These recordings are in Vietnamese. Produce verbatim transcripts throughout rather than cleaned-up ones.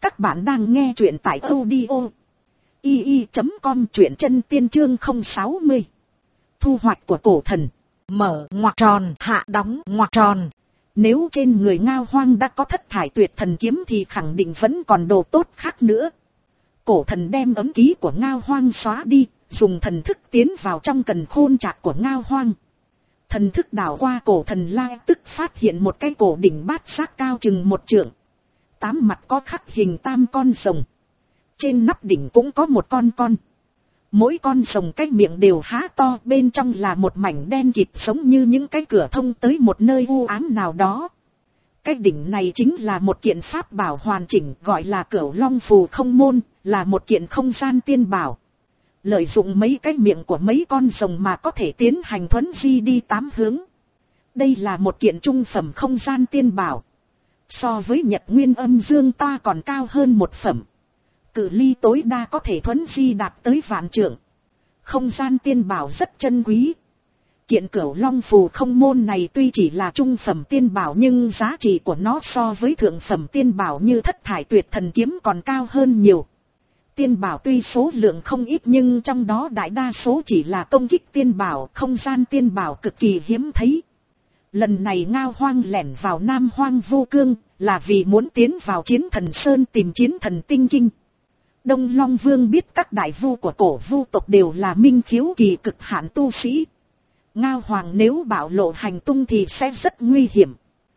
Các bạn đang nghe truyện tại audio i i chấm com, truyện chân tiên chương không sáu mươi. Thu hoạch của cổ thần. Mở ngoặc tròn, hạ đóng ngoặc tròn. Nếu trên người Ngao Hoang đã có thất thải tuyệt thần kiếm thì khẳng định vẫn còn đồ tốt khác nữa. Cổ thần đem ấm ký của Ngao Hoang xóa đi, dùng thần thức tiến vào trong càn khôn trạc của Ngao Hoang. Thần thức đảo qua cổ thần lai tức phát hiện một cái cổ đỉnh bát giác cao chừng một trượng. Tám mặt có khắc hình tam con rồng. Trên nắp đỉnh cũng có một con con. Mỗi con rồng cái miệng đều há to, bên trong là một mảnh đen kịt giống như những cái cửa thông tới một nơi u ám nào đó. Cái đỉnh này chính là một kiện pháp bảo hoàn chỉnh, gọi là Cửu Long Phù Không Môn, là một kiện không gian tiên bảo. Lợi dụng mấy cái miệng của mấy con rồng mà có thể tiến hành thuấn di đi tám hướng. Đây là một kiện trung phẩm không gian tiên bảo. So với Nhật Nguyên Âm Dương ta còn cao hơn một phẩm. Cự ly tối đa có thể thuấn di đạt tới vạn trượng. Không gian tiên bảo rất chân quý. Kiện Cửu Long Phù Không Môn này tuy chỉ là trung phẩm tiên bảo nhưng giá trị của nó so với thượng phẩm tiên bảo như thất thải tuyệt thần kiếm còn cao hơn nhiều. Tiên bảo tuy số lượng không ít nhưng trong đó đại đa số chỉ là công kích tiên bảo, không gian tiên bảo cực kỳ hiếm thấy. Lần này Ngao Hoang lẻn vào Nam Hoang Vô Cương là vì muốn tiến vào Chiến Thần Sơn tìm Chiến Thần Tinh Kinh. Đông Long Vương biết các đại vu của cổ vu tộc đều là minh khiếu kỳ cực hạn tu sĩ. Ngao Hoàng nếu bạo lộ hành tung thì sẽ rất nguy hiểm.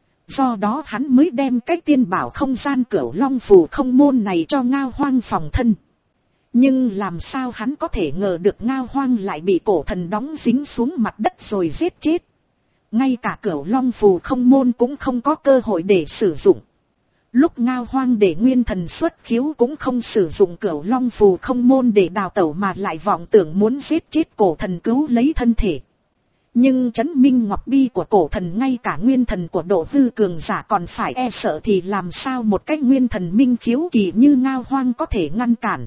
Do đó hắn mới đem cái tiên bảo không gian Cửu Long Phù Không Môn này cho Ngao Hoang phòng thân. Nhưng làm sao hắn có thể ngờ được Ngao Hoang lại bị cổ thần đóng dính xuống mặt đất rồi giết chết. Ngay cả Cửu Long Phù Không Môn cũng không có cơ hội để sử dụng. Lúc Ngao Hoang để nguyên thần xuất khiếu cũng không sử dụng Cửu Long Phù Không Môn để đào tẩu mà lại vọng tưởng muốn giết chết cổ thần cứu lấy thân thể. Nhưng Chấn Minh Ngọc Bi của cổ thần ngay cả nguyên thần của độ hư cường giả còn phải e sợ thì làm sao một cách nguyên thần minh khiếu kỳ như Ngao Hoang có thể ngăn cản.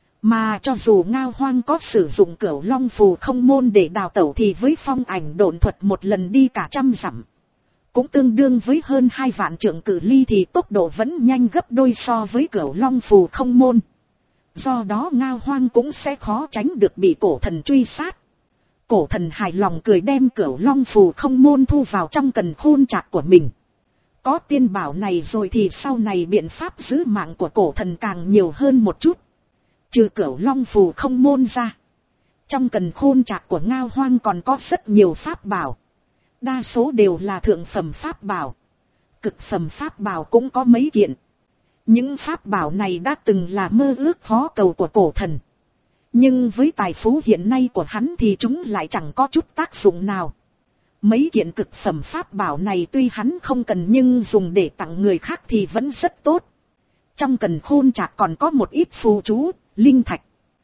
Mà cho dù Ngao Hoang có sử dụng Cửu Long Phù Không Môn để đào tẩu thì với phong ảnh độn thuật một lần đi cả trăm dặm, cũng tương đương với hơn hai vạn trượng cự ly thì tốc độ vẫn nhanh gấp đôi so với Cửu Long Phù Không Môn. Do đó Ngao Hoang cũng sẽ khó tránh được bị cổ thần truy sát. Cổ thần hài lòng cười đem Cửu Long Phù Không Môn thu vào trong càn khôn trạc của mình. Có tiên bảo này rồi thì sau này biện pháp giữ mạng của cổ thần càng nhiều hơn một chút. Trừ Cửu Long Phù Không Môn ra, trong càn khôn trạc của Ngao Hoang còn có rất nhiều pháp bảo. Đa số đều là thượng phẩm pháp bảo. Cực phẩm pháp bảo cũng có mấy kiện. Những pháp bảo này đã từng là mơ ước khó cầu của cổ thần. Nhưng với tài phú hiện nay của hắn thì chúng lại chẳng có chút tác dụng nào. Mấy kiện cực phẩm pháp bảo này tuy hắn không cần nhưng dùng để tặng người khác thì vẫn rất tốt. Trong càn khôn trạc còn có một ít phù chú, linh thạch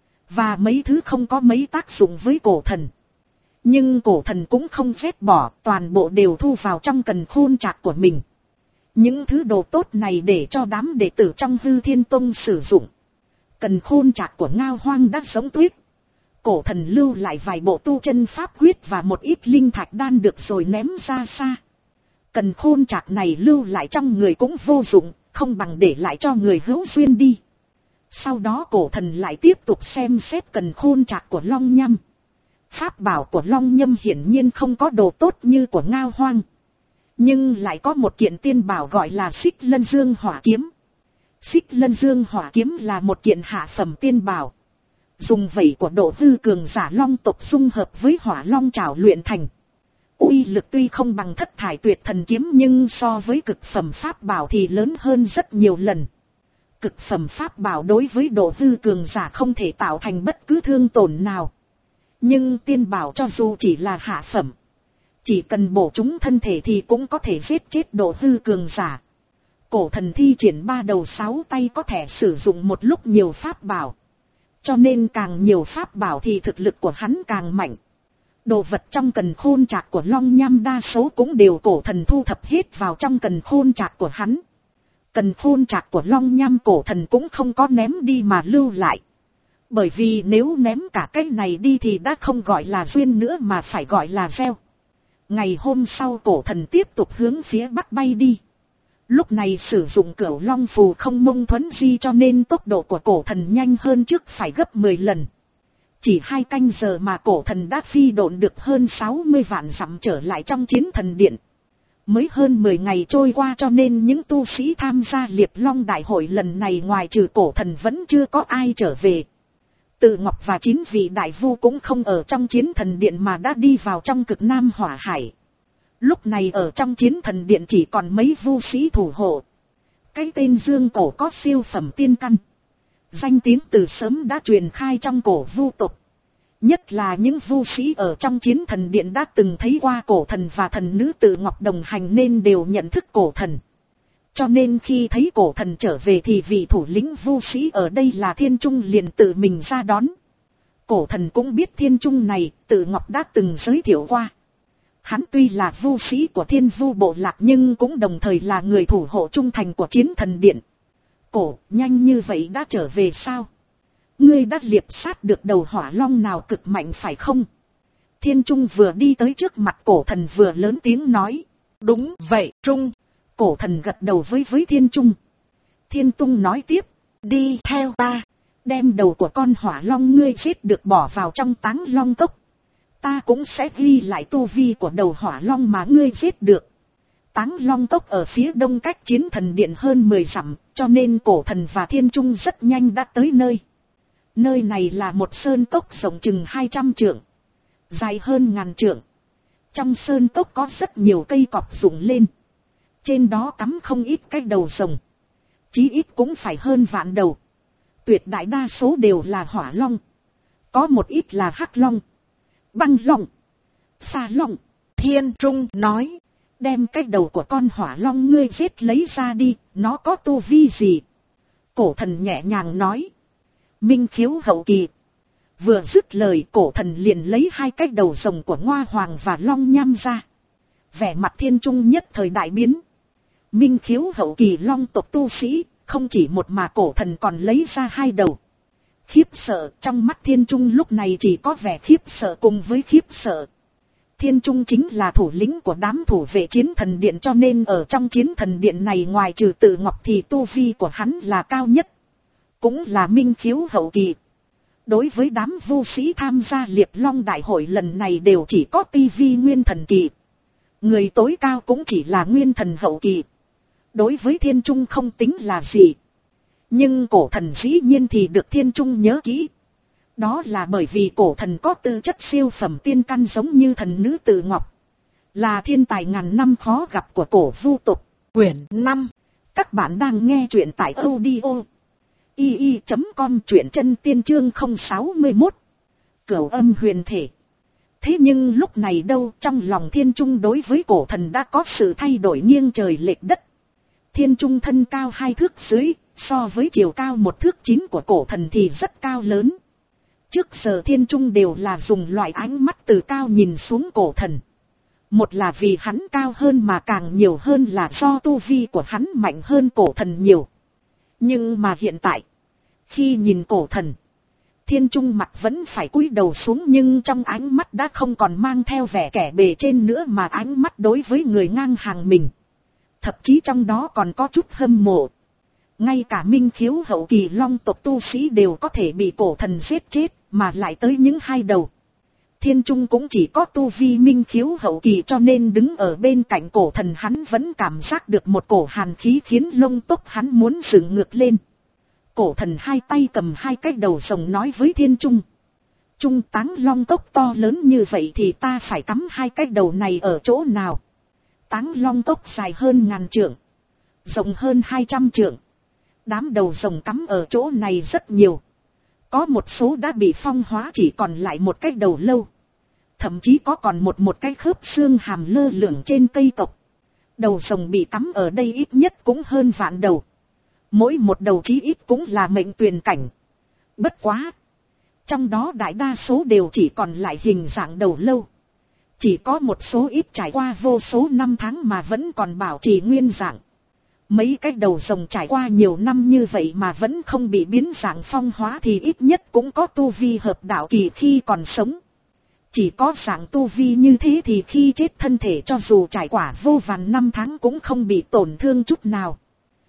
và mấy thứ không có mấy tác dụng với cổ thần. Nhưng cổ thần cũng không ghét bỏ, toàn bộ đều thu vào trong càn khôn trạc của mình. Những thứ đồ tốt này để cho đám đệ tử trong Hư Thiên Tông sử dụng. Càn khôn trạc của Ngao Hoang đã giống tuyết. Cổ thần lưu lại vài bộ tu chân pháp quyết và một ít linh thạch đan được rồi ném ra xa. Càn khôn trạc này lưu lại trong người cũng vô dụng, không bằng để lại cho người hữu duyên đi. Sau đó cổ thần lại tiếp tục xem xét càn khôn trạc của Long Nhâm. Pháp bảo của Long Nhâm hiển nhiên không có đồ tốt như của Ngao Hoang. Nhưng lại có một kiện tiên bảo gọi là Xích Lân Dương Hỏa Kiếm. Xích Lân Dương Hỏa Kiếm là một kiện hạ phẩm tiên bảo. Dùng vảy của độ hư cường giả long tộc dung hợp với hỏa long trảo luyện thành. Uy lực tuy không bằng thất thải tuyệt thần kiếm nhưng so với cực phẩm pháp bảo thì lớn hơn rất nhiều lần. Cực phẩm pháp bảo đối với độ hư cường giả không thể tạo thành bất cứ thương tổn nào. Nhưng tiên bảo cho dù chỉ là hạ phẩm, chỉ cần bổ trúng thân thể thì cũng có thể giết chết độ hư cường giả. Cổ thần thi triển ba đầu sáu tay có thể sử dụng một lúc nhiều pháp bảo. Cho nên càng nhiều pháp bảo thì thực lực của hắn càng mạnh. Đồ vật trong càn khôn trạc của Long Nham đa số cũng đều cổ thần thu thập hết vào trong càn khôn trạc của hắn. Càn khôn trạc của Long Nham cổ thần cũng không có ném đi mà lưu lại. Bởi vì nếu ném cả cái này đi thì đã không gọi là duyên nữa mà phải gọi là gieo. Ngày hôm sau cổ thần tiếp tục hướng phía bắc bay đi. Lúc này sử dụng Cửu Long phù không mông thuẫn di cho nên tốc độ của cổ thần nhanh hơn trước phải gấp mười lần. Chỉ hai canh giờ mà cổ thần đã phi độn được hơn sáu mươi vạn dặm trở lại trong chiến thần điện. Mới hơn mười ngày trôi qua cho nên những tu sĩ tham gia Liệp Long đại hội lần này ngoài trừ cổ thần vẫn chưa có ai trở về. Tự Ngọc và chín vị đại vu cũng không ở trong chiến thần điện mà đã đi vào trong cực Nam Hỏa Hải. Lúc này ở trong chiến thần điện chỉ còn mấy vu sĩ thủ hộ. Cái tên Dương Cổ có siêu phẩm tiên căn. Danh tiếng từ sớm đã truyền khai trong cổ vu tộc. Nhất là những vu sĩ ở trong chiến thần điện đã từng thấy qua cổ thần và thần nữ Tự Ngọc đồng hành nên đều nhận thức cổ thần. Cho nên khi thấy cổ thần trở về thì vị thủ lĩnh vu sĩ ở đây là Thiên Trung liền tự mình ra đón. Cổ thần cũng biết Thiên Trung này, Tự Ngọc đã từng giới thiệu qua. Hắn tuy là vu sĩ của Thiên Vu bộ lạc nhưng cũng đồng thời là người thủ hộ trung thành của chiến thần điện. Cổ, nhanh như vậy đã trở về sao? Ngươi đã liệp sát được đầu hỏa long nào cực mạnh phải không? Thiên Trung vừa đi tới trước mặt cổ thần vừa lớn tiếng nói. Đúng vậy Trung. Cổ thần gật đầu với với Thiên Trung. Thiên Trung nói tiếp. Đi theo ta. Đem đầu của con hỏa long ngươi giết được bỏ vào trong Táng Long Cốc. Ta cũng sẽ ghi lại tu vi của đầu hỏa long mà ngươi giết được. Táng Long Cốc ở phía đông cách chiến thần điện hơn mười dặm, cho nên cổ thần và Thiên Trung rất nhanh đã tới nơi. Nơi này là một sơn cốc rộng chừng hai trăm trượng, dài hơn ngàn trượng. Trong sơn cốc có rất nhiều cây cọp rụng lên. Trên đó cắm không ít cái đầu rồng. Chí ít cũng phải hơn vạn đầu. Tuyệt đại đa số đều là hỏa long. Có một ít là hắc long, băng long, xà long. Thiên Trung nói. Đem cái đầu của con hỏa long ngươi giết lấy ra đi, nó có tu vi gì? Cổ thần nhẹ nhàng nói. Minh khiếu hậu kỳ. Vừa dứt lời cổ thần liền lấy hai cái đầu rồng của Ngoa Hoàng và Long Nham ra. Vẻ mặt Thiên Trung nhất thời đại biến. Minh khiếu hậu kỳ long tộc tu sĩ, không chỉ một mà cổ thần còn lấy ra hai đầu. Khiếp sợ, trong mắt Thiên Trung lúc này chỉ có vẻ khiếp sợ cùng với khiếp sợ. Thiên Trung chính là thủ lĩnh của đám thủ vệ chiến thần điện cho nên ở trong chiến thần điện này ngoài trừ Tự Ngọc thì tu vi của hắn là cao nhất. Cũng là minh khiếu hậu kỳ. Đối với đám vu sĩ tham gia Liệp Long đại hội lần này đều chỉ có ti vi nguyên thần kỳ. Người tối cao cũng chỉ là nguyên thần hậu kỳ. Đối với Thiên Trung không tính là gì. Nhưng cổ thần dĩ nhiên thì được Thiên Trung nhớ kỹ. Đó là bởi vì cổ thần có tư chất siêu phẩm tiên căn giống như thần nữ Tự Ngọc. Là thiên tài ngàn năm khó gặp của cổ vu tộc. Quyển năm. Các bạn đang nghe truyện tại audio i i chấm com truyện chân tiên chương không sáu mốt. Cửu âm huyền thể. Thế nhưng lúc này đâu trong lòng Thiên Trung đối với cổ thần đã có sự thay đổi nghiêng trời lệch đất. Thiên Trung thân cao hai thước dưới, so với chiều cao một thước chín của cổ thần thì rất cao lớn. Trước giờ Thiên Trung đều là dùng loại ánh mắt từ cao nhìn xuống cổ thần. Một là vì hắn cao hơn mà càng nhiều hơn là do tu vi của hắn mạnh hơn cổ thần nhiều. Nhưng mà hiện tại, khi nhìn cổ thần, Thiên Trung mặt vẫn phải cúi đầu xuống nhưng trong ánh mắt đã không còn mang theo vẻ kẻ bề trên nữa mà ánh mắt đối với người ngang hàng mình. Thậm chí trong đó còn có chút hâm mộ. Ngay cả minh khiếu hậu kỳ long tộc tu sĩ đều có thể bị cổ thần giết chết mà lại tới những hai đầu. Thiên Trung cũng chỉ có tu vi minh khiếu hậu kỳ cho nên đứng ở bên cạnh cổ thần hắn vẫn cảm giác được một cổ hàn khí khiến lông tóc hắn muốn dựng ngược lên. Cổ thần hai tay cầm hai cái đầu rồng nói với Thiên Trung. Trung Táng Long Cốc to lớn như vậy thì ta phải cắm hai cái đầu này ở chỗ nào? Táng Long Cốc dài hơn ngàn trượng, rộng hơn hai trăm trượng. Đám đầu rồng cắm ở chỗ này rất nhiều. Có một số đã bị phong hóa chỉ còn lại một cái đầu lâu. Thậm chí có còn một một cái khớp xương hàm lơ lửng trên cây cộc. Đầu rồng bị cắm ở đây ít nhất cũng hơn vạn đầu. Mỗi một đầu chí ít cũng là mệnh tuyền cảnh. Bất quá. Trong đó đại đa số đều chỉ còn lại hình dạng đầu lâu. Chỉ có một số ít trải qua vô số năm tháng mà vẫn còn bảo trì nguyên dạng. Mấy cái đầu rồng trải qua nhiều năm như vậy mà vẫn không bị biến dạng phong hóa thì ít nhất cũng có tu vi hợp đạo kỳ khi còn sống. Chỉ có dạng tu vi như thế thì khi chết thân thể cho dù trải qua vô vàn năm tháng cũng không bị tổn thương chút nào.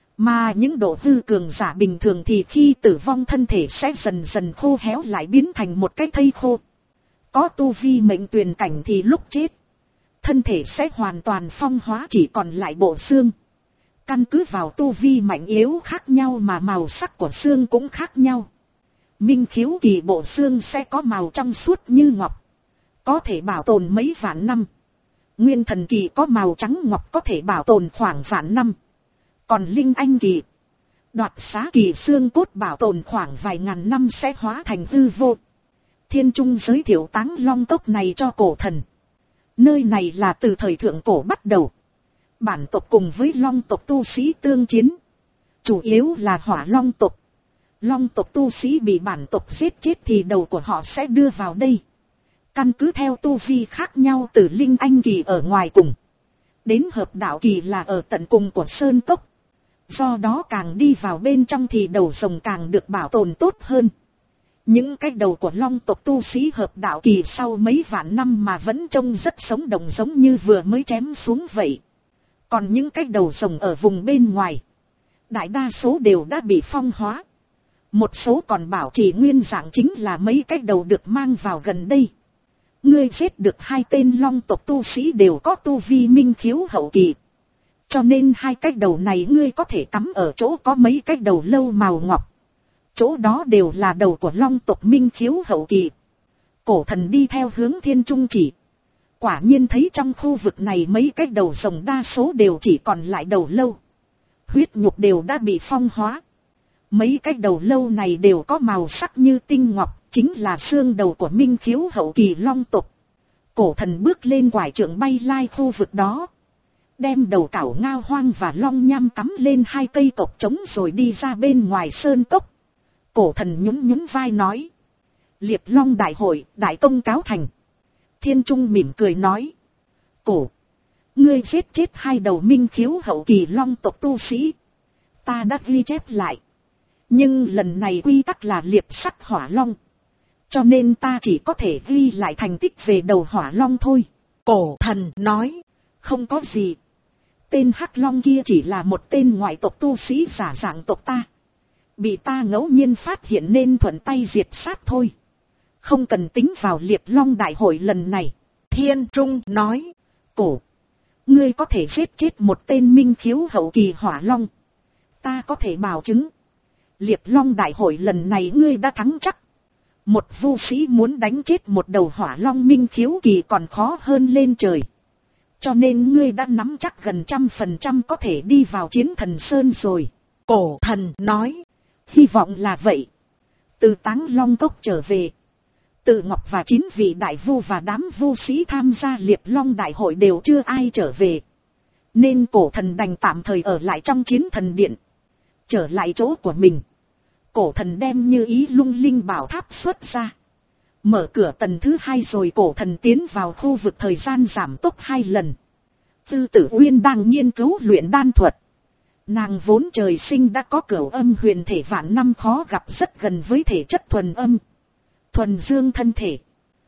Mà những độ hư cường giả bình thường thì khi tử vong thân thể sẽ dần dần khô héo lại biến thành một cái thây khô. Có tu vi mệnh tuyền cảnh thì lúc chết, thân thể sẽ hoàn toàn phong hóa chỉ còn lại bộ xương. Căn cứ vào tu vi mạnh yếu khác nhau mà màu sắc của xương cũng khác nhau. Minh khiếu kỳ bộ xương sẽ có màu trong suốt như ngọc, có thể bảo tồn mấy vạn năm. Nguyên thần kỳ có màu trắng ngọc có thể bảo tồn khoảng vạn năm. Còn linh anh kỳ, đoạt xá kỳ xương cốt bảo tồn khoảng vài ngàn năm sẽ hóa thành hư vô. Thiên Trung giới thiệu Táng Long Cốc này cho cổ thần. Nơi này là từ thời thượng cổ bắt đầu. Bản tộc cùng với Long tộc tu sĩ tương chiến. Chủ yếu là Hỏa Long tộc. Long tộc tu sĩ bị bản tộc giết chết thì đầu của họ sẽ đưa vào đây. Căn cứ theo tu vi khác nhau từ linh anh kỳ ở ngoài cùng, đến hợp đạo kỳ là ở tận cùng của sơn cốc. Do đó càng đi vào bên trong thì đầu rồng càng được bảo tồn tốt hơn. Những cái đầu của long tộc tu sĩ hợp đạo kỳ sau mấy vạn năm mà vẫn trông rất sống động giống như vừa mới chém xuống vậy. Còn những cái đầu rồng ở vùng bên ngoài, đại đa số đều đã bị phong hóa. Một số còn bảo trì nguyên dạng chính là mấy cái đầu được mang vào gần đây. Ngươi giết được hai tên long tộc tu sĩ đều có tu vi minh khiếu hậu kỳ. Cho nên hai cái đầu này ngươi có thể cắm ở chỗ có mấy cái đầu lâu màu ngọc. Chỗ đó đều là đầu của long tộc minh khiếu hậu kỳ. Cổ thần đi theo hướng Thiên Trung chỉ. Quả nhiên thấy trong khu vực này mấy cái đầu rồng đa số đều chỉ còn lại đầu lâu. Huyết nhục đều đã bị phong hóa. Mấy cái đầu lâu này đều có màu sắc như tinh ngọc, chính là xương đầu của minh khiếu hậu kỳ long tộc. Cổ thần bước lên quải trượng bay lai khu vực đó. Đem đầu cảo ngao hoang và long nham cắm lên hai cây cột trống rồi đi ra bên ngoài sơn cốc. Cổ thần nhún nhún vai nói. Liệp Long đại hội, đại công cáo thành. Thiên Trung mỉm cười nói. Cổ, ngươi giết chết hai đầu minh khiếu hậu kỳ long tộc tu sĩ. Ta đã ghi chép lại. Nhưng lần này quy tắc là liệp sắt hỏa long. Cho nên ta chỉ có thể ghi lại thành tích về đầu hỏa long thôi. Cổ thần nói. Không có gì. Tên hắc long kia chỉ là một tên ngoại tộc tu sĩ giả dạng tộc ta. Bị ta ngẫu nhiên phát hiện nên thuận tay diệt sát thôi. Không cần tính vào liệp long đại hội lần này. Thiên Trung nói. Cổ, ngươi có thể giết chết một tên minh khiếu hậu kỳ hỏa long. Ta có thể bảo chứng. Liệp long đại hội lần này ngươi đã thắng chắc. Một vu sĩ muốn đánh chết một đầu hỏa long minh khiếu kỳ còn khó hơn lên trời. Cho nên ngươi đã nắm chắc gần trăm phần trăm có thể đi vào chiến thần sơn rồi. Cổ thần nói. Hy vọng là vậy. Từ Táng Long Cốc trở về, Tự Ngọc và chín vị đại vu và đám vu sĩ tham gia Liệp Long đại hội đều chưa ai trở về. Nên cổ thần đành tạm thời ở lại trong chiến thần điện. Trở lại chỗ của mình, cổ thần đem Như Ý Lung Linh bảo tháp xuất ra. Mở cửa tầng thứ hai rồi cổ thần tiến vào khu vực thời gian giảm tốc hai lần. Tư Tử Uyên đang nghiên cứu luyện đan thuật. Nàng vốn trời sinh đã có cửu âm huyền thể vạn năm khó gặp rất gần với thể chất thuần âm, thuần dương thân thể.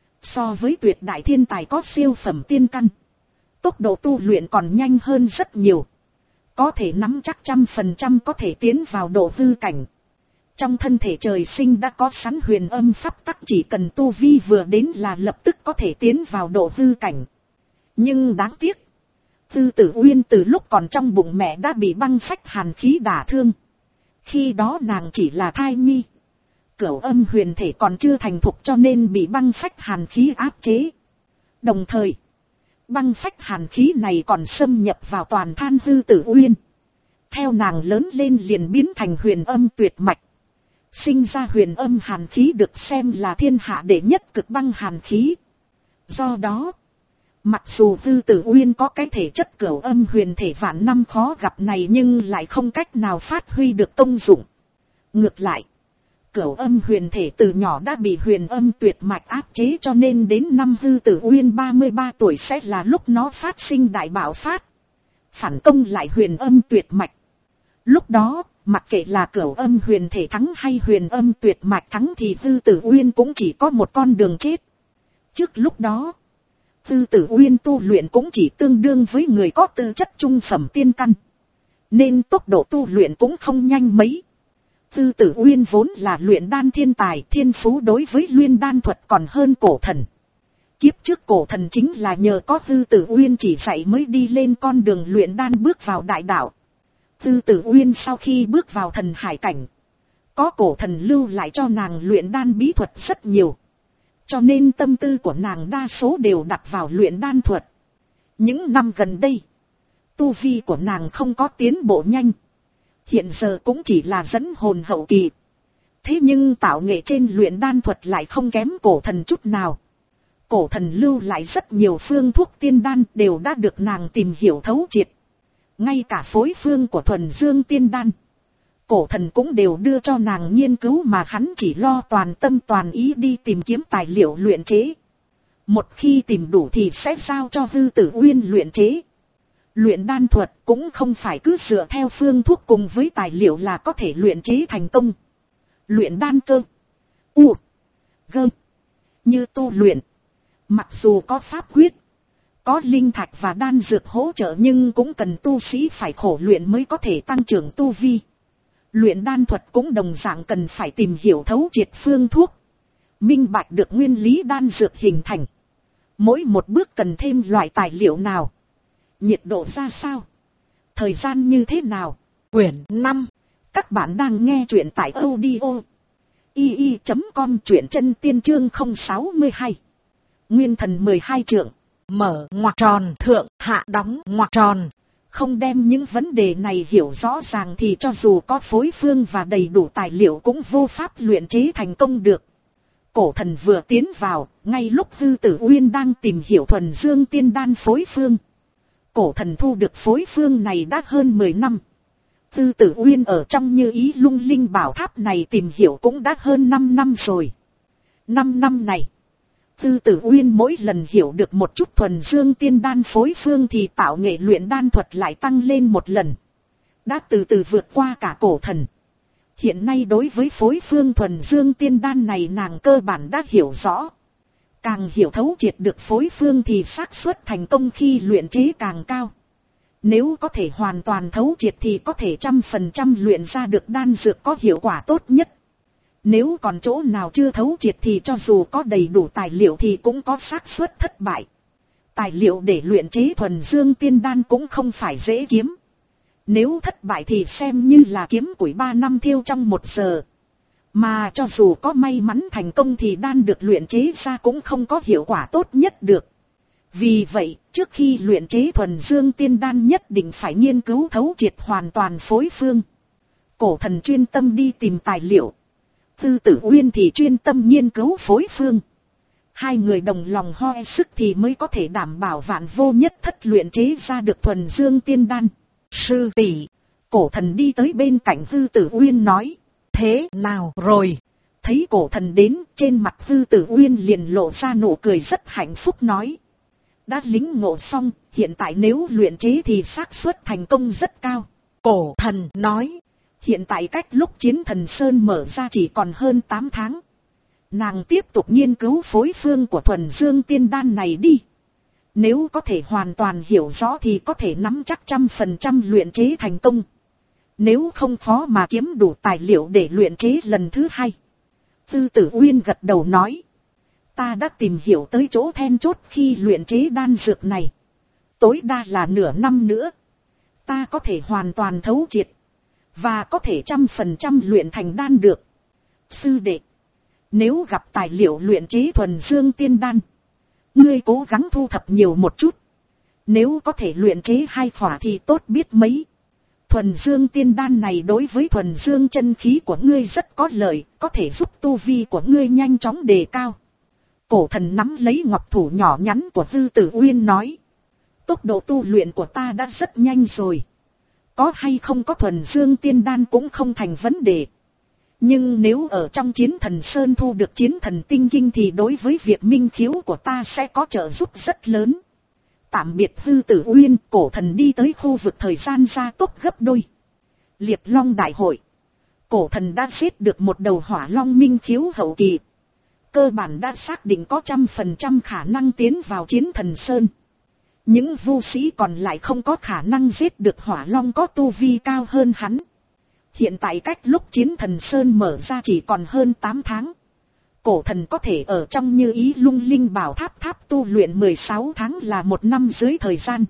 So với tuyệt đại thiên tài có siêu phẩm tiên căn, tốc độ tu luyện còn nhanh hơn rất nhiều. Có thể nắm chắc trăm phần trăm có thể tiến vào độ hư cảnh. Trong thân thể trời sinh đã có sẵn huyền âm pháp tắc, chỉ cần tu vi vừa đến là lập tức có thể tiến vào độ hư cảnh. Nhưng đáng tiếc, Tư Tử Uyên từ lúc còn trong bụng mẹ đã bị băng phách hàn khí đả thương. Khi đó nàng chỉ là thai nhi. Cửu âm huyền thể còn chưa thành thục cho nên bị băng phách hàn khí áp chế. Đồng thời, băng phách hàn khí này còn xâm nhập vào toàn thân Tư Tử Uyên. Theo nàng lớn lên liền biến thành huyền âm tuyệt mạch. Sinh ra huyền âm hàn khí được xem là thiên hạ đệ nhất cực băng hàn khí. Do đó, mặc dù Tư Tử Uyên có cái thể chất cửu âm huyền thể vạn năm khó gặp này nhưng lại không cách nào phát huy được công dụng. Ngược lại, cửu âm huyền thể từ nhỏ đã bị huyền âm tuyệt mạch áp chế cho nên đến năm Tư Tử Uyên ba mươi ba tuổi sẽ là lúc nó phát sinh đại bạo phát. Phản công lại huyền âm tuyệt mạch. Lúc đó, mặc kệ là cửu âm huyền thể thắng hay huyền âm tuyệt mạch thắng thì Tư Tử Uyên cũng chỉ có một con đường chết. Trước lúc đó, Tư Tử Uyên tu luyện cũng chỉ tương đương với người có tư chất trung phẩm tiên căn, nên tốc độ tu luyện cũng không nhanh mấy. Tư Tử Uyên vốn là luyện đan thiên tài, thiên phú đối với luyện đan thuật còn hơn Cổ Thần. Kiếp trước Cổ Thần chính là nhờ có Tư Tử Uyên chỉ dạy mới đi lên con đường luyện đan bước vào đại đạo. Tư Tử Uyên sau khi bước vào thần hải cảnh, có Cổ Thần lưu lại cho nàng luyện đan bí thuật rất nhiều. Cho nên tâm tư của nàng đa số đều đặt vào luyện đan thuật. Những năm gần đây, tu vi của nàng không có tiến bộ nhanh. Hiện giờ cũng chỉ là dẫn hồn hậu kỳ. Thế nhưng tạo nghệ trên luyện đan thuật lại không kém Cổ Thần chút nào. Cổ Thần lưu lại rất nhiều phương thuốc tiên đan đều đã được nàng tìm hiểu thấu triệt. Ngay cả phối phương của thuần dương tiên đan, Cổ Thần cũng đều đưa cho nàng nghiên cứu, mà hắn chỉ lo toàn tâm toàn ý đi tìm kiếm tài liệu luyện chế. Một khi tìm đủ thì sẽ giao cho Tư Tử Uyên luyện chế. Luyện đan thuật cũng không phải cứ dựa theo phương thuốc cùng với tài liệu là có thể luyện chế thành công. Luyện đan cơ, u, gơ, như tu luyện, mặc dù có pháp quyết, có linh thạch và đan dược hỗ trợ, nhưng cũng cần tu sĩ phải khổ luyện mới có thể tăng trưởng tu vi. Luyện đan thuật cũng đồng dạng cần phải tìm hiểu thấu triệt phương thuốc, minh bạch được nguyên lý đan dược hình thành. Mỗi một bước cần thêm loại tài liệu nào, nhiệt độ ra sao, thời gian như thế nào. Quyển năm. Các bạn đang nghe truyện tại audio i i chấm com, truyện chân tiên chương không sáu hai. Nguyên thần mười hai trượng, mở ngoặc tròn, thượng hạ đóng ngoặc tròn. Không đem những vấn đề này hiểu rõ ràng thì cho dù có phối phương và đầy đủ tài liệu cũng vô pháp luyện chế thành công được. Cổ Thần vừa tiến vào, ngay lúc Tư Tử Uyên đang tìm hiểu thuần dương tiên đan phối phương. Cổ Thần thu được phối phương này đã hơn mười năm. Tư Tử Uyên ở trong Như Ý Lung Linh Bảo Tháp này tìm hiểu cũng đã hơn năm năm rồi. năm năm này, Tư Tử Uyên mỗi lần hiểu được một chút thuần dương tiên đan phối phương thì tạo nghệ luyện đan thuật lại tăng lên một lần. Đã từ từ vượt qua cả Cổ Thần. Hiện nay đối với phối phương thuần dương tiên đan này nàng cơ bản đã hiểu rõ. Càng hiểu thấu triệt được phối phương thì xác suất thành công khi luyện chế càng cao. Nếu có thể hoàn toàn thấu triệt thì có thể trăm phần trăm luyện ra được đan dược có hiệu quả tốt nhất. Nếu còn chỗ nào chưa thấu triệt thì cho dù có đầy đủ tài liệu thì cũng có xác suất thất bại. Tài liệu để luyện chế thuần dương tiên đan cũng không phải dễ kiếm. Nếu thất bại thì xem như là kiếm củi ba năm thiêu trong một giờ. Mà cho dù có may mắn thành công thì đan được luyện chế ra cũng không có hiệu quả tốt nhất được. Vì vậy, trước khi luyện chế thuần dương tiên đan nhất định phải nghiên cứu thấu triệt hoàn toàn phối phương. Cổ Thần chuyên tâm đi tìm tài liệu. Tư Tử Uyên thì chuyên tâm nghiên cứu phối phương. Hai người đồng lòng hoe sức thì mới có thể đảm bảo vạn vô nhất thất luyện chế ra được thuần dương tiên đan. Sư tỷ, Cổ Thần đi tới bên cạnh Tư Tử Uyên nói, thế nào rồi? Thấy Cổ Thần đến, trên mặt Tư Tử Uyên liền lộ ra nụ cười rất hạnh phúc nói, đã lính ngộ xong, hiện tại nếu luyện chế thì xác suất thành công rất cao. Cổ Thần nói, hiện tại cách lúc Chiến Thần Sơn mở ra chỉ còn hơn tám tháng. Nàng tiếp tục nghiên cứu phối phương của thuần dương tiên đan này đi. Nếu có thể hoàn toàn hiểu rõ thì có thể nắm chắc trăm phần trăm luyện chế thành công. Nếu không khó mà kiếm đủ tài liệu để luyện chế lần thứ hai. Tư Tử Uyên gật đầu nói, ta đã tìm hiểu tới chỗ then chốt khi luyện chế đan dược này. Tối đa là nửa năm nữa, ta có thể hoàn toàn thấu triệt. Và có thể trăm phần trăm luyện thành đan được. Sư đệ, nếu gặp tài liệu luyện chế thuần dương tiên đan, ngươi cố gắng thu thập nhiều một chút. Nếu có thể luyện chế hai khỏa thì tốt biết mấy. Thuần dương tiên đan này đối với thuần dương chân khí của ngươi rất có lợi, có thể giúp tu vi của ngươi nhanh chóng đề cao. Cổ Thần nắm lấy ngọc thủ nhỏ nhắn của Tư Tử Uyên nói, tốc độ tu luyện của ta đã rất nhanh rồi. Có hay không có thuần dương tiên đan cũng không thành vấn đề. Nhưng nếu ở trong Chiến Thần Sơn thu được Chiến Thần Tinh Kinh thì đối với việc minh khiếu của ta sẽ có trợ giúp rất lớn. Tạm biệt Tư Tử Uyên, Cổ Thần đi tới khu vực thời gian gia tốc gấp đôi. Liệp Long Đại hội. Cổ Thần đã giết được một đầu hỏa long minh khiếu hậu kỳ. cơ bản đã xác định có trăm phần trăm khả năng tiến vào Chiến Thần Sơn. Những vu sĩ còn lại không có khả năng giết được Hỏa Long có tu vi cao hơn hắn. Hiện tại cách lúc Chiến Thần Sơn mở ra chỉ còn hơn tám tháng. Cổ thần có thể ở trong Như Ý Lung Linh Bảo Tháp tháp tu luyện mười sáu tháng là một năm dưới thời gian.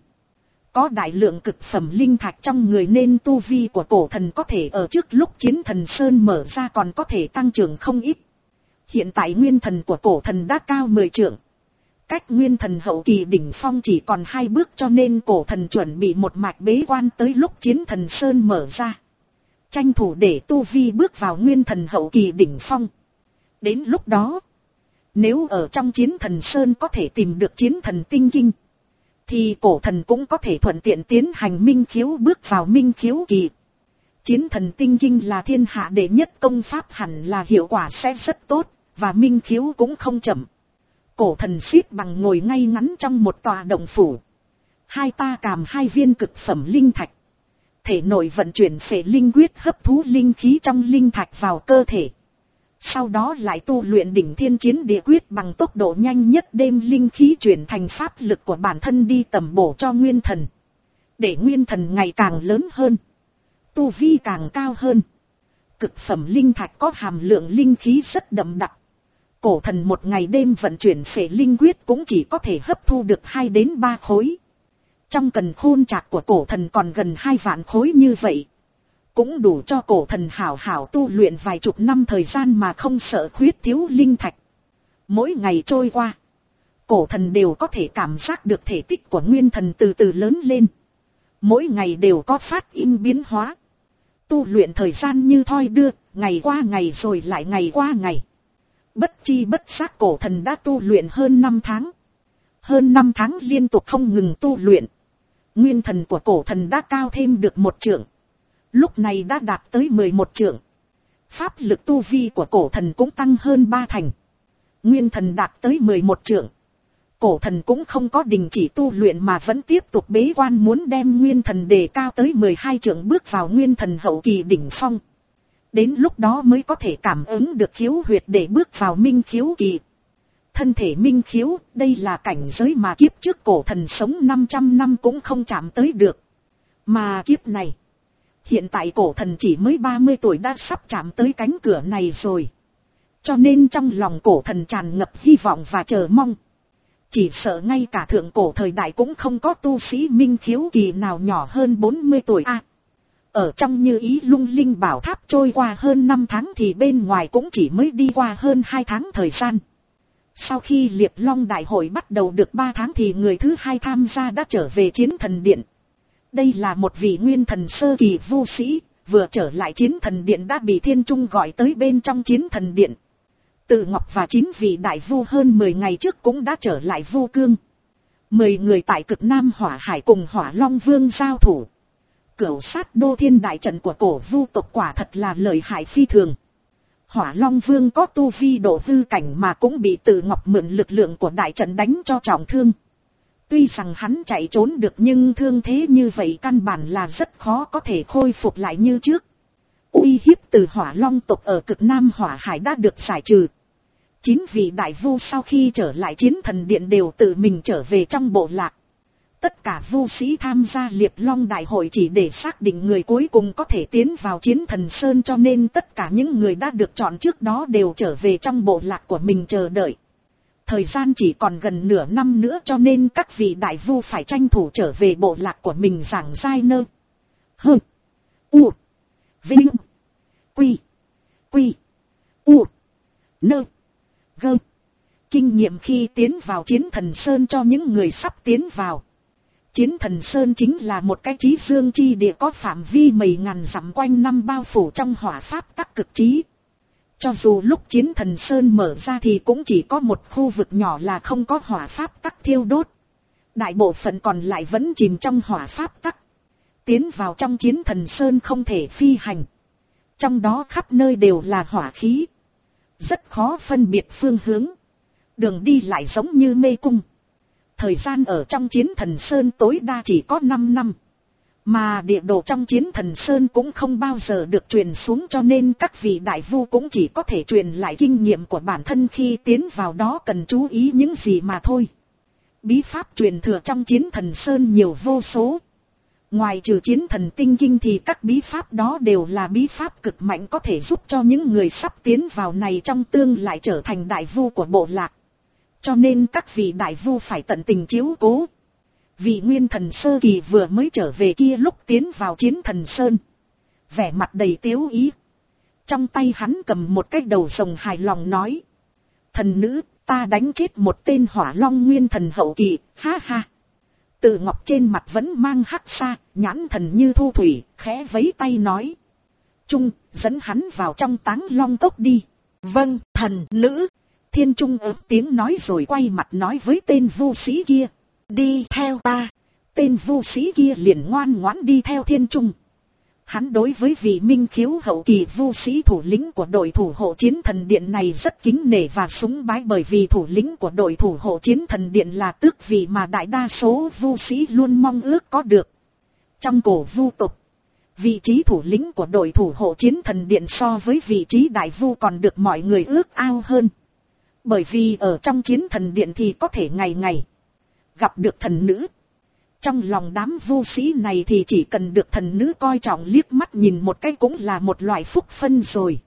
Có đại lượng cực phẩm linh thạch trong người nên tu vi của cổ thần có thể ở trước lúc Chiến Thần Sơn mở ra còn có thể tăng trưởng không ít. Hiện tại nguyên thần của cổ thần đã cao mười trượng. Cách nguyên thần hậu kỳ đỉnh phong chỉ còn hai bước cho nên cổ thần chuẩn bị một mạch bế quan tới lúc Chiến Thần Sơn mở ra. Tranh thủ để tu vi bước vào nguyên thần hậu kỳ đỉnh phong. Đến lúc đó, nếu ở trong Chiến Thần Sơn có thể tìm được Chiến Thần Tinh Kinh, thì cổ thần cũng có thể thuận tiện tiến hành minh khiếu bước vào minh khiếu kỳ. Chiến Thần Tinh Kinh là thiên hạ đệ nhất công pháp, hẳn là hiệu quả sẽ rất tốt, và minh khiếu cũng không chậm. Cổ thần xếp bằng ngồi ngay ngắn trong một tòa động phủ. Hai ta cầm hai viên cực phẩm linh thạch. Thể nội vận chuyển phệ linh quyết hấp thu linh khí trong linh thạch vào cơ thể. Sau đó lại tu luyện đỉnh thiên chiến địa quyết bằng tốc độ nhanh nhất, đem linh khí chuyển thành pháp lực của bản thân đi tầm bổ cho nguyên thần. Để nguyên thần ngày càng lớn hơn, tu vi càng cao hơn. Cực phẩm linh thạch có hàm lượng linh khí rất đậm đặc. Cổ thần một ngày đêm vận chuyển phệ linh quyết cũng chỉ có thể hấp thu được hai đến ba khối. Trong càn khôn trạc của cổ thần còn gần hai vạn khối như vậy. Cũng đủ cho cổ thần hảo hảo tu luyện vài chục năm thời gian mà không sợ khuyết thiếu linh thạch. Mỗi ngày trôi qua, cổ thần đều có thể cảm giác được thể tích của nguyên thần từ từ lớn lên. Mỗi ngày đều có phát in biến hóa. Tu luyện thời gian như thoi đưa, ngày qua ngày rồi lại ngày qua ngày. Bất chi bất giác cổ thần đã tu luyện hơn năm tháng. Hơn năm tháng liên tục không ngừng tu luyện. Nguyên thần của cổ thần đã cao thêm được một trượng. Lúc này đã đạt tới mười một trượng. Pháp lực tu vi của cổ thần cũng tăng hơn ba thành. Nguyên thần đạt tới mười một trượng. Cổ thần cũng không có đình chỉ tu luyện mà vẫn tiếp tục bế quan, muốn đem nguyên thần đề cao tới mười hai trượng bước vào nguyên thần hậu kỳ đỉnh phong. Đến lúc đó mới có thể cảm ứng được khiếu huyệt để bước vào minh khiếu kỳ. Thân thể minh khiếu, đây là cảnh giới mà kiếp trước cổ thần sống năm trăm năm cũng không chạm tới được. Mà kiếp này, hiện tại cổ thần chỉ mới ba mươi tuổi đã sắp chạm tới cánh cửa này rồi. Cho nên trong lòng cổ thần tràn ngập hy vọng và chờ mong. Chỉ sợ ngay cả thượng cổ thời đại cũng không có tu sĩ minh khiếu kỳ nào nhỏ hơn bốn mươi tuổi a. À, ở trong Như Ý Lung Linh Bảo Tháp trôi qua hơn năm tháng thì bên ngoài cũng chỉ mới đi qua hơn hai tháng thời gian. Sau khi Liệp Long Đại hội bắt đầu được ba tháng thì người thứ hai tham gia đã trở về Chiến Thần Điện. Đây là một vị nguyên thần sơ kỳ vu sĩ, vừa trở lại Chiến Thần Điện đã bị Thiên Trung gọi tới bên trong Chiến Thần Điện. Tự Ngọc và chín vị đại vu hơn mười ngày trước cũng đã trở lại Vu Cương. Mười người tại Cực Nam Hỏa Hải cùng Hỏa Long Vương giao thủ. Cửu sát đô thiên đại trận của cổ vu tộc quả thật là lợi hại phi thường. Hỏa Long Vương có tu vi độ hư cảnh mà cũng bị Tự Ngọc mượn lực lượng của đại trận đánh cho trọng thương. Tuy rằng hắn chạy trốn được nhưng thương thế như vậy căn bản là rất khó có thể khôi phục lại như trước. Uy hiếp từ Hỏa Long tộc ở Cực Nam Hỏa Hải đã được giải trừ. Chín vị đại vu sau khi trở lại Chiến Thần Điện đều tự mình trở về trong bộ lạc. Tất cả vu sĩ tham gia Liệp Long Đại hội chỉ để xác định người cuối cùng có thể tiến vào Chiến Thần Sơn, cho nên tất cả những người đã được chọn trước đó đều trở về trong bộ lạc của mình chờ đợi. Thời gian chỉ còn gần nửa năm nữa cho nên các vị đại vu phải tranh thủ trở về bộ lạc của mình giảng giai nơ. Hơ. U. Vinh. Quy. Quy. U. Nơ. Gơ. Kinh nghiệm khi tiến vào Chiến Thần Sơn cho những người sắp tiến vào. Chiến Thần Sơn chính là một cái chí dương chi địa có phạm vi mấy ngàn dặm quanh năm bao phủ trong hỏa pháp tắc cực trí. Cho dù lúc Chiến Thần Sơn mở ra thì cũng chỉ có một khu vực nhỏ là không có hỏa pháp tắc thiêu đốt. Đại bộ phận còn lại vẫn chìm trong hỏa pháp tắc. Tiến vào trong Chiến Thần Sơn không thể phi hành. Trong đó khắp nơi đều là hỏa khí. Rất khó phân biệt phương hướng. Đường đi lại giống như mê cung. Thời gian ở trong Chiến Thần Sơn tối đa chỉ có năm năm. Mà địa đồ trong Chiến Thần Sơn cũng không bao giờ được truyền xuống, cho nên các vị đại vu cũng chỉ có thể truyền lại kinh nghiệm của bản thân khi tiến vào đó cần chú ý những gì mà thôi. Bí pháp truyền thừa trong Chiến Thần Sơn nhiều vô số. Ngoài trừ Chiến Thần Tinh Kinh thì các bí pháp đó đều là bí pháp cực mạnh, có thể giúp cho những người sắp tiến vào này trong tương lai trở thành đại vu của bộ lạc. Cho nên các vị đại vu phải tận tình chiếu cố. Vị Nguyên Thần sơ kỳ vừa mới trở về kia lúc tiến vào Chiến Thần Sơn, vẻ mặt đầy tiếu ý. Trong tay hắn cầm một cái đầu rồng, hài lòng nói: thần nữ, ta đánh chết một tên Hỏa Long Nguyên Thần hậu kỳ, ha ha. Tự Ngọc trên mặt vẫn mang hắc xa, nhãn thần như thu thủy, khẽ vấy tay nói: Trung, dẫn hắn vào trong Táng Long Cốc đi. Vâng, thần nữ. Thiên Trung ớt tiếng nói rồi quay mặt nói với tên vu sĩ kia: đi theo ta. Tên vu sĩ kia liền ngoan ngoãn đi theo Thiên Trung. Hắn đối với vị Minh Khiếu hậu kỳ vu sĩ thủ lĩnh của đội thủ hộ Chiến Thần Điện này rất kính nể và súng bái, bởi vì thủ lĩnh của đội thủ hộ Chiến Thần Điện là tước vị mà đại đa số vu sĩ luôn mong ước có được. Trong cổ vu tộc, vị trí thủ lĩnh của đội thủ hộ Chiến Thần Điện so với vị trí đại vu còn được mọi người ước ao hơn. Bởi vì ở trong Chiến Thần Điện thì có thể ngày ngày gặp được thần nữ. Trong lòng đám vu sĩ này thì chỉ cần được thần nữ coi trọng liếc mắt nhìn một cái cũng là một loại phúc phân rồi.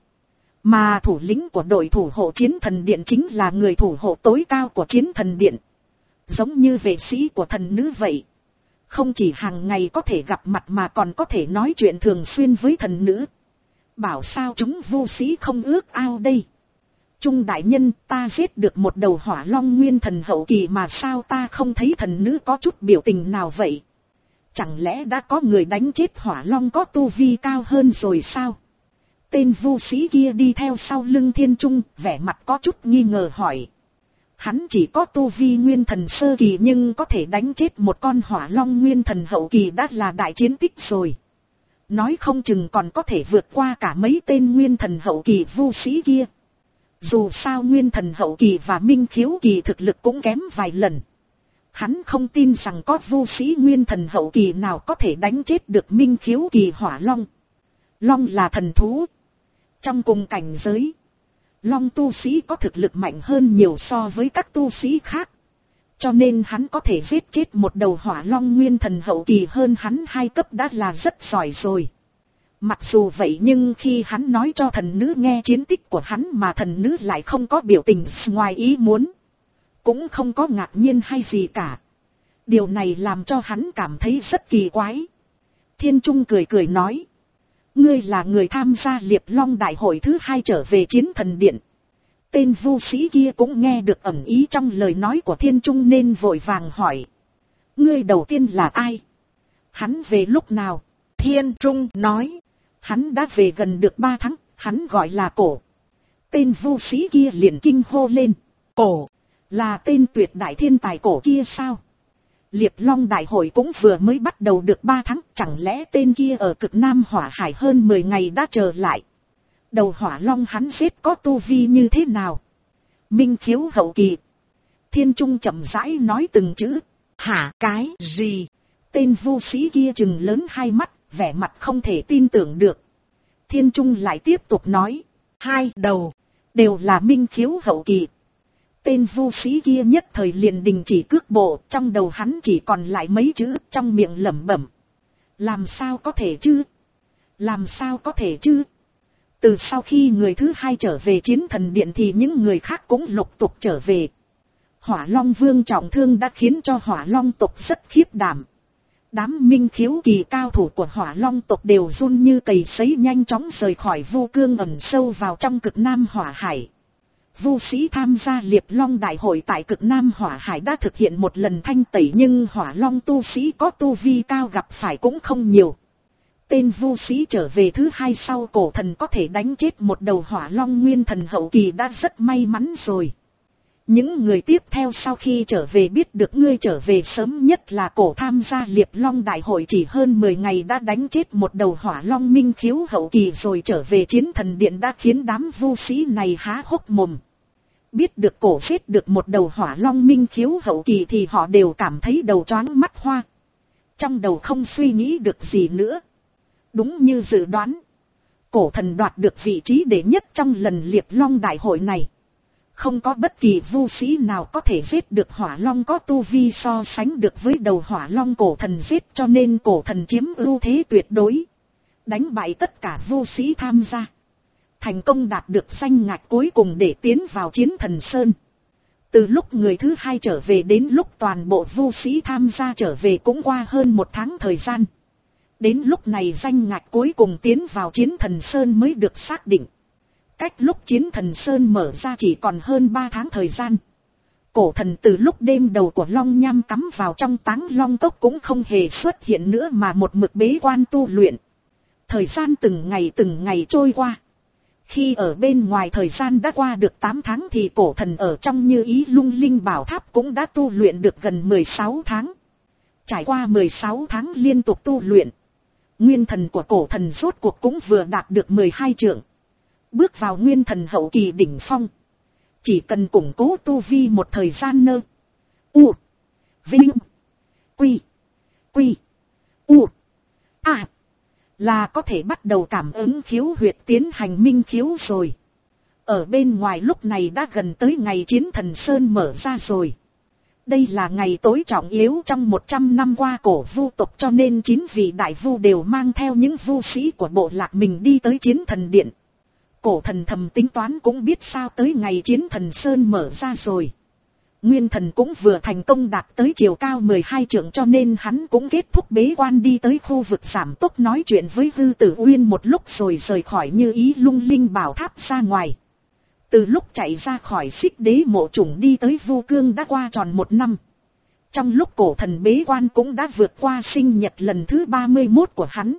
Mà thủ lĩnh của đội thủ hộ Chiến Thần Điện chính là người thủ hộ tối cao của Chiến Thần Điện. Giống như vệ sĩ của thần nữ vậy. Không chỉ hàng ngày có thể gặp mặt mà còn có thể nói chuyện thường xuyên với thần nữ. Bảo sao chúng vu sĩ không ước ao đây. Trung đại nhân, ta giết được một đầu Hỏa Long Nguyên Thần hậu kỳ mà sao ta không thấy thần nữ có chút biểu tình nào vậy? Chẳng lẽ đã có người đánh chết Hỏa Long có tu vi cao hơn rồi sao? Tên vu sĩ kia đi theo sau lưng Thiên Trung, vẻ mặt có chút nghi ngờ hỏi. Hắn chỉ có tu vi Nguyên Thần sơ kỳ nhưng có thể đánh chết một con Hỏa Long Nguyên Thần hậu kỳ đã là đại chiến tích rồi. Nói không chừng còn có thể vượt qua cả mấy tên Nguyên Thần hậu kỳ vu sĩ kia. Dù sao Nguyên Thần hậu kỳ và Minh Khiếu kỳ thực lực cũng kém vài lần. Hắn không tin rằng có vu sĩ Nguyên Thần hậu kỳ nào có thể đánh chết được Minh Khiếu kỳ Hỏa Long. Long là thần thú. Trong cùng cảnh giới, Long tu sĩ có thực lực mạnh hơn nhiều so với các tu sĩ khác. Cho nên hắn có thể giết chết một đầu Hỏa Long Nguyên Thần hậu kỳ hơn hắn hai cấp đã là rất giỏi rồi. Mặc dù vậy nhưng khi hắn nói cho thần nữ nghe chiến tích của hắn mà thần nữ lại không có biểu tình ngoài ý muốn. Cũng không có ngạc nhiên hay gì cả. Điều này làm cho hắn cảm thấy rất kỳ quái. Thiên Trung cười cười nói. Ngươi là người tham gia Liệp Long Đại hội thứ hai trở về Chiến Thần Điện. Tên vu sĩ kia cũng nghe được ẩn ý trong lời nói của Thiên Trung nên vội vàng hỏi. Ngươi đầu tiên là ai? Hắn về lúc nào? Thiên Trung nói. Hắn đã về gần được ba tháng, hắn gọi là Cổ. Tên vu sĩ kia liền kinh hô lên. Cổ, là tên tuyệt đại thiên tài Cổ kia sao? Liệp Long Đại hội cũng vừa mới bắt đầu được ba tháng, chẳng lẽ tên kia ở cực Nam Hỏa Hải hơn mười ngày đã trở lại? Đầu Hỏa Long hắn giết có tu vi như thế nào? Minh Khiếu hậu kỳ. Thiên Trung chậm rãi nói từng chữ. Hả cái gì? Tên vu sĩ kia trừng lớn hai mắt, vẻ mặt không thể tin tưởng được. Thiên Trung lại tiếp tục nói. Hai đầu, đều là Minh Khiếu hậu kỳ. Tên vu sĩ kia nhất thời liền đình chỉ cước bộ, trong đầu hắn chỉ còn lại mấy chữ, trong miệng lẩm bẩm. Làm sao có thể chứ? Làm sao có thể chứ? Từ sau khi người thứ hai trở về Chiến Thần Điện thì những người khác cũng lục tục trở về. Hỏa Long Vương trọng thương đã khiến cho Hỏa Long tộc rất khiếp đảm. Đám Minh Khiếu kỳ cao thủ của Hỏa Long tộc đều run như cầy sấy nhanh chóng rời khỏi Vu Cương ẩn sâu vào trong cực Nam Hỏa Hải. Vu sĩ tham gia Liệp Long Đại hội tại cực Nam Hỏa Hải đã thực hiện một lần thanh tẩy nhưng Hỏa Long tu sĩ có tu vi cao gặp phải cũng không nhiều. Tên vu sĩ trở về thứ hai sau Cổ thần có thể đánh chết một đầu Hỏa Long Nguyên Thần hậu kỳ đã rất may mắn rồi. Những người tiếp theo sau khi trở về biết được ngươi trở về sớm nhất là Cổ tham gia Liệp Long Đại hội chỉ hơn mười ngày đã đánh chết một đầu Hỏa Long Minh Khiếu hậu kỳ rồi trở về Chiến Thần Điện đã khiến đám vu sĩ này há hốc mồm. Biết được Cổ giết được một đầu Hỏa Long Minh Khiếu hậu kỳ thì họ đều cảm thấy đầu choáng mắt hoa. trong đầu không suy nghĩ được gì nữa. Đúng như dự đoán, cổ thần đoạt được vị trí đệ nhất trong lần liệp long đại hội này. Không có bất kỳ vu sĩ nào có thể giết được hỏa long có tu vi so sánh được với đầu hỏa long cổ thần giết, cho nên cổ thần chiếm ưu thế tuyệt đối. Đánh bại tất cả vu sĩ tham gia. Thành công đạt được danh ngạch cuối cùng để tiến vào chiến thần sơn. Từ lúc người thứ hai trở về đến lúc toàn bộ vu sĩ tham gia trở về cũng qua hơn một tháng thời gian. Đến lúc này danh ngạch cuối cùng tiến vào chiến thần sơn mới được xác định. Cách lúc chiến thần sơn mở ra chỉ còn hơn ba tháng thời gian. Cổ thần từ lúc đêm đầu của long nham cắm vào trong táng long cốc cũng không hề xuất hiện nữa mà một mực bế quan tu luyện. Thời gian từng ngày từng ngày trôi qua. Khi ở bên ngoài thời gian đã qua được tám tháng thì cổ thần ở trong Như Ý Lung Linh Bảo Tháp cũng đã tu luyện được gần mười sáu tháng. Trải qua mười sáu tháng liên tục tu luyện, nguyên thần của cổ thần rốt cuộc cũng vừa đạt được mười hai trượng. Bước vào nguyên thần hậu kỳ đỉnh phong. Chỉ cần củng cố tu vi một thời gian nơ. U. Vinh. Quy. Quy. U. À. Là có thể bắt đầu cảm ứng khiếu huyệt tiến hành minh khiếu rồi. Ở bên ngoài lúc này đã gần tới ngày chiến thần sơn mở ra rồi. Đây là ngày tối trọng yếu trong một trăm năm qua cổ vu tộc, cho nên chín vị đại vu đều mang theo những vu sĩ của bộ lạc mình đi tới chiến thần điện. Cổ thần thầm tính toán cũng biết sao tới ngày chiến thần sơn mở ra rồi. Nguyên thần cũng vừa thành công đạt tới chiều cao mười hai trượng, cho nên hắn cũng kết thúc bế quan đi tới khu vực giảm tốc nói chuyện với Hư Tử Uyên một lúc rồi rời khỏi Như Ý Lung Linh Bảo Tháp ra ngoài. Từ lúc chạy ra khỏi Xích Đế mộ chủng đi tới Vu Cương đã qua tròn một năm. Trong lúc cổ thần bế quan cũng đã vượt qua sinh nhật lần thứ ba mươi mốt của hắn.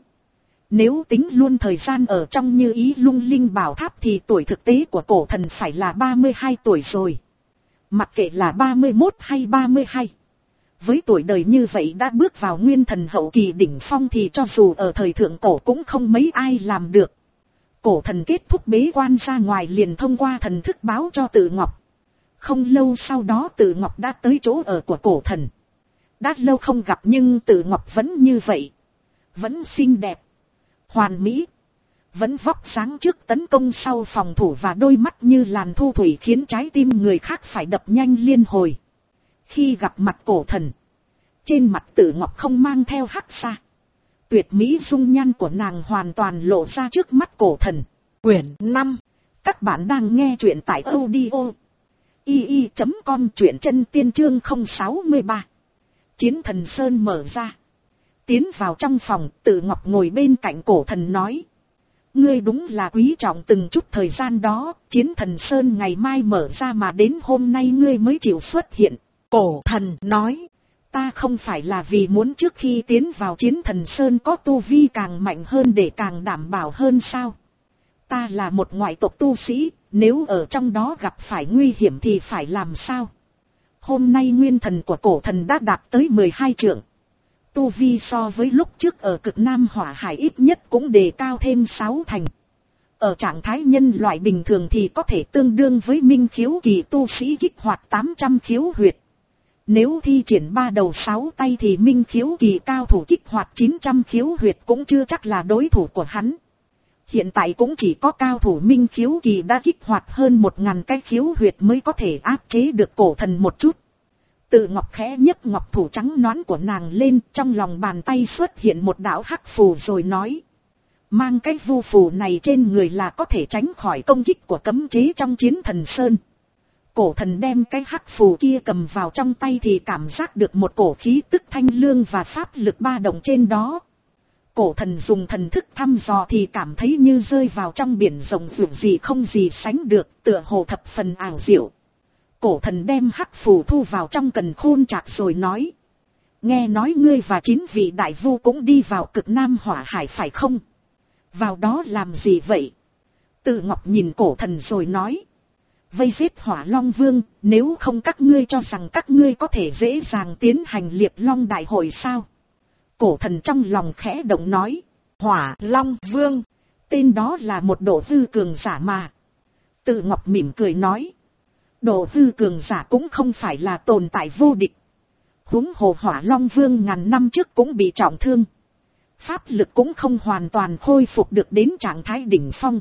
Nếu tính luôn thời gian ở trong Như Ý Lung Linh Bảo Tháp thì tuổi thực tế của cổ thần phải là ba mươi hai tuổi rồi. Mặc kệ là ba mươi mốt hay ba mươi hai. Với tuổi đời như vậy đã bước vào nguyên thần hậu kỳ đỉnh phong thì cho dù ở thời thượng cổ cũng không mấy ai làm được. Cổ thần kết thúc bế quan ra ngoài liền thông qua thần thức báo cho Tử Ngọc. Không lâu sau đó Tử Ngọc đã tới chỗ ở của cổ thần. Đã lâu không gặp nhưng Tử Ngọc vẫn như vậy. Vẫn xinh đẹp, hoàn mỹ. Vẫn vóc sáng trước tấn công sau phòng thủ và đôi mắt như làn thu thủy khiến trái tim người khác phải đập nhanh liên hồi. Khi gặp mặt cổ thần, trên mặt Tử Ngọc không mang theo hắc xa. Tuyệt mỹ dung nhan của nàng hoàn toàn lộ ra trước mắt cổ thần. Quyển năm. Các bạn đang nghe truyện tại audio i i chấm com, truyện chân tiên chương không sáu ba. Chiến thần sơn mở ra. Tiến vào trong phòng, Tử Ngọc ngồi bên cạnh cổ thần nói. Ngươi đúng là quý trọng từng chút thời gian đó, chiến thần sơn ngày mai mở ra mà đến hôm nay ngươi mới chịu xuất hiện. Cổ thần nói, ta không phải là vì muốn trước khi tiến vào chiến thần sơn có tu vi càng mạnh hơn để càng đảm bảo hơn sao? Ta là một ngoại tộc tu sĩ, nếu ở trong đó gặp phải nguy hiểm thì phải làm sao? Hôm nay nguyên thần của cổ thần đã đạt tới mười hai trượng. Tu vi so với lúc trước ở cực Nam Hỏa Hải ít nhất cũng đề cao thêm sáu thành. Ở trạng thái nhân loại bình thường thì có thể tương đương với minh khiếu kỳ tu sĩ kích hoạt tám trăm khiếu huyệt. Nếu thi triển ba đầu sáu tay thì minh khiếu kỳ cao thủ kích hoạt chín trăm khiếu huyệt cũng chưa chắc là đối thủ của hắn. Hiện tại cũng chỉ có cao thủ minh khiếu kỳ đã kích hoạt hơn một ngàn cái khiếu huyệt mới có thể áp chế được cổ thần một chút. Tự Ngọc khẽ nhấc ngọc thủ trắng nõn của nàng lên, trong lòng bàn tay xuất hiện một đạo hắc phù rồi nói. Mang cái vu phù này trên người là có thể tránh khỏi công kích của cấm chế trong chiến thần sơn. Cổ thần đem cái hắc phù kia cầm vào trong tay thì cảm giác được một cổ khí tức thanh lương và pháp lực ba động trên đó. Cổ thần dùng thần thức thăm dò thì cảm thấy như rơi vào trong biển rộng vượt gì không gì sánh được, tựa hồ thập phần ảo diệu. Cổ thần đem hắc phù thu vào trong càn khôn trạc rồi nói. Nghe nói ngươi và chín vị đại vu cũng đi vào cực Nam Hỏa Hải phải không? Vào đó làm gì vậy? Tự Ngọc nhìn cổ thần rồi nói. Vây giết Hỏa Long Vương, nếu không các ngươi cho rằng các ngươi có thể dễ dàng tiến hành liệp long đại hội sao? Cổ thần trong lòng khẽ động nói. Hỏa Long Vương, tên đó là một độ hư cường giả mà. Tự Ngọc mỉm cười nói. Độ hư cường giả cũng không phải là tồn tại vô địch. Huống hồ Hỏa Long Vương ngàn năm trước cũng bị trọng thương. Pháp lực cũng không hoàn toàn khôi phục được đến trạng thái đỉnh phong.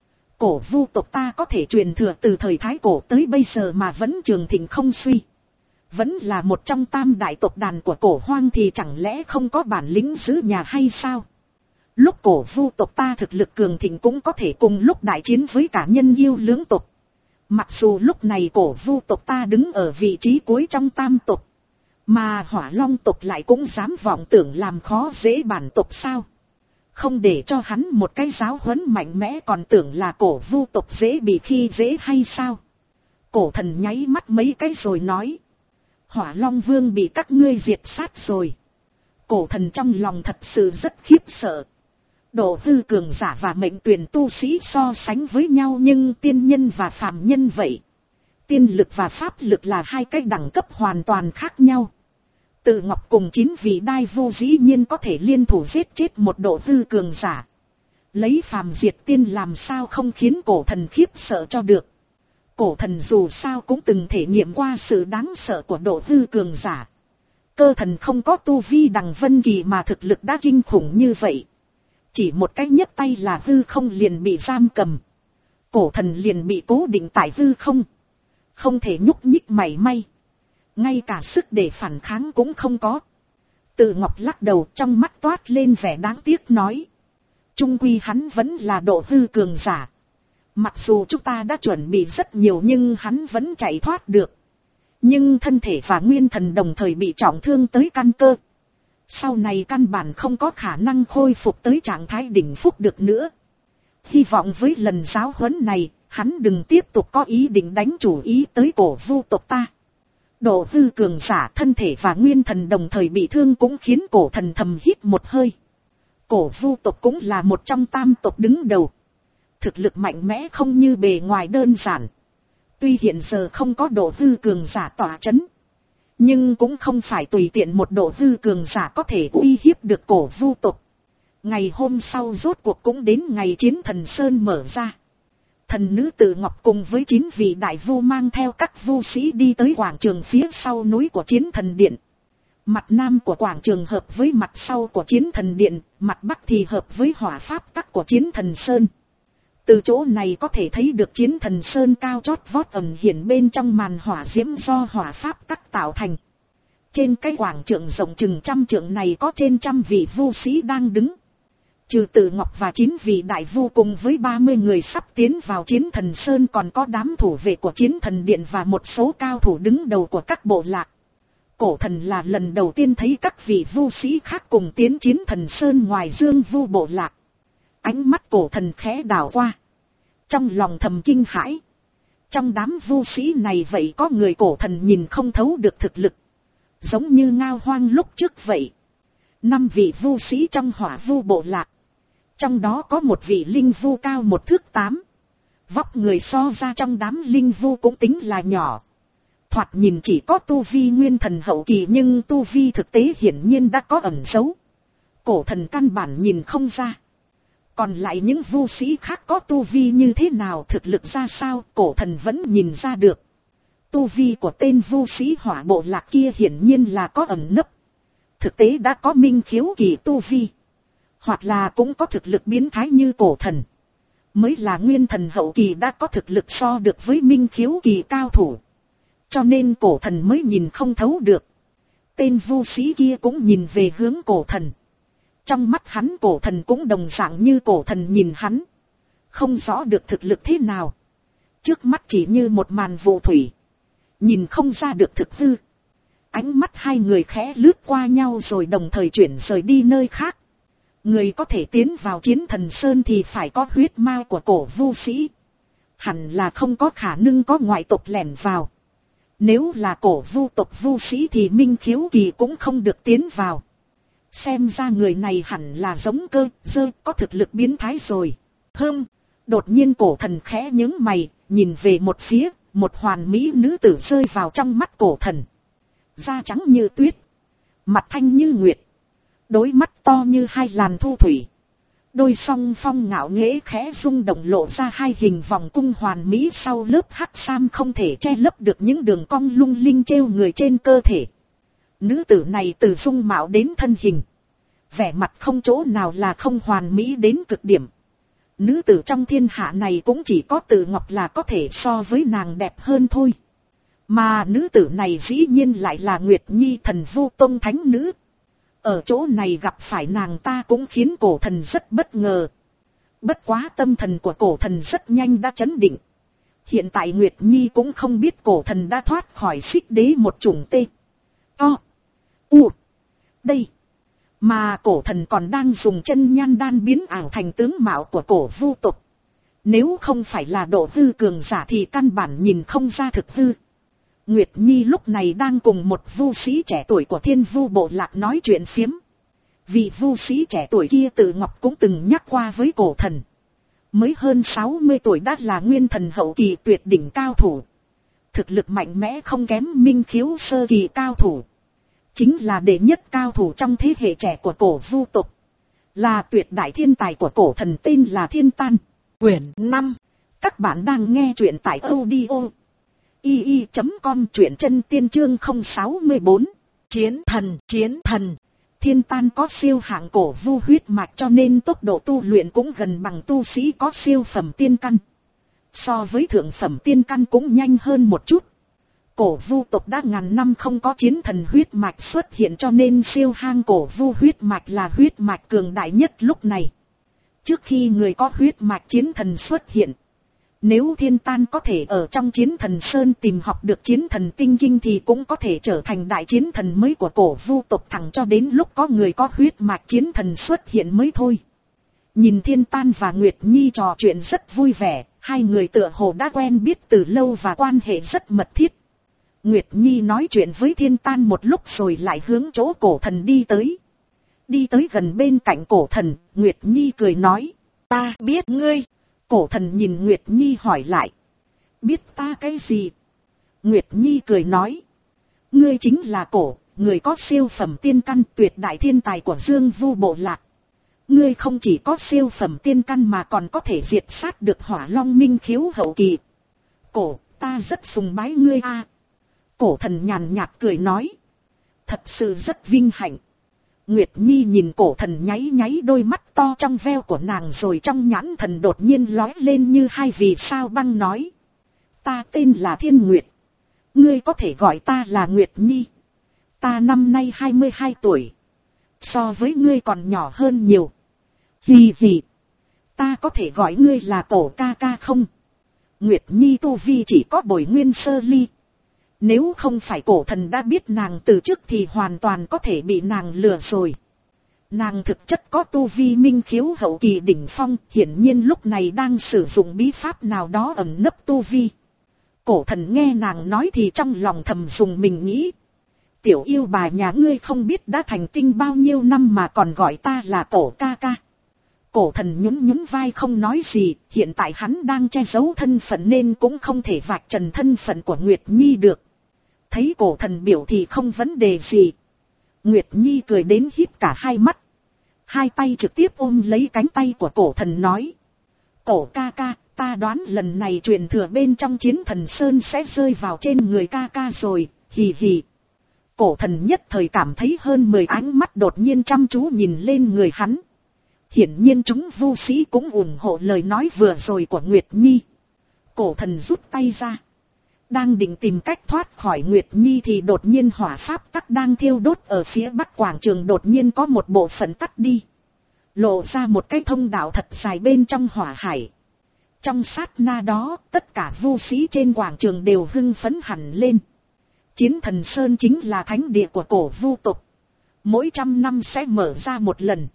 Cổ vu tộc ta có thể truyền thừa từ thời Thái Cổ tới bây giờ mà vẫn trường thịnh không suy. Vẫn là một trong tam đại tộc đàn của Cổ Hoang thì chẳng lẽ không có bản lĩnh giữ nhà hay sao? Lúc cổ vu tộc ta thực lực cường thịnh cũng có thể cùng lúc đại chiến với cả nhân yêu lưỡng tộc. Mặc dù lúc này cổ vu tộc ta đứng ở vị trí cuối trong tam tộc. Mà Hỏa Long tộc lại cũng dám vọng tưởng làm khó dễ bản tộc sao? Không để cho hắn một cái giáo huấn mạnh mẽ còn tưởng là cổ vu tộc dễ bị khi dễ hay sao? Cổ thần nháy mắt mấy cái rồi nói. Hỏa Long Vương bị các ngươi diệt sát rồi. Cổ thần trong lòng thật sự rất khiếp sợ. Độ hư cường giả và mệnh tuyển tu sĩ so sánh với nhau nhưng tiên nhân và phàm nhân vậy. Tiên lực và pháp lực là hai cái đẳng cấp hoàn toàn khác nhau. Tự Ngọc cùng chín vị đai vô dĩ nhiên có thể liên thủ giết chết một độ hư cường giả. Lấy phàm diệt tiên làm sao không khiến cổ thần khiếp sợ cho được. Cổ thần dù sao cũng từng thể nghiệm qua sự đáng sợ của độ hư cường giả. Cơ thần không có tu vi đằng Vân Kỳ mà thực lực đã kinh khủng như vậy. Chỉ một cái nhấc tay là hư không liền bị giam cầm. Cổ thần liền bị cố định tại hư không. Không thể nhúc nhích mảy may. Ngay cả sức để phản kháng cũng không có. Tự Ngọc lắc đầu trong mắt toát lên vẻ đáng tiếc nói. Trung quy hắn vẫn là độ hư cường giả. Mặc dù chúng ta đã chuẩn bị rất nhiều nhưng hắn vẫn chạy thoát được. Nhưng thân thể và nguyên thần đồng thời bị trọng thương tới căn cơ. Sau này căn bản không có khả năng khôi phục tới trạng thái đỉnh phúc được nữa. Hy vọng với lần giáo huấn này, hắn đừng tiếp tục có ý định đánh chủ ý tới cổ vu tộc ta. Độ hư cường giả thân thể và nguyên thần đồng thời bị thương cũng khiến cổ thần thầm hít một hơi. Cổ vu tộc cũng là một trong tam tộc đứng đầu. Thực lực mạnh mẽ không như bề ngoài đơn giản. Tuy hiện giờ không có độ hư cường giả tỏa chấn. Nhưng cũng không phải tùy tiện một độ hư cường giả có thể uy hiếp được cổ vu tộc. Ngày hôm sau rốt cuộc cũng đến ngày chiến thần sơn mở ra. Thần nữ Tự Ngọc cùng với chín vị đại vu mang theo các vu sĩ đi tới quảng trường phía sau núi của chiến thần điện. Mặt nam của quảng trường hợp với mặt sau của chiến thần điện, mặt bắc thì hợp với hỏa pháp tắc của chiến thần sơn. Từ chỗ này có thể thấy được chiến thần sơn cao chót vót ẩn hiện bên trong màn hỏa diễm do hỏa pháp tắc tạo thành. Trên cái quảng trường rộng chừng trăm trượng này có trên trăm vị vu sĩ đang đứng. Trừ Tự Ngọc và chín vị đại vu cùng với ba mươi người sắp tiến vào chiến thần sơn còn có đám thủ vệ của chiến thần điện và một số cao thủ đứng đầu của các bộ lạc. Cổ thần là lần đầu tiên thấy các vị vu sĩ khác cùng tiến chiến thần sơn ngoài Dương vu bộ lạc. Ánh mắt cổ thần khẽ đảo qua. Trong lòng thầm kinh hãi. Trong đám vu sĩ này vậy có người cổ thần nhìn không thấu được thực lực. Giống như Ngao Hoang lúc trước vậy. Năm vị vu sĩ trong hỏa vu bộ lạc. Trong đó có một vị linh vu cao một thước tám. Vóc người so ra trong đám linh vu cũng tính là nhỏ. Thoạt nhìn chỉ có tu vi nguyên thần hậu kỳ nhưng tu vi thực tế hiển nhiên đã có ẩn dấu. Cổ thần căn bản nhìn không ra. Còn lại những vu sĩ khác có tu vi như thế nào thực lực ra sao cổ thần vẫn nhìn ra được. Tu vi của tên vu sĩ hỏa bộ lạc kia hiển nhiên là có ẩn nấp. Thực tế đã có minh khiếu kỳ tu vi. Hoặc là cũng có thực lực biến thái như cổ thần. Mới là nguyên thần hậu kỳ đã có thực lực so được với minh khiếu kỳ cao thủ. Cho nên cổ thần mới nhìn không thấu được. Tên vu sĩ kia cũng nhìn về hướng cổ thần. Trong mắt hắn cổ thần cũng đồng dạng như cổ thần nhìn hắn. Không rõ được thực lực thế nào. Trước mắt chỉ như một màn vụ thủy. Nhìn không ra được thực hư. Ánh mắt hai người khẽ lướt qua nhau rồi đồng thời chuyển rời đi nơi khác. Người có thể tiến vào chiến thần sơn thì phải có huyết mao của cổ vu sĩ. Hẳn là không có khả năng có ngoại tộc lẻn vào. Nếu là cổ vu tộc vu sĩ thì minh khiếu kỳ cũng không được tiến vào. Xem ra người này hẳn là giống cơ, dơ, có thực lực biến thái rồi. Hơm, đột nhiên cổ thần khẽ nhướng mày, nhìn về một phía, một hoàn mỹ nữ tử rơi vào trong mắt cổ thần. Da trắng như tuyết, mặt thanh như nguyệt, đôi mắt to như hai làn thu thủy. Đôi song phong ngạo nghễ khẽ rung động lộ ra hai hình vòng cung hoàn mỹ sau lớp hắc sam không thể che lấp được những đường cong lung linh trêu người trên cơ thể. Nữ tử này từ dung mạo đến thân hình, vẻ mặt không chỗ nào là không hoàn mỹ đến cực điểm. Nữ tử trong thiên hạ này cũng chỉ có Từ Ngọc là có thể so với nàng đẹp hơn thôi. Mà nữ tử này dĩ nhiên lại là Nguyệt Nhi, Thần Vu Tông thánh nữ. Ở chỗ này gặp phải nàng ta cũng khiến cổ thần rất bất ngờ. Bất quá tâm thần của cổ thần rất nhanh đã chấn định. Hiện tại Nguyệt Nhi cũng không biết cổ thần đã thoát khỏi xích đế một chủng tê. To. U. Đây. Mà cổ thần còn đang dùng chân nhan đan biến ảo thành tướng mạo của cổ vu tộc. Nếu không phải là độ hư cường giả thì căn bản nhìn không ra thực hư. Nguyệt Nhi lúc này đang cùng một vu sĩ trẻ tuổi của Thiên Vu bộ lạc nói chuyện phiếm. Vị vu sĩ trẻ tuổi kia Từ Ngọc cũng từng nhắc qua với cổ thần. Mới hơn sáu mươi tuổi đã là nguyên thần hậu kỳ tuyệt đỉnh cao thủ. Thực lực mạnh mẽ không kém Minh Khiếu sơ kỳ cao thủ. Chính là đệ nhất cao thủ trong thế hệ trẻ của cổ vu tộc. Là tuyệt đại thiên tài của cổ thần tên là Thiên Tan. Quyển năm. Các bạn đang nghe chuyện tại audio i i chấm com, truyện chân tiên chương không sáu bốn. Chiến thần, chiến thần. Thiên Tan có siêu hạng cổ vu huyết mạch cho nên tốc độ tu luyện cũng gần bằng tu sĩ có siêu phẩm tiên căn. So với thượng phẩm tiên căn cũng nhanh hơn một chút. Cổ vu tộc đã ngàn năm không có chiến thần huyết mạch xuất hiện cho nên siêu hang cổ vu huyết mạch là huyết mạch cường đại nhất lúc này. Trước khi người có huyết mạch chiến thần xuất hiện, nếu Thiên Tan có thể ở trong chiến thần sơn tìm học được chiến thần tinh kinh thì cũng có thể trở thành đại chiến thần mới của cổ vu tộc thẳng cho đến lúc có người có huyết mạch chiến thần xuất hiện mới thôi. Nhìn Thiên Tan và Nguyệt Nhi trò chuyện rất vui vẻ, hai người tựa hồ đã quen biết từ lâu và quan hệ rất mật thiết. Nguyệt Nhi nói chuyện với Thiên Tan một lúc rồi lại hướng chỗ cổ thần đi tới. Đi tới gần bên cạnh cổ thần, Nguyệt Nhi cười nói, ta biết ngươi. Cổ thần nhìn Nguyệt Nhi hỏi lại, biết ta cái gì? Nguyệt Nhi cười nói, ngươi chính là cổ, người có siêu phẩm tiên căn tuyệt đại thiên tài của Dương Vu bộ lạc. Ngươi không chỉ có siêu phẩm tiên căn mà còn có thể diệt sát được Hỏa Long Minh Khiếu hậu kỳ. Cổ, ta rất sùng bái ngươi a. Cổ thần nhàn nhạt cười nói, thật sự rất vinh hạnh. Nguyệt Nhi nhìn cổ thần nháy nháy đôi mắt to trong veo của nàng rồi trong nhãn thần đột nhiên lóe lên như hai vì sao băng nói, ta tên là Thiên Nguyệt. Ngươi có thể gọi ta là Nguyệt Nhi. Ta năm nay hai mươi hai tuổi. So với ngươi còn nhỏ hơn nhiều. Hì hì. Ta có thể gọi ngươi là cổ ca ca không? Nguyệt Nhi tu vi chỉ có bồi nguyên sơ ly. Nếu không phải cổ thần đã biết nàng từ trước thì hoàn toàn có thể bị nàng lừa rồi. Nàng thực chất có tu vi minh khiếu hậu kỳ đỉnh phong, hiển nhiên lúc này đang sử dụng bí pháp nào đó ẩn nấp tu vi. Cổ thần nghe nàng nói thì trong lòng thầm dùng mình nghĩ, tiểu yêu bà nhà ngươi không biết đã thành tinh bao nhiêu năm mà còn gọi ta là cổ ca ca. Cổ thần nhún nhún vai không nói gì, hiện tại hắn đang che giấu thân phận nên cũng không thể vạch trần thân phận của Nguyệt Nhi được. Thấy cổ thần biểu thì không vấn đề gì. Nguyệt Nhi cười đến híp cả hai mắt. Hai tay trực tiếp ôm lấy cánh tay của cổ thần nói, cổ ca ca, ta đoán lần này truyền thừa bên trong chiến thần Sơn sẽ rơi vào trên người ca ca rồi, hì hì. Cổ thần nhất thời cảm thấy hơn mười ánh mắt đột nhiên chăm chú nhìn lên người hắn. Hiển nhiên chúng vu sĩ cũng ủng hộ lời nói vừa rồi của Nguyệt Nhi. Cổ thần rút tay ra. Đang định tìm cách thoát khỏi Nguyệt Nhi thì đột nhiên hỏa pháp tắc đang thiêu đốt ở phía bắc quảng trường đột nhiên có một bộ phận tắt đi. Lộ ra một cái thông đạo thật dài bên trong hỏa hải. Trong sát na đó, tất cả vu sĩ trên quảng trường đều hưng phấn hẳn lên. Chiến thần Sơn chính là thánh địa của cổ vu tộc. Mỗi trăm năm sẽ mở ra một lần.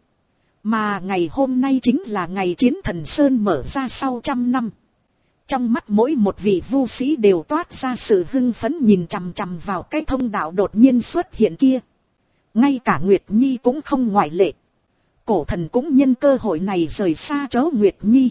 Mà ngày hôm nay chính là ngày chiến thần Sơn mở ra sau trăm năm. Trong mắt mỗi một vị vu sĩ đều toát ra sự hưng phấn nhìn chằm chằm vào cái thông đạo đột nhiên xuất hiện kia. Ngay cả Nguyệt Nhi cũng không ngoại lệ. Cổ thần cũng nhân cơ hội này rời xa chỗ Nguyệt Nhi.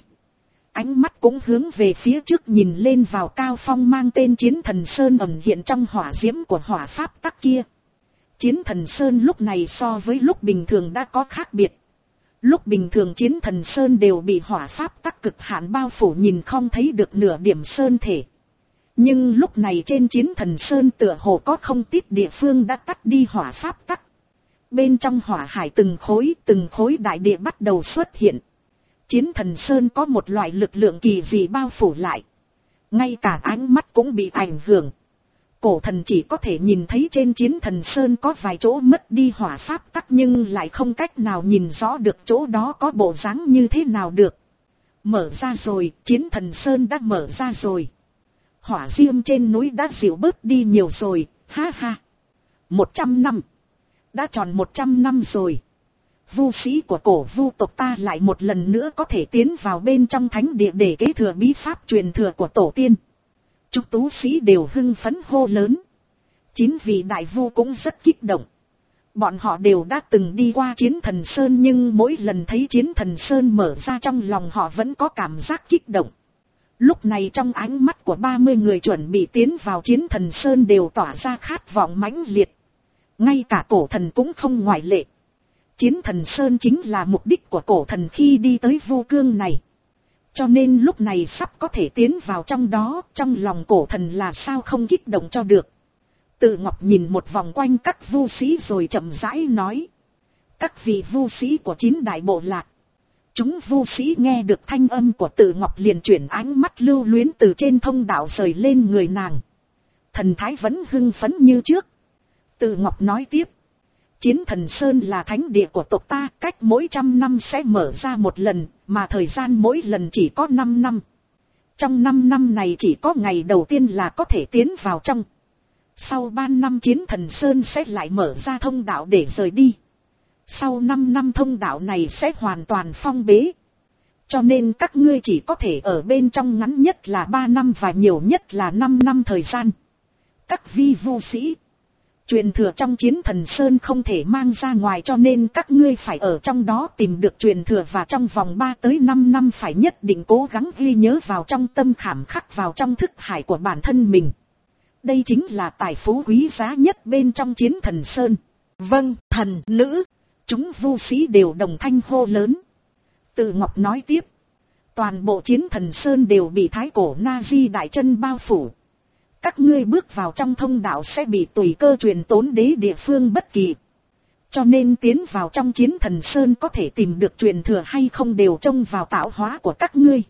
Ánh mắt cũng hướng về phía trước nhìn lên vào cao phong mang tên chiến thần Sơn ẩn hiện trong hỏa diễm của hỏa pháp tắc kia. Chiến thần Sơn lúc này so với lúc bình thường đã có khác biệt. Lúc bình thường chiến thần Sơn đều bị hỏa pháp tắc cực hạn bao phủ nhìn không thấy được nửa điểm sơn thể. Nhưng lúc này trên Chiến Thần Sơn tựa hồ có không ít địa phương đã tắt đi hỏa pháp tắc. Bên trong hỏa hải từng khối từng khối đại địa bắt đầu xuất hiện. Chiến Thần Sơn có một loại lực lượng kỳ dị bao phủ lại. Ngay cả ánh mắt cũng bị ảnh hưởng. Cổ thần chỉ có thể nhìn thấy trên Chiến Thần Sơn có vài chỗ mất đi hỏa pháp tắc, nhưng lại không cách nào nhìn rõ được chỗ đó có bộ dáng như thế nào được. Mở ra rồi, Chiến Thần Sơn đã mở ra rồi. Hỏa diêm trên núi đã dịu bớt đi nhiều rồi, ha ha. Một trăm năm. Đã tròn một trăm năm rồi. Vu sĩ của cổ vu tộc ta lại một lần nữa có thể tiến vào bên trong thánh địa để kế thừa bí pháp truyền thừa của tổ tiên. Chúng tú sĩ đều hưng phấn hô lớn. Chín vị đại vu cũng rất kích động. Bọn họ đều đã từng đi qua Chiến Thần Sơn, nhưng mỗi lần thấy Chiến Thần Sơn mở ra trong lòng họ vẫn có cảm giác kích động. Lúc này trong ánh mắt của ba mươi người chuẩn bị tiến vào Chiến Thần Sơn đều tỏa ra khát vọng mãnh liệt. Ngay cả cổ thần cũng không ngoại lệ. Chiến Thần Sơn chính là mục đích của cổ thần khi đi tới Vu Cương này. Cho nên lúc này sắp có thể tiến vào trong đó, trong lòng cổ thần là sao không kích động cho được. Tự Ngọc nhìn một vòng quanh các vu sĩ rồi chậm rãi nói. Các vị vu sĩ của chín đại bộ lạc. Chúng vu sĩ nghe được thanh âm của Tự Ngọc liền chuyển ánh mắt lưu luyến từ trên thông đạo rời lên người nàng. Thần thái vẫn hưng phấn như trước. Tự Ngọc nói tiếp. Chiến Thần Sơn là thánh địa của tộc ta, cách mỗi trăm năm sẽ mở ra một lần, mà thời gian mỗi lần chỉ có năm năm. Trong năm năm này chỉ có ngày đầu tiên là có thể tiến vào trong. Sau ba năm Chiến Thần Sơn sẽ lại mở ra thông đạo để rời đi. Sau năm năm thông đạo này sẽ hoàn toàn phong bế. Cho nên các ngươi chỉ có thể ở bên trong ngắn nhất là ba năm và nhiều nhất là năm năm thời gian. Các vi vu sĩ. Truyền thừa trong Chiến Thần Sơn không thể mang ra ngoài, cho nên các ngươi phải ở trong đó tìm được truyền thừa, và trong vòng ba tới năm năm phải nhất định cố gắng ghi nhớ vào trong tâm khảm, khắc vào trong thức hải của bản thân mình. Đây chính là tài phú quý giá nhất bên trong Chiến Thần Sơn. Vâng, thần nữ. Chúng vu sĩ đều đồng thanh hô lớn. Tự Ngọc nói tiếp. Toàn bộ Chiến Thần Sơn đều bị thái cổ Na Di đại chân bao phủ. Các ngươi bước vào trong thông đạo sẽ bị tùy cơ truyền tốn đế địa phương bất kỳ. Cho nên tiến vào trong Chiến Thần Sơn có thể tìm được truyền thừa hay không đều trông vào tạo hóa của các ngươi.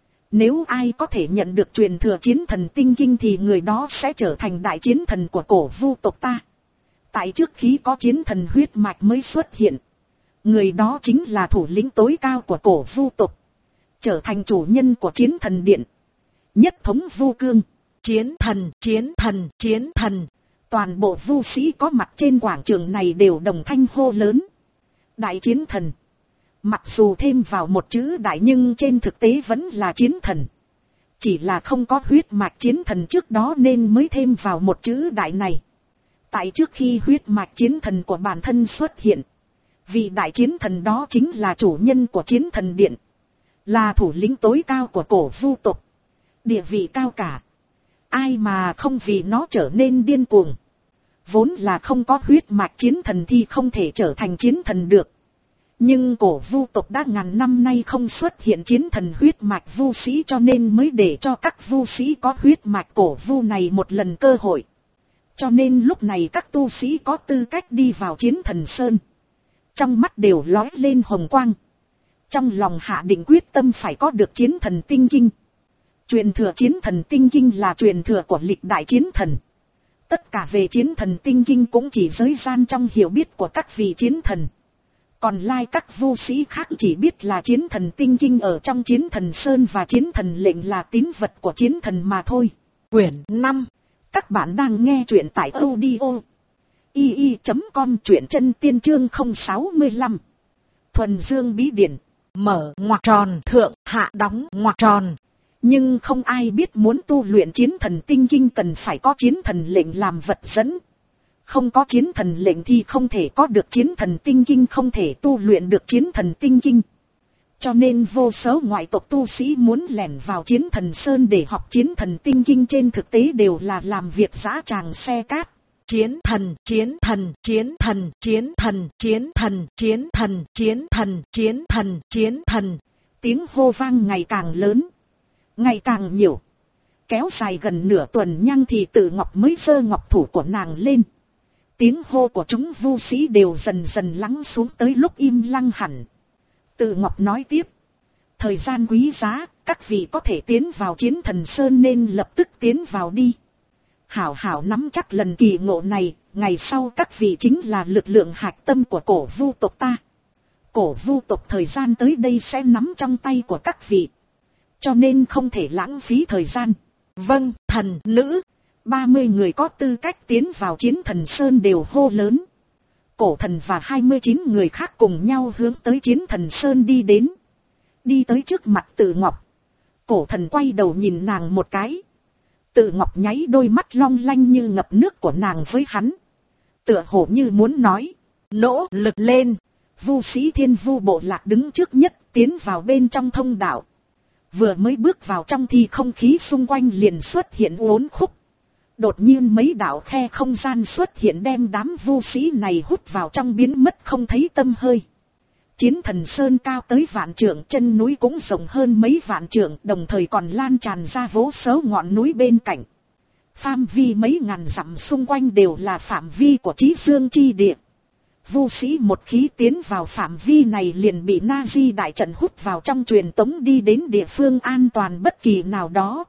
Nếu ai có thể nhận được truyền thừa Chiến Thần Tinh Kinh thì người đó sẽ trở thành đại chiến thần của cổ vu tộc ta. Tại trước khi có chiến thần huyết mạch mới xuất hiện. Người đó chính là thủ lĩnh tối cao của cổ vu tộc. Trở thành chủ nhân của Chiến Thần Điện. Nhất thống Vu Cương. Chiến thần, chiến thần, chiến thần. Toàn bộ vu sĩ có mặt trên quảng trường này đều đồng thanh hô lớn. Đại chiến thần. Mặc dù thêm vào một chữ đại nhưng trên thực tế vẫn là chiến thần. Chỉ là không có huyết mạch chiến thần trước đó nên mới thêm vào một chữ đại này. Tại trước khi huyết mạch chiến thần của bản thân xuất hiện. Vị đại chiến thần đó chính là chủ nhân của Chiến Thần Điện. Là thủ lĩnh tối cao của cổ vu tộc. Địa vị cao cả. Ai mà không vì nó trở nên điên cuồng. Vốn là không có huyết mạch chiến thần thì không thể trở thành chiến thần được. Nhưng cổ vu tộc đã ngàn năm nay không xuất hiện chiến thần huyết mạch vu sĩ, cho nên mới để cho các vu sĩ có huyết mạch cổ vu này một lần cơ hội. Cho nên lúc này các tu sĩ có tư cách đi vào Chiến Thần Sơn. Trong mắt đều lóe lên hồng quang. Trong lòng hạ định quyết tâm phải có được Chiến Thần Tinh Kinh. Truyền thừa Chiến Thần Tinh Kinh là truyền thừa của lịch đại chiến thần. Tất cả về Chiến Thần Tinh Kinh cũng chỉ giới gian trong hiểu biết của các vị chiến thần. Còn lai các vu sĩ khác chỉ biết là Chiến Thần Tinh Kinh ở trong Chiến Thần Sơn và Chiến Thần Lệnh là tín vật của chiến thần mà thôi. Quyển năm. Các bạn đang nghe truyện tại audio i i chấm com, truyện chân tiên chương không sáu lăm. Thuần Dương Bí Điển. Mở ngoặc tròn thượng hạ đóng ngoặc tròn. Nhưng không ai biết muốn tu luyện Chiến Thần Tinh Kinh cần phải có Chiến Thần Lệnh làm vật dẫn. Không có Chiến Thần Lệnh thì không thể có được Chiến Thần Tinh Kinh, không thể tu luyện được Chiến Thần Tinh Kinh. Cho nên vô số ngoại tộc tu sĩ muốn lẻn vào Chiến Thần Sơn để học Chiến Thần Tinh Kinh trên thực tế đều là làm việc dã tràng xe cát. Chiến thần, chiến thần, chiến thần, chiến thần, chiến thần, chiến thần, chiến thần, chiến thần, chiến thần. Tiếng hô vang ngày càng lớn, ngày càng nhiều. kéo dài gần nửa tuần nhang thì Tự Ngọc mới giơ ngọc thủ của nàng lên. Tiếng hô của chúng vu sĩ đều dần dần lắng xuống tới lúc im lặng hẳn. Tự Ngọc nói tiếp. Thời gian quý giá, các vị có thể tiến vào Chiến Thần Sơn nên lập tức tiến vào đi. Hảo hảo nắm chắc lần kỳ ngộ này, ngày sau các vị chính là lực lượng hạch tâm của cổ vu tộc ta. Cổ vu tộc thời gian tới đây sẽ nắm trong tay của các vị. Cho nên không thể lãng phí thời gian. Vâng, thần nữ. ba mươi người có tư cách tiến vào Chiến Thần Sơn đều hô lớn. Cổ thần và hai mươi chín người khác cùng nhau hướng tới Chiến Thần Sơn đi đến. Đi tới trước mặt Tự Ngọc. Cổ thần quay đầu nhìn nàng một cái. Tự Ngọc nháy đôi mắt long lanh như ngập nước của nàng với hắn. Tựa hồ như muốn nói. Nỗ lực lên. Vu sĩ Thiên Vu bộ lạc đứng trước nhất tiến vào bên trong thông đạo. Vừa mới bước vào trong thì không khí xung quanh liền xuất hiện uốn khúc. Đột nhiên mấy đạo khe không gian xuất hiện đem đám vu sĩ này hút vào trong biến mất không thấy tâm hơi. Chiến Thần Sơn cao tới vạn trượng, chân núi cũng rộng hơn mấy vạn trượng, đồng thời còn lan tràn ra vô số ngọn núi bên cạnh. Phạm vi mấy ngàn dặm xung quanh đều là phạm vi của Chí Dương chi địa. Vu sĩ một khí tiến vào phạm vi này liền bị Na Di đại trận hút vào trong truyền tống đi đến địa phương an toàn bất kỳ nào đó.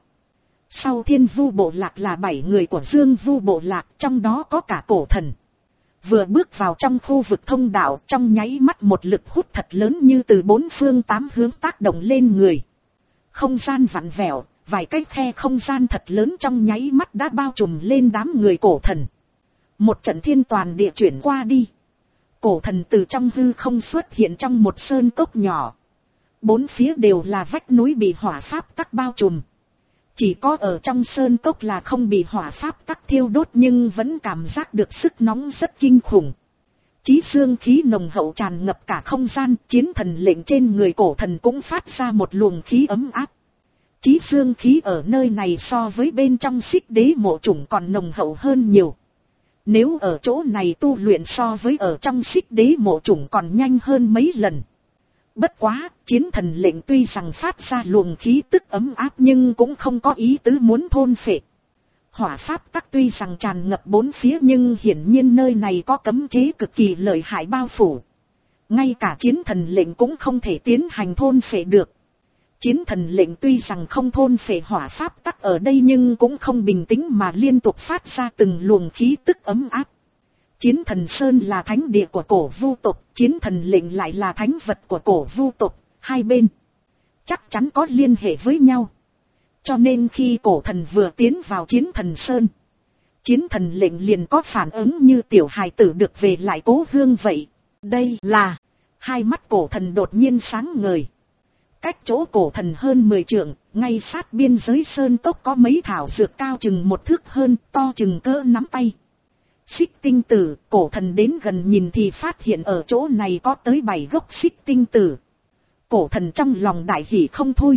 Sau Thiên Vu bộ lạc là bảy người của Dương Vu bộ lạc, trong đó có cả cổ thần. Vừa bước vào trong khu vực thông đạo, trong nháy mắt một lực hút thật lớn như từ bốn phương tám hướng tác động lên người. Không gian vặn vẹo, vài cái khe không gian thật lớn trong nháy mắt đã bao trùm lên đám người cổ thần. Một trận thiên toàn địa chuyển qua đi. Cổ thần từ trong hư không xuất hiện trong một sơn cốc nhỏ. Bốn phía đều là vách núi bị hỏa pháp tắc bao trùm. Chỉ có ở trong sơn cốc là không bị hỏa pháp tắc thiêu đốt nhưng vẫn cảm giác được sức nóng rất kinh khủng. Chí dương khí nồng hậu tràn ngập cả không gian, chiến thần lệnh trên người cổ thần cũng phát ra một luồng khí ấm áp. Chí dương khí ở nơi này so với bên trong Xích Đế mộ chủng còn nồng hậu hơn nhiều. Nếu ở chỗ này tu luyện so với ở trong Xích Đế mộ chủng còn nhanh hơn mấy lần. Bất quá, chiến thần lệnh tuy rằng phát ra luồng khí tức ấm áp nhưng cũng không có ý tứ muốn thôn phệ. Hỏa pháp tắc tuy rằng tràn ngập bốn phía nhưng hiển nhiên nơi này có cấm chế cực kỳ lợi hại bao phủ. Ngay cả chiến thần lệnh cũng không thể tiến hành thôn phệ được. Chiến thần lệnh tuy rằng không thôn phệ hỏa pháp tắc ở đây nhưng cũng không bình tĩnh mà liên tục phát ra từng luồng khí tức ấm áp. Chiến Thần Sơn là thánh địa của cổ vu tộc, chiến thần lệnh lại là thánh vật của cổ vu tộc, hai bên chắc chắn có liên hệ với nhau. Cho nên khi cổ thần vừa tiến vào Chiến Thần Sơn, chiến thần lệnh liền có phản ứng như tiểu hài tử được về lại cố hương vậy. Đây là, hai mắt cổ thần đột nhiên sáng ngời. Cách chỗ cổ thần hơn mười trượng, ngay sát biên giới sơn cốc có mấy thảo dược cao chừng một thước hơn, to chừng cỡ nắm tay. Xích tinh tử, cổ thần đến gần nhìn thì phát hiện ở chỗ này có tới bảy gốc xích tinh tử. Cổ thần trong lòng đại hỉ không thôi.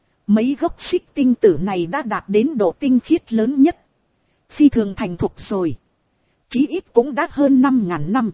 Mấy gốc xích tinh tử này đã đạt đến độ tinh khiết lớn nhất. Phi thường thành thục rồi. Chí ít cũng đã hơn năm ngàn năm.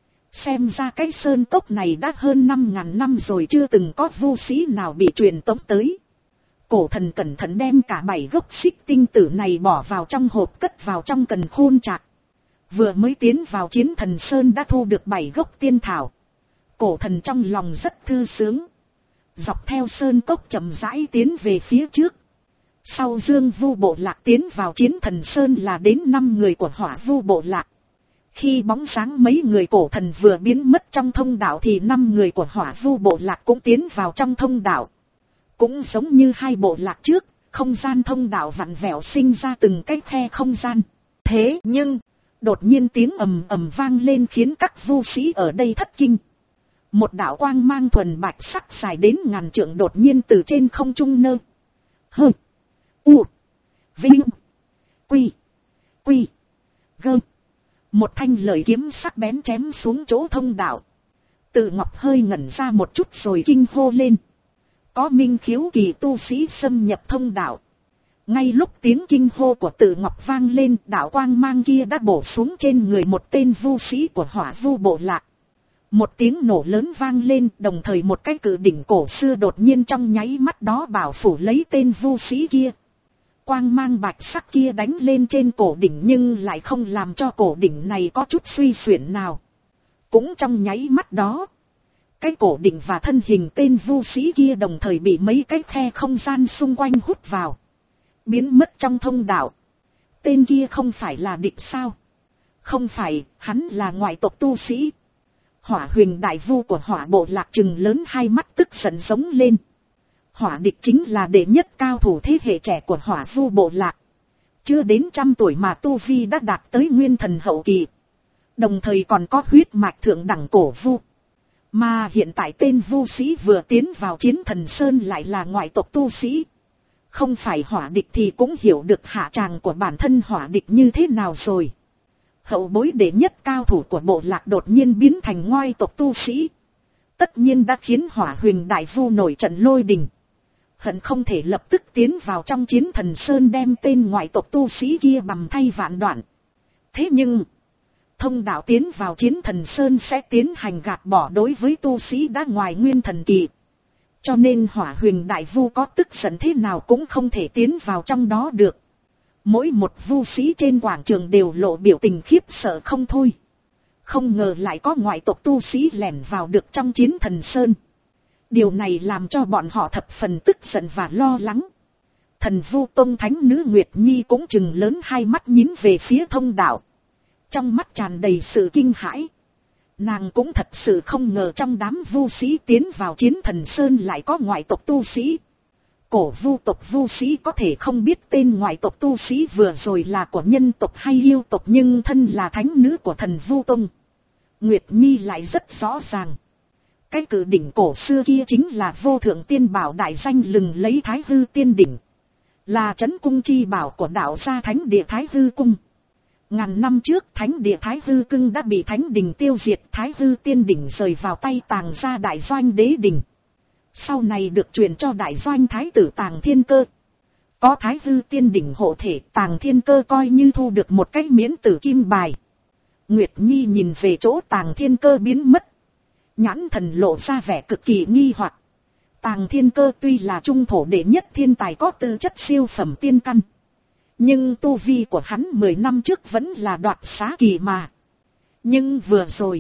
Xem ra cái sơn cốc này đã hơn năm ngàn năm rồi chưa từng có vu sĩ nào bị truyền tống tới. Cổ thần cẩn thận đem cả bảy gốc xích tinh tử này bỏ vào trong hộp cất vào trong càn khôn trạc. Vừa mới tiến vào Chiến Thần Sơn đã thu được bảy gốc tiên thảo. Cổ thần trong lòng rất thư sướng. Dọc theo sơn cốc chậm rãi tiến về phía trước. Sau Dương Vu bộ lạc tiến vào Chiến Thần Sơn là đến năm người của Hỏa Vu bộ lạc. Khi bóng dáng mấy người cổ thần vừa biến mất trong thông đạo thì năm người của Hỏa Vu bộ lạc cũng tiến vào trong thông đạo. Cũng giống như hai bộ lạc trước, không gian thông đạo vặn vẹo sinh ra từng cái khe không gian. Thế nhưng, đột nhiên tiếng ầm ầm vang lên khiến các vu sĩ ở đây thất kinh. Một đạo quang mang thuần bạch sắc dài đến ngàn trượng đột nhiên từ trên không trung nơ. Hơ. U. Vinh. Quy. Quy. Gơ. Một thanh lợi kiếm sắc bén chém xuống chỗ thông đạo. Tự Ngọc hơi ngẩn ra một chút rồi kinh hô lên. Có minh khiếu kỳ tu sĩ xâm nhập thông đạo. Ngay lúc tiếng kinh hô của Tự Ngọc vang lên, đạo quang mang kia đã bổ xuống trên người một tên vu sĩ của Hỏa Vu bộ lạc. Một tiếng nổ lớn vang lên, đồng thời một cái cự đỉnh cổ xưa đột nhiên trong nháy mắt đó bảo phủ lấy tên vu sĩ kia. Quang mang bạch sắc kia đánh lên trên cổ đỉnh nhưng lại không làm cho cổ đỉnh này có chút suy xuyển nào. Cũng trong nháy mắt đó, cái cổ đỉnh và thân hình tên vu sĩ kia đồng thời bị mấy cái khe không gian xung quanh hút vào, biến mất trong thông đạo. Tên kia không phải là địch sao? Không phải, hắn là ngoại tộc tu sĩ. Hỏa Huyền đại vu của Hỏa bộ lạc trừng lớn hai mắt tức giận giống lên. Hỏa địch chính là đệ nhất cao thủ thế hệ trẻ của Hỏa vu bộ lạc. Chưa đến trăm tuổi mà tu vi đã đạt tới nguyên thần hậu kỳ. Đồng thời còn có huyết mạch thượng đẳng cổ vu. Mà hiện tại tên vu sĩ vừa tiến vào Chiến Thần Sơn lại là ngoại tộc tu sĩ. Không phải hỏa địch thì cũng hiểu được hạ tràng của bản thân hỏa địch như thế nào rồi. Hậu bối đệ nhất cao thủ của bộ lạc đột nhiên biến thành ngoại tộc tu sĩ. Tất nhiên đã khiến Hỏa Huyền đại vu nổi trận lôi đình. Hận không thể lập tức tiến vào trong Chiến Thần Sơn đem tên ngoại tộc tu sĩ kia bầm thay vạn đoạn. Thế nhưng, thông đạo tiến vào Chiến Thần Sơn sẽ tiến hành gạt bỏ đối với tu sĩ đã ngoài nguyên thần kỳ. Cho nên Hỏa Huyền đại vu có tức giận thế nào cũng không thể tiến vào trong đó được. Mỗi một vu sĩ trên quảng trường đều lộ biểu tình khiếp sợ không thôi. Không ngờ lại có ngoại tộc tu sĩ lẻn vào được trong Chiến Thần Sơn. Điều này làm cho bọn họ thập phần tức giận và lo lắng. Thần vu tông thánh nữ Nguyệt Nhi cũng chừng lớn hai mắt nhín về phía thông đạo. Trong mắt tràn đầy sự kinh hãi. Nàng cũng thật sự không ngờ trong đám vu sĩ tiến vào Chiến Thần Sơn lại có ngoại tộc tu sĩ. Cổ vu tộc vu sĩ có thể không biết tên ngoại tộc tu sĩ vừa rồi là của nhân tộc hay yêu tộc, nhưng thân là thánh nữ của thần vu tông, Nguyệt Nhi lại rất rõ ràng. Cái cử đỉnh cổ xưa kia chính là vô thượng tiên bảo đại danh lừng lấy Thái Hư Tiên Đỉnh. Là trấn cung chi bảo của đạo gia thánh địa Thái Hư Cung. Ngàn năm trước thánh địa Thái Hư Cung đã bị thánh đình tiêu diệt, Thái Hư Tiên Đỉnh rời vào tay Tàng gia đại doanh đế đình. Sau này được truyền cho đại doanh thái tử Tàng Thiên Cơ. Có Thái Hư Tiên Đỉnh hộ thể, Tàng Thiên Cơ coi như thu được một cái miễn tử kim bài. Nguyệt Nhi nhìn về chỗ Tàng Thiên Cơ biến mất. Nhãn thần lộ ra vẻ cực kỳ nghi hoặc. Tàng Thiên Cơ tuy là trung thổ đệ nhất thiên tài có tư chất siêu phẩm tiên căn. Nhưng tu vi của hắn mười năm trước vẫn là đoạt xá kỳ mà. Nhưng vừa rồi,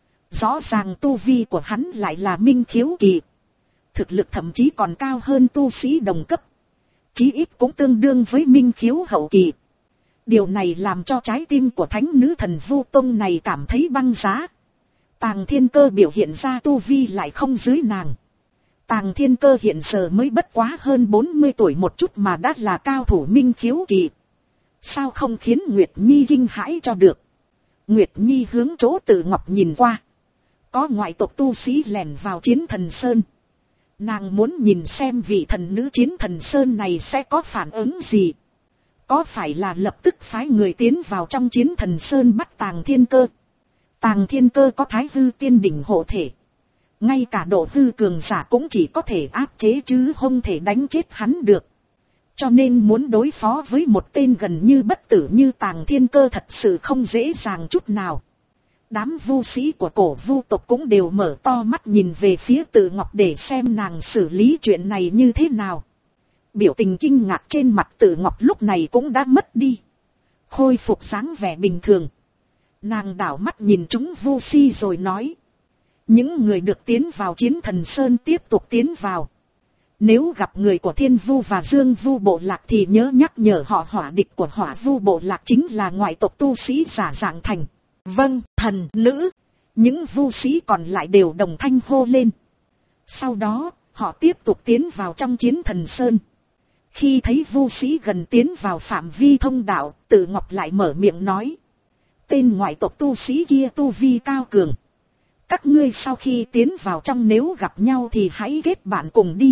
rõ ràng tu vi của hắn lại là minh khiếu kỳ. Thực lực thậm chí còn cao hơn tu sĩ đồng cấp. Chí ít cũng tương đương với minh khiếu hậu kỳ. Điều này làm cho trái tim của thánh nữ thần vu tông này cảm thấy băng giá. Tàng Thiên Cơ biểu hiện ra tu vi lại không dưới nàng. Tàng Thiên Cơ hiện giờ mới bất quá hơn bốn mươi tuổi một chút mà đã là cao thủ minh khiếu kỳ. Sao không khiến Nguyệt Nhi kinh hãi cho được. Nguyệt Nhi hướng chỗ Tử Ngọc nhìn qua. Có ngoại tộc tu sĩ lẻn vào Chiến Thần Sơn. Nàng muốn nhìn xem vị thần nữ Chiến Thần Sơn này sẽ có phản ứng gì. Có phải là lập tức phái người tiến vào trong Chiến Thần Sơn bắt Tàng Thiên Cơ. Tàng Thiên Cơ có Thái Hư Tiên Đỉnh hộ thể. Ngay cả độ hư cường giả cũng chỉ có thể áp chế chứ không thể đánh chết hắn được. Cho nên muốn đối phó với một tên gần như bất tử như Tàng Thiên Cơ thật sự không dễ dàng chút nào. Đám vu sĩ của cổ vu tộc cũng đều mở to mắt nhìn về phía Tử Ngọc để xem nàng xử lý chuyện này như thế nào. Biểu tình kinh ngạc trên mặt Tử Ngọc lúc này cũng đã mất đi. Khôi phục dáng vẻ bình thường. Nàng đảo mắt nhìn chúng vu si rồi nói. Những người được tiến vào Chiến Thần Sơn tiếp tục tiến vào. Nếu gặp người của Thiên Vu và Dương Vu bộ lạc thì nhớ nhắc nhở họ hỏa địch của Hỏa Vu bộ lạc chính là ngoại tộc tu sĩ giả dạng thành. Vâng, thần nữ. Những vu sĩ còn lại đều đồng thanh hô lên. Sau đó, họ tiếp tục tiến vào trong Chiến Thần Sơn. Khi thấy vu sĩ gần tiến vào phạm vi thông đạo, Tử Ngọc lại mở miệng nói. Tên ngoại tộc tu sĩ kia tu vi cao cường. Các ngươi sau khi tiến vào trong nếu gặp nhau thì hãy kết bạn cùng đi.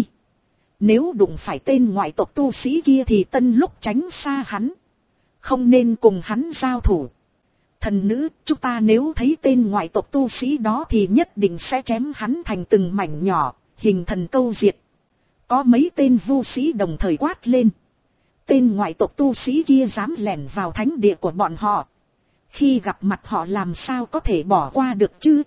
Nếu đụng phải tên ngoại tộc tu sĩ kia thì tân lúc tránh xa hắn. Không nên cùng hắn giao thủ. Thần nữ, chúng ta nếu thấy tên ngoại tộc tu sĩ đó thì nhất định sẽ chém hắn thành từng mảnh nhỏ, hình thần câu diệt. Có mấy tên vu sĩ đồng thời quát lên. Tên ngoại tộc tu sĩ kia dám lẻn vào thánh địa của bọn họ. Khi gặp mặt họ làm sao có thể bỏ qua được chứ?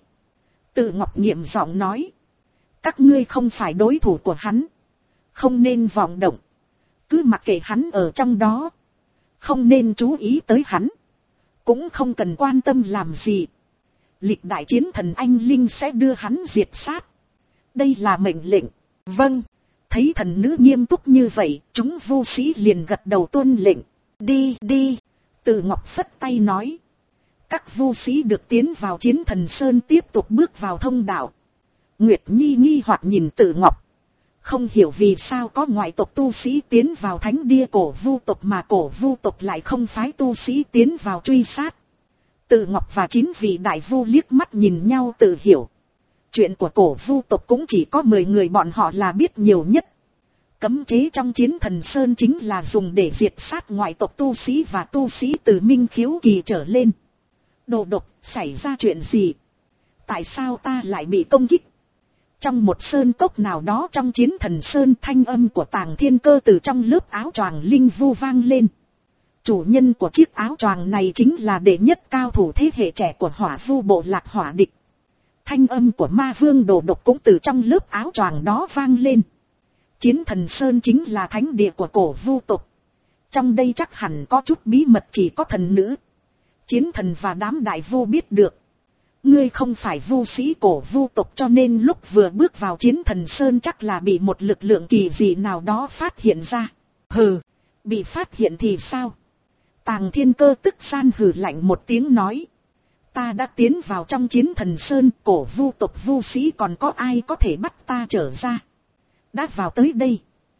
Tự Ngọc nghiệm giọng nói. Các ngươi không phải đối thủ của hắn. Không nên vọng động. Cứ mặc kệ hắn ở trong đó. Không nên chú ý tới hắn. Cũng không cần quan tâm làm gì. Lịch đại chiến thần anh linh sẽ đưa hắn diệt sát. Đây là mệnh lệnh. Vâng. Thấy thần nữ nghiêm túc như vậy, chúng vô sĩ liền gật đầu tuân lệnh. Đi đi. Từ Ngọc phất tay nói. Các vô sĩ được tiến vào chiến thần sơn tiếp tục bước vào thông đạo. Nguyệt Nhi nghi hoặc nhìn Từ Ngọc. Không hiểu vì sao có ngoại tộc tu sĩ tiến vào thánh địa cổ vu tộc mà cổ vu tộc lại không phái tu sĩ tiến vào truy sát. Từ Ngọc và chín vị đại vu liếc mắt nhìn nhau tự hiểu. Chuyện của cổ vu tộc cũng chỉ có mười người bọn họ là biết nhiều nhất. Cấm chế trong chiến thần sơn chính là dùng để diệt sát ngoại tộc tu sĩ và tu sĩ từ minh khiếu kỳ trở lên. Đồ độc, xảy ra chuyện gì? Tại sao ta lại bị công kích? Trong một sơn cốc nào đó trong chiến thần sơn, thanh âm của Tàng Thiên Cơ từ trong lớp áo choàng linh vu vang lên. Chủ nhân của chiếc áo choàng này chính là đệ nhất cao thủ thế hệ trẻ của Hỏa Vu bộ lạc Hỏa Địch. Thanh âm của Ma Vương Đồ Độc cũng từ trong lớp áo choàng đó vang lên. Chiến thần sơn chính là thánh địa của cổ vu tộc. Trong đây chắc hẳn có chút bí mật chỉ có thần nữ, chiến thần và đám đại vu biết được. Ngươi không phải vu sĩ cổ vu tộc cho nên lúc vừa bước vào chiến thần sơn chắc là bị một lực lượng kỳ dị nào đó phát hiện ra. Hừ, bị phát hiện thì sao? Tàng Thiên Cơ tức san hừ lạnh một tiếng nói. Ta đã tiến vào trong chiến thần sơn, cổ vu tộc vu sĩ còn có ai có thể bắt ta trở ra? Đã vào tới đây,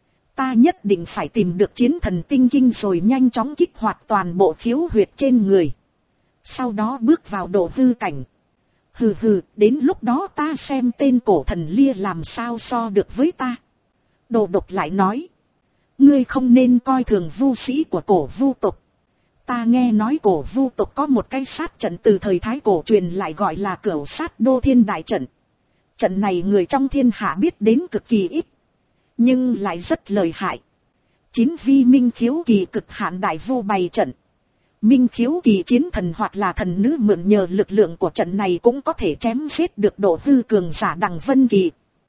ta nhất định phải tìm được chiến thần tinh kinh rồi nhanh chóng kích hoạt toàn bộ khiếu huyệt trên người. Sau đó bước vào độ hư cảnh. Hừ hừ, đến lúc đó ta xem tên cổ thần lia làm sao so được với ta. Đồ Độc lại nói. Ngươi không nên coi thường vu sĩ của cổ vu tộc. Ta nghe nói cổ vu tộc có một cái sát trận từ thời Thái Cổ truyền lại gọi là Cửu Sát Đô Thiên Đại Trận. Trận này người trong thiên hạ biết đến cực kỳ ít, nhưng lại rất lợi hại. Chín vi minh khiếu kỳ cực hạn đại vu bày trận. Minh khiếu kỳ chiến thần hoặc là thần nữ mượn nhờ lực lượng của trận này cũng có thể chém giết được độ hư cường giả Đằng Vân Kỳ.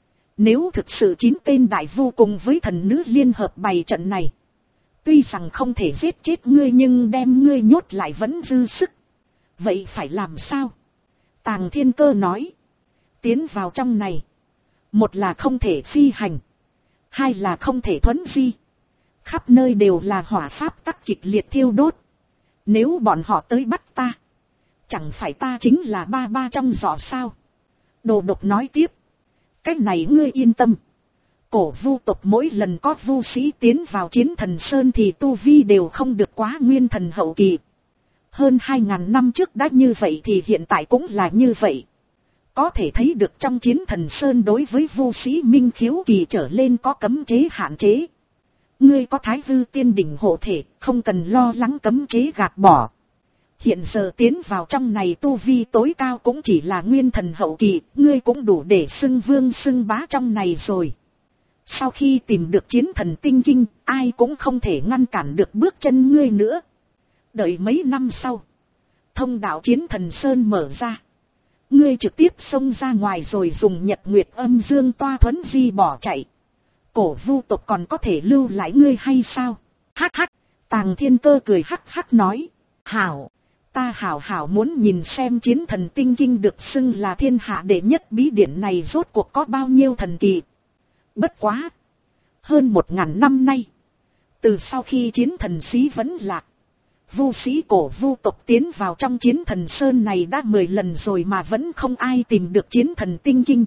Nếu thực sự chín tên đại vu cùng với thần nữ liên hợp bày trận này, tuy rằng không thể giết chết ngươi nhưng đem ngươi nhốt lại vẫn dư sức. Vậy phải làm sao? Tàng Thiên Cơ nói. Tiến vào trong này, một là không thể phi hành, hai là không thể thuấn di. Khắp nơi đều là hỏa pháp tắc kịch liệt thiêu đốt. Nếu bọn họ tới bắt ta, chẳng phải ta chính là ba ba trong giỏ sao? Đồ Độc nói tiếp. Cách này ngươi yên tâm. Cổ vu tộc mỗi lần có vu sĩ tiến vào chiến thần sơn thì tu vi đều không được quá nguyên thần hậu kỳ. Hơn hai ngàn năm trước đã như vậy thì hiện tại cũng là như vậy. Có thể thấy được trong chiến thần sơn đối với vu sĩ minh khiếu kỳ trở lên có cấm chế hạn chế. Ngươi có Thái Hư Tiên Đỉnh hộ thể, không cần lo lắng cấm chế gạt bỏ. Hiện giờ tiến vào trong này tu vi tối cao cũng chỉ là nguyên thần hậu kỳ, ngươi cũng đủ để xưng vương xưng bá trong này rồi. Sau khi tìm được chiến thần tinh kinh, ai cũng không thể ngăn cản được bước chân ngươi nữa. Đợi mấy năm sau, thông đạo chiến thần sơn mở ra. Ngươi trực tiếp xông ra ngoài rồi dùng nhật nguyệt âm dương toa thuấn di bỏ chạy. Cổ vu tộc còn có thể lưu lại ngươi hay sao? Hắc hắc, Tàng Thiên Cơ cười hắc hắc nói. Hảo, ta hảo hảo muốn nhìn xem chiến thần tinh kinh được xưng là thiên hạ đệ nhất bí điển này rốt cuộc có bao nhiêu thần kỳ. Bất quá, hơn một ngàn năm nay, từ sau khi chiến thần sĩ vẫn lạc, vu sĩ cổ vu tộc tiến vào trong chiến thần sơn này đã mười lần rồi mà vẫn không ai tìm được chiến thần tinh kinh.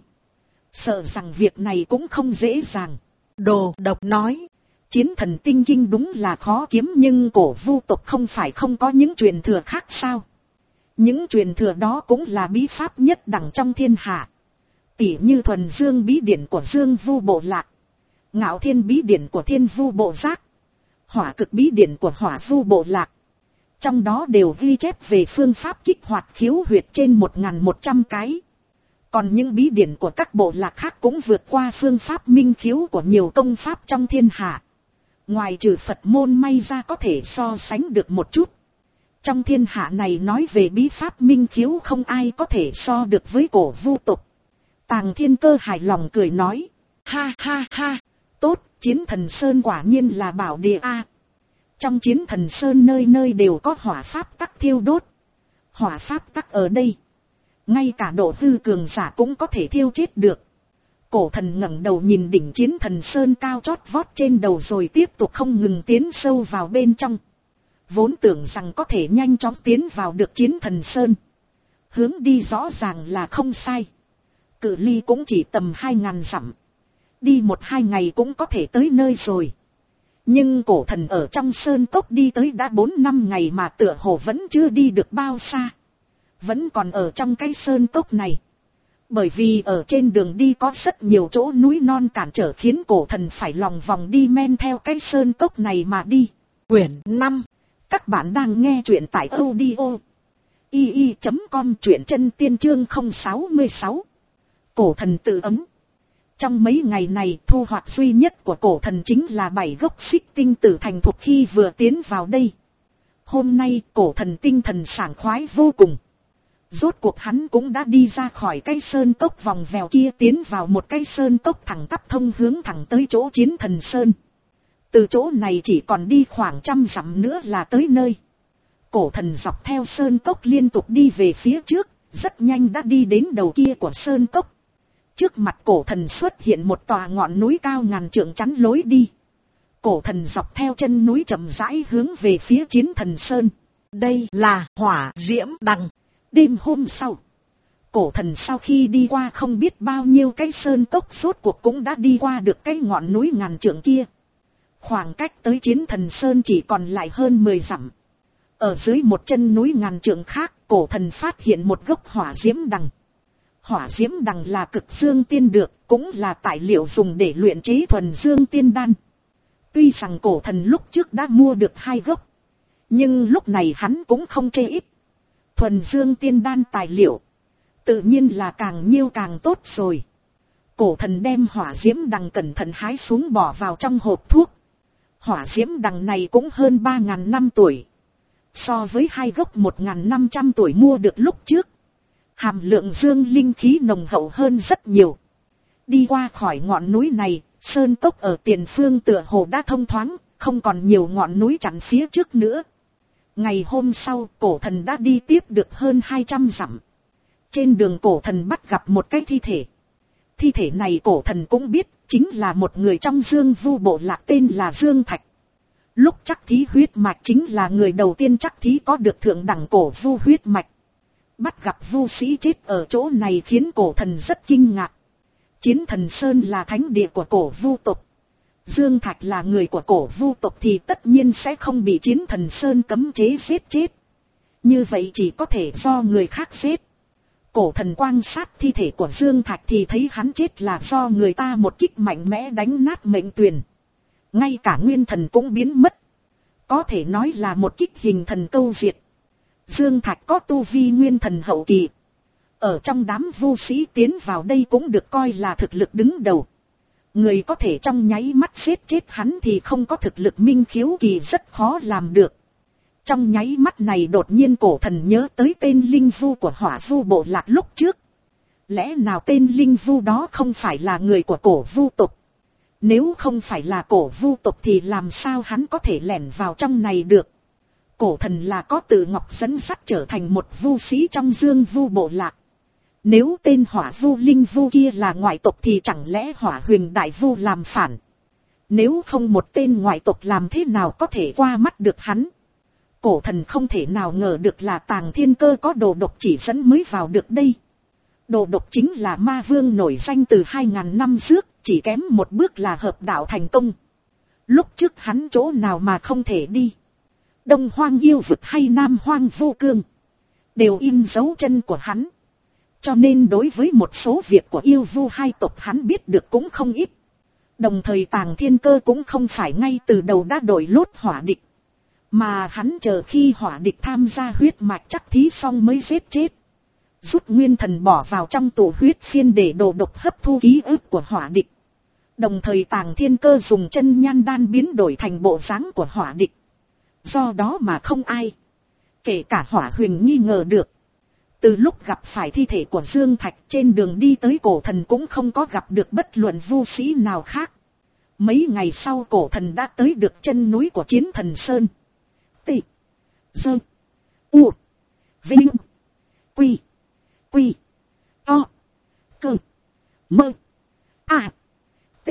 Sợ rằng việc này cũng không dễ dàng. Đồ Độc nói, chiến thần tinh kinh đúng là khó kiếm nhưng cổ vu tộc không phải không có những truyền thừa khác sao? Những truyền thừa đó cũng là bí pháp nhất đẳng trong thiên hạ. Tỉ như thuần dương bí điển của Dương Vu bộ lạc, ngạo thiên bí điển của Thiên Vu bộ giác, hỏa cực bí điển của Hỏa Vu bộ lạc. Trong đó đều ghi chép về phương pháp kích hoạt khiếu huyệt trên một nghìn một trăm cái. Còn những bí điển của các bộ lạc khác cũng vượt qua phương pháp minh khiếu của nhiều công pháp trong thiên hạ. Ngoài trừ Phật môn may ra có thể so sánh được một chút. Trong thiên hạ này nói về bí pháp minh khiếu không ai có thể so được với cổ vu tộc. Tàng Thiên Cơ hài lòng cười nói. Ha ha ha, tốt, Chiến Thần Sơn quả nhiên là bảo địa a. Trong Chiến Thần Sơn nơi nơi đều có hỏa pháp tắc thiêu đốt. Hỏa pháp tắc ở đây, ngay cả độ hư cường giả cũng có thể thiêu chết được. Cổ thần ngẩng đầu nhìn đỉnh Chiến Thần Sơn cao chót vót trên đầu rồi tiếp tục không ngừng tiến sâu vào bên trong. Vốn tưởng rằng có thể nhanh chóng tiến vào được Chiến Thần Sơn. Hướng đi rõ ràng là không sai. Cự ly cũng chỉ tầm hai ngàn dặm. Đi một hai ngày cũng có thể tới nơi rồi. Nhưng cổ thần ở trong sơn cốc đi tới đã bốn năm ngày mà tựa hồ vẫn chưa đi được bao xa. Vẫn còn ở trong cái sơn cốc này. Bởi vì ở trên đường đi có rất nhiều chỗ núi non cản trở khiến cổ thần phải lòng vòng đi men theo cái sơn cốc này mà đi. Quyển năm. Các bạn đang nghe truyện tại audio i i chấm com, truyện chân tiên chương không sáu sáu. Cổ thần tự ấm. Trong mấy ngày này thu hoạch duy nhất của cổ thần chính là bảy gốc xích tinh tử thành thục khi vừa tiến vào đây. Hôm nay cổ thần tinh thần sảng khoái vô cùng. Rốt cuộc hắn cũng đã đi ra khỏi cái sơn cốc vòng vèo kia, tiến vào một cái sơn cốc thẳng tắp thông hướng thẳng tới chỗ Chiến Thần Sơn. Từ chỗ này chỉ còn đi khoảng trăm dặm nữa là tới nơi. Cổ thần dọc theo sơn cốc liên tục đi về phía trước, rất nhanh đã đi đến đầu kia của sơn cốc. Trước mặt cổ thần xuất hiện một tòa ngọn núi cao ngàn trượng chắn lối đi. Cổ thần dọc theo chân núi chậm rãi hướng về phía Chiến Thần Sơn. Đây là Hỏa Diễm Đằng. Đêm hôm sau, cổ thần sau khi đi qua không biết bao nhiêu cái sơn cốc, rốt cuộc cũng đã đi qua được cái ngọn núi ngàn trượng kia. Khoảng cách tới Chiến Thần Sơn chỉ còn lại hơn mười dặm. Ở dưới một chân núi ngàn trượng khác, cổ thần phát hiện một gốc hỏa diễm đằng. Hỏa diễm đằng là cực dương tiên được, cũng là tài liệu dùng để luyện chế thuần dương tiên đan. Tuy rằng cổ thần lúc trước đã mua được hai gốc, nhưng lúc này hắn cũng không chê ít. Thuần dương tiên đan tài liệu, tự nhiên là càng nhiều càng tốt rồi. Cổ thần đem hỏa diễm đằng cẩn thận hái xuống bỏ vào trong hộp thuốc. Hỏa diễm đằng này cũng hơn ba ngàn năm tuổi. So với hai gốc một ngàn năm trăm tuổi mua được lúc trước, hàm lượng dương linh khí nồng hậu hơn rất nhiều. Đi qua khỏi ngọn núi này, sơn cốc ở tiền phương tựa hồ đã thông thoáng, không còn nhiều ngọn núi chắn phía trước nữa. Ngày hôm sau, cổ thần đã đi tiếp được hơn hai trăm dặm. Trên đường cổ thần bắt gặp một cái thi thể. Thi thể này cổ thần cũng biết, chính là một người trong Dương Vu bộ lạc tên là Dương Thạch. Lúc chắc thí huyết mạch chính là người đầu tiên chắc thí có được thượng đẳng cổ vu huyết mạch. Bắt gặp vu sĩ chết ở chỗ này khiến cổ thần rất kinh ngạc. Chiến Thần Sơn là thánh địa của cổ vu tộc. Dương Thạch là người của cổ vu tộc thì tất nhiên sẽ không bị Chiến Thần Sơn cấm chế giết chết. Như vậy chỉ có thể do người khác giết. Cổ thần quan sát thi thể của Dương Thạch thì thấy hắn chết là do người ta một kích mạnh mẽ đánh nát mệnh tuyền. Ngay cả nguyên thần cũng biến mất. Có thể nói là một kích hình thần câu diệt. Dương Thạch có tu vi nguyên thần hậu kỳ. Ở trong đám vu sĩ tiến vào đây cũng được coi là thực lực đứng đầu. Người có thể trong nháy mắt giết chết hắn thì không có thực lực minh khiếu kỳ rất khó làm được. Trong nháy mắt này đột nhiên cổ thần nhớ tới tên linh vu của hỏa vu bộ lạc lúc trước. Lẽ nào tên linh vu đó không phải là người của cổ vu tộc? Nếu không phải là cổ vu tộc thì làm sao hắn có thể lẻn vào trong này được? Cổ thần là có tự ngọc dẫn dắt trở thành một vu sĩ trong Dương Vu bộ lạc. Nếu tên hỏa vu linh vu kia là ngoại tộc thì chẳng lẽ hỏa huyền đại vu làm phản? Nếu không một tên ngoại tộc làm thế nào có thể qua mắt được hắn? Cổ thần không thể nào ngờ được là Tàng Thiên Cơ có đồ độc chỉ dẫn mới vào được đây. Đồ độc chính là ma vương nổi danh từ hai ngàn năm trước, chỉ kém một bước là hợp đạo thành công. Lúc trước hắn chỗ nào mà không thể đi. Đông Hoang yêu vực hay Nam Hoang vô cương, đều in dấu chân của hắn. Cho nên đối với một số việc của yêu vu hai tộc hắn biết được cũng không ít. Đồng thời Tàng Thiên Cơ cũng không phải ngay từ đầu đã đổi lốt hỏa địch. Mà hắn chờ khi hỏa địch tham gia huyết mạch chắc thí xong mới giết chết. Rút nguyên thần bỏ vào trong tổ huyết phiên để đồ độc hấp thu ký ức của hỏa địch. Đồng thời Tàng Thiên Cơ dùng chân nhan đan biến đổi thành bộ dáng của hỏa địch. Do đó mà không ai, kể cả hỏa huyền nghi ngờ được. Từ lúc gặp phải thi thể của Dương Thạch trên đường đi tới cổ thần cũng không có gặp được bất luận vu sĩ nào khác. Mấy ngày sau cổ thần đã tới được chân núi của Chiến Thần Sơn. T. Dơ. U. Vinh. Quy. Quy. To. Cơ. Mơ. À. T.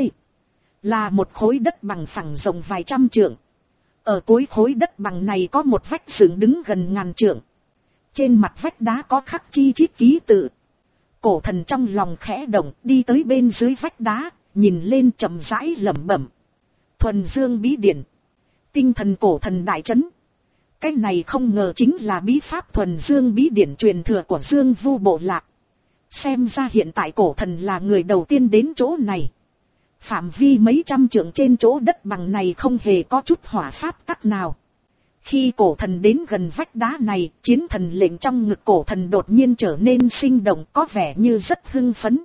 Là một khối đất bằng phẳng rộng vài trăm trượng. Ở cuối khối đất bằng này có một vách dựng đứng gần ngàn trượng. Trên mặt vách đá có khắc chi chít ký tự. Cổ thần trong lòng khẽ động, đi tới bên dưới vách đá, nhìn lên chậm rãi lẩm bẩm. Thuần Dương bí điển. Tinh thần cổ thần đại chấn. Cái này không ngờ chính là bí pháp Thuần Dương bí điển truyền thừa của Dương Vu bộ lạc. Xem ra hiện tại cổ thần là người đầu tiên đến chỗ này. Phạm vi mấy trăm trượng trên chỗ đất bằng này không hề có chút hỏa pháp tắc nào. Khi cổ thần đến gần vách đá này, chiến thần lệnh trong ngực cổ thần đột nhiên trở nên sinh động, có vẻ như rất hưng phấn.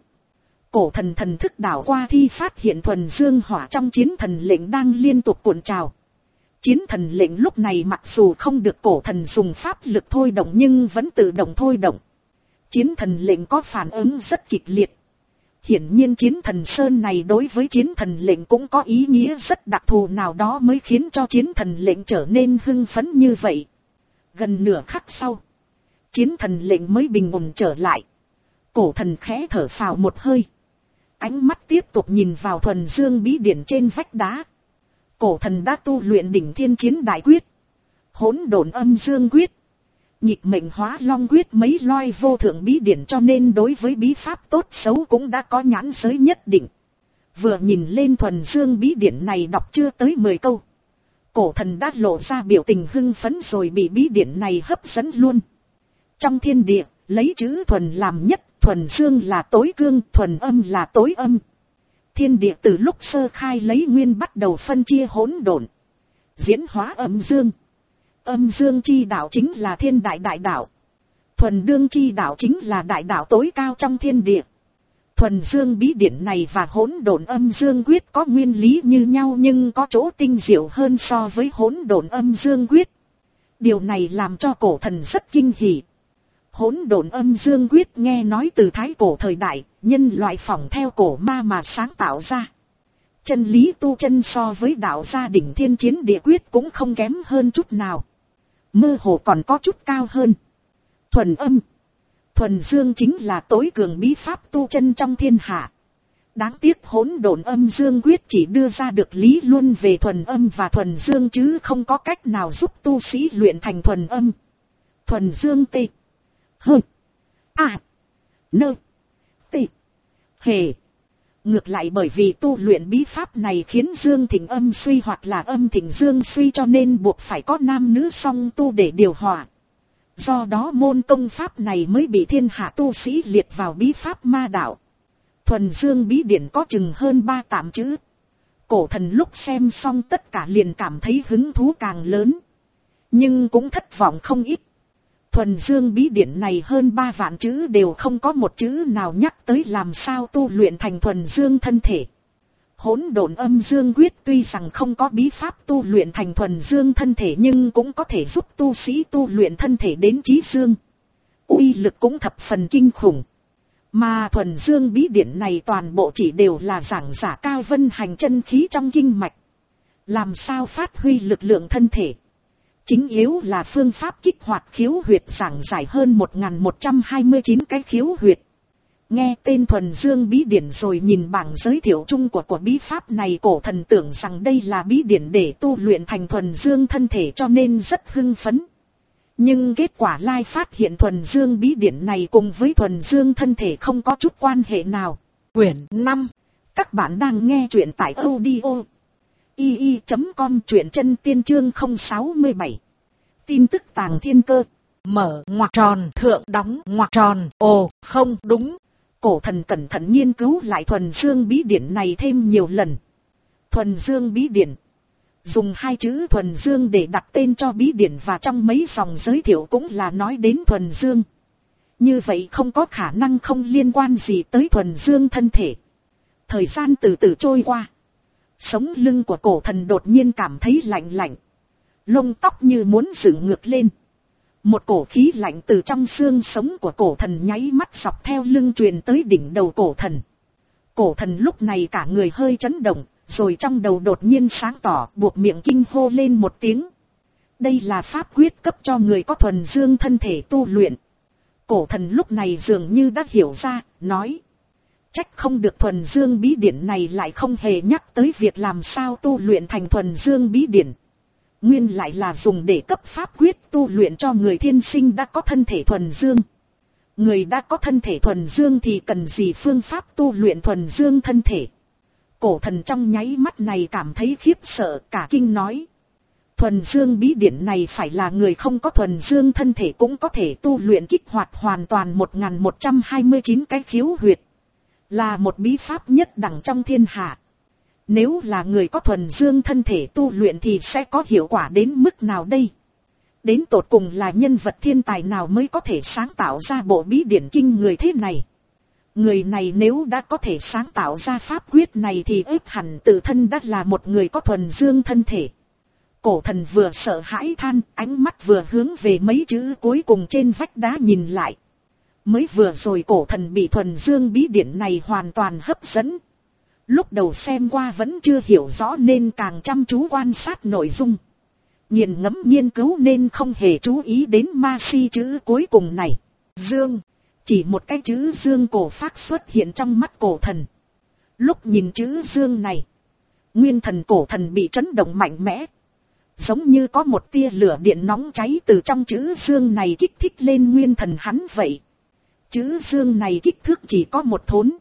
Cổ thần thần thức đảo qua thi phát hiện thuần dương hỏa trong chiến thần lệnh đang liên tục cuộn trào. Chiến thần lệnh lúc này mặc dù không được cổ thần dùng pháp lực thôi động nhưng vẫn tự động thôi động. Chiến thần lệnh có phản ứng rất kịch liệt. Hiển nhiên chiến thần sơn này đối với chiến thần lệnh cũng có ý nghĩa rất đặc thù nào đó mới khiến cho chiến thần lệnh trở nên hưng phấn như vậy. Gần nửa khắc sau, chiến thần lệnh mới bình ổn trở lại. Cổ thần khẽ thở phào một hơi. Ánh mắt tiếp tục nhìn vào thuần dương bí điển trên vách đá. Cổ thần đã tu luyện đỉnh thiên chiến đại quyết, hỗn độn âm dương quyết, nhịp mệnh hóa long quyết mấy loi vô thượng bí điển, cho nên đối với bí pháp tốt xấu cũng đã có nhãn giới nhất định. Vừa nhìn lên thuần dương bí điển này đọc chưa tới mười câu, cổ thần đã lộ ra biểu tình hưng phấn rồi bị bí điển này hấp dẫn luôn. Trong thiên địa, lấy chữ thuần làm nhất, thuần dương là tối cương, thuần âm là tối âm. Thiên địa từ lúc sơ khai lấy nguyên bắt đầu phân chia hỗn độn, diễn hóa âm dương. Âm dương chi đạo chính là thiên đại đại đạo. Thuần đương chi đạo chính là đại đạo tối cao trong thiên địa. Thuần dương bí điển này và hỗn độn âm dương quyết có nguyên lý như nhau nhưng có chỗ tinh diệu hơn so với hỗn độn âm dương quyết. Điều này làm cho cổ thần rất kinh hỉ. Hỗn độn âm dương quyết nghe nói từ thái cổ thời đại, nhân loại phỏng theo cổ ma mà sáng tạo ra. Chân lý tu chân so với đạo gia đỉnh thiên chiến địa quyết cũng không kém hơn chút nào. Mơ hồ còn có chút cao hơn. Thuần âm, thuần dương chính là tối cường bí pháp tu chân trong thiên hạ. Đáng tiếc hỗn độn âm dương quyết chỉ đưa ra được lý luận về thuần âm và thuần dương chứ không có cách nào giúp tu sĩ luyện thành thuần âm. Thuần dương tê. Hơ. À. Nơ. Tê. Hề. Ngược lại bởi vì tu luyện bí pháp này khiến dương thịnh âm suy hoặc là âm thịnh dương suy cho nên buộc phải có nam nữ song tu để điều hòa. Do đó môn công pháp này mới bị thiên hạ tu sĩ liệt vào bí pháp ma đạo. Thuần dương bí điển có chừng hơn ba tạm chữ. Cổ thần lúc xem xong tất cả liền cảm thấy hứng thú càng lớn. Nhưng cũng thất vọng không ít. Thuần dương bí điển này hơn ba vạn chữ đều không có một chữ nào nhắc tới làm sao tu luyện thành thuần dương thân thể. Hỗn độn âm dương quyết tuy rằng không có bí pháp tu luyện thành thuần dương thân thể nhưng cũng có thể giúp tu sĩ tu luyện thân thể đến chí dương. Uy lực cũng thập phần kinh khủng. Mà thuần dương bí điển này toàn bộ chỉ đều là giảng giả cao vân hành chân khí trong kinh mạch. Làm sao phát huy lực lượng thân thể. Chính yếu là phương pháp kích hoạt khiếu huyệt giảng giải hơn một nghìn một trăm hai mươi chín cái khiếu huyệt. Nghe tên thuần dương bí điển rồi nhìn bảng giới thiệu chung của của bí pháp này, cổ thần tưởng rằng đây là bí điển để tu luyện thành thuần dương thân thể cho nên rất hưng phấn. Nhưng kết quả lai phát hiện thuần dương bí điển này cùng với thuần dương thân thể không có chút quan hệ nào. Quyển năm. Các bạn đang nghe truyện tại audio i i chấm com, truyện chân tiên chương không sáu bảy. Tin tức tàng thiên cơ. Mở ngoặc tròn thượng đóng ngoặc tròn. Ồ, không đúng. Cổ thần cẩn thận nghiên cứu lại thuần dương bí điển này thêm nhiều lần. Thuần dương bí điển. Dùng hai chữ thuần dương để đặt tên cho bí điển và trong mấy dòng giới thiệu cũng là nói đến thuần dương. Như vậy không có khả năng không liên quan gì tới thuần dương thân thể. Thời gian từ từ trôi qua. Sống lưng của cổ thần đột nhiên cảm thấy lạnh lạnh. Lông tóc như muốn dựng ngược lên. Một cổ khí lạnh từ trong xương sống của cổ thần nháy mắt dọc theo lưng truyền tới đỉnh đầu cổ thần. Cổ thần lúc này cả người hơi chấn động, rồi trong đầu đột nhiên sáng tỏ, buộc miệng kinh hô lên một tiếng. Đây là pháp quyết cấp cho người có thuần dương thân thể tu luyện. Cổ thần lúc này dường như đã hiểu ra, nói. Trách không được thuần dương bí điển này lại không hề nhắc tới việc làm sao tu luyện thành thuần dương bí điển. Nguyên lại là dùng để cấp pháp quyết tu luyện cho người thiên sinh đã có thân thể thuần dương. Người đã có thân thể thuần dương thì cần gì phương pháp tu luyện thuần dương thân thể. Cổ thần trong nháy mắt này cảm thấy khiếp sợ, cả kinh nói. Thuần dương bí điển này phải là người không có thuần dương thân thể cũng có thể tu luyện kích hoạt hoàn toàn một nghìn một trăm hai mươi chín cái khiếu huyệt. Là một bí pháp nhất đẳng trong thiên hạ. Nếu là người có thuần dương thân thể tu luyện thì sẽ có hiệu quả đến mức nào đây? Đến tột cùng là nhân vật thiên tài nào mới có thể sáng tạo ra bộ bí điển kinh người thế này? Người này nếu đã có thể sáng tạo ra pháp quyết này thì ếp hẳn tự thân đã là một người có thuần dương thân thể. Cổ thần vừa sợ hãi than, ánh mắt vừa hướng về mấy chữ cuối cùng trên vách đá nhìn lại. Mới vừa rồi cổ thần bị thuần dương bí điển này hoàn toàn hấp dẫn. Lúc đầu xem qua vẫn chưa hiểu rõ nên càng chăm chú quan sát nội dung. Nghiền ngẫm nghiên cứu nên không hề chú ý đến ma si chữ cuối cùng này. Dương. Chỉ một cái chữ dương cổ phác xuất hiện trong mắt cổ thần. Lúc nhìn chữ dương này, nguyên thần cổ thần bị chấn động mạnh mẽ. Giống như có một tia lửa điện nóng cháy từ trong chữ dương này kích thích lên nguyên thần hắn vậy. Chữ dương này kích thước chỉ có một thốn.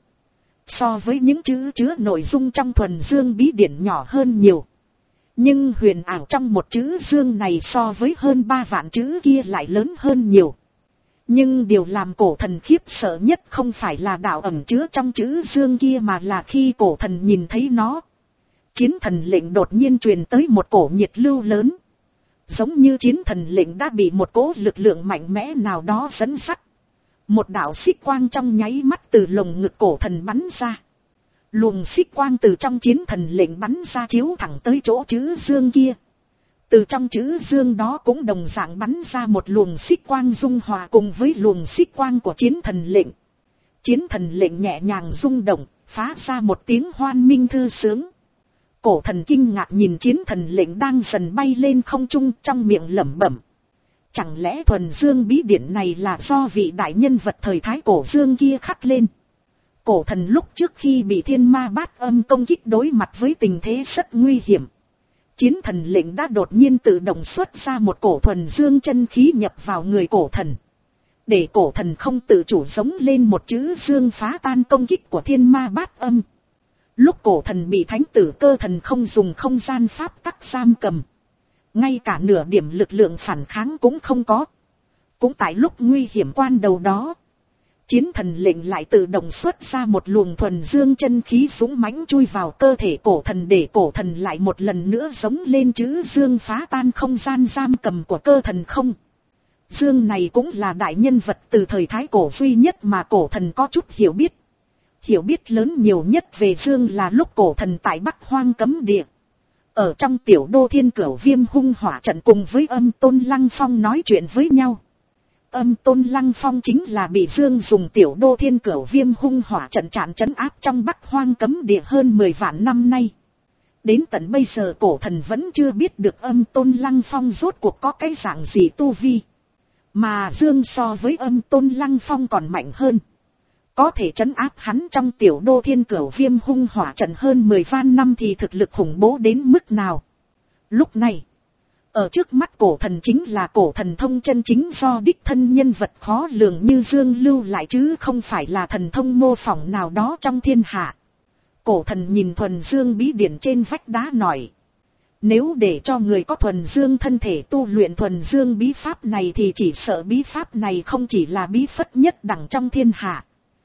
So với những chữ chứa nội dung trong thuần dương bí điển nhỏ hơn nhiều. Nhưng huyền ảo trong một chữ dương này so với hơn ba vạn chữ kia lại lớn hơn nhiều. Nhưng điều làm cổ thần khiếp sợ nhất không phải là đạo ẩn chứa trong chữ dương kia mà là khi cổ thần nhìn thấy nó. Chiến thần lệnh đột nhiên truyền tới một cổ nhiệt lưu lớn. Giống như chiến thần lệnh đã bị một cỗ lực lượng mạnh mẽ nào đó dẫn dắt. Một đạo xích quang trong nháy mắt từ lồng ngực cổ thần bắn ra. Luồng xích quang từ trong chiến thần lệnh bắn ra chiếu thẳng tới chỗ chữ dương kia. Từ trong chữ dương đó cũng đồng dạng bắn ra một luồng xích quang dung hòa cùng với luồng xích quang của chiến thần lệnh. Chiến thần lệnh nhẹ nhàng rung động, phá ra một tiếng hoan minh thư sướng. Cổ thần kinh ngạc nhìn chiến thần lệnh đang dần bay lên không trung trong miệng lẩm bẩm. Chẳng lẽ thuần dương bí điển này là do vị đại nhân vật thời thái cổ dương kia khắc lên? Cổ thần lúc trước khi bị thiên ma bát âm công kích đối mặt với tình thế rất nguy hiểm. Chiến thần lệnh đã đột nhiên tự động xuất ra một cổ thuần dương chân khí nhập vào người cổ thần. Để cổ thần không tự chủ giống lên một chữ dương phá tan công kích của thiên ma bát âm. Lúc cổ thần bị thánh tử cơ thần không dùng không gian pháp tắc giam cầm. Ngay cả nửa điểm lực lượng phản kháng cũng không có. Cũng tại lúc nguy hiểm quan đầu đó. Chiến thần lệnh lại tự động xuất ra một luồng thuần dương chân khí dũng mãnh chui vào cơ thể cổ thần để cổ thần lại một lần nữa giống lên chữ dương phá tan không gian giam cầm của cơ thần không. Dương này cũng là đại nhân vật từ thời thái cổ duy nhất mà cổ thần có chút hiểu biết. Hiểu biết lớn nhiều nhất về Dương là lúc cổ thần tại Bắc Hoang cấm địa. Ở trong tiểu đô thiên cửu viêm hung hỏa trận cùng với Âm Tôn Lăng Phong nói chuyện với nhau. Âm Tôn Lăng Phong chính là bị Dương dùng tiểu đô thiên cửu viêm hung hỏa trận tràn trấn áp trong Bắc Hoang cấm địa hơn mười vạn năm nay. Đến tận bây giờ cổ thần vẫn chưa biết được Âm Tôn Lăng Phong rốt cuộc có cái dạng gì tu vi. Mà Dương so với Âm Tôn Lăng Phong còn mạnh hơn. Có thể trấn áp hắn trong tiểu đô thiên cửu viêm hung hỏa trận hơn mười vạn năm thì thực lực khủng bố đến mức nào. Lúc này, ở trước mắt cổ thần chính là cổ thần thông chân chính do đích thân nhân vật khó lường như Dương lưu lại chứ không phải là thần thông mô phỏng nào đó trong thiên hạ. Cổ thần nhìn thuần dương bí điển trên vách đá nói. Nếu để cho người có thuần dương thân thể tu luyện thuần dương bí pháp này thì chỉ sợ bí pháp này không chỉ là bí phất nhất đẳng trong thiên hạ.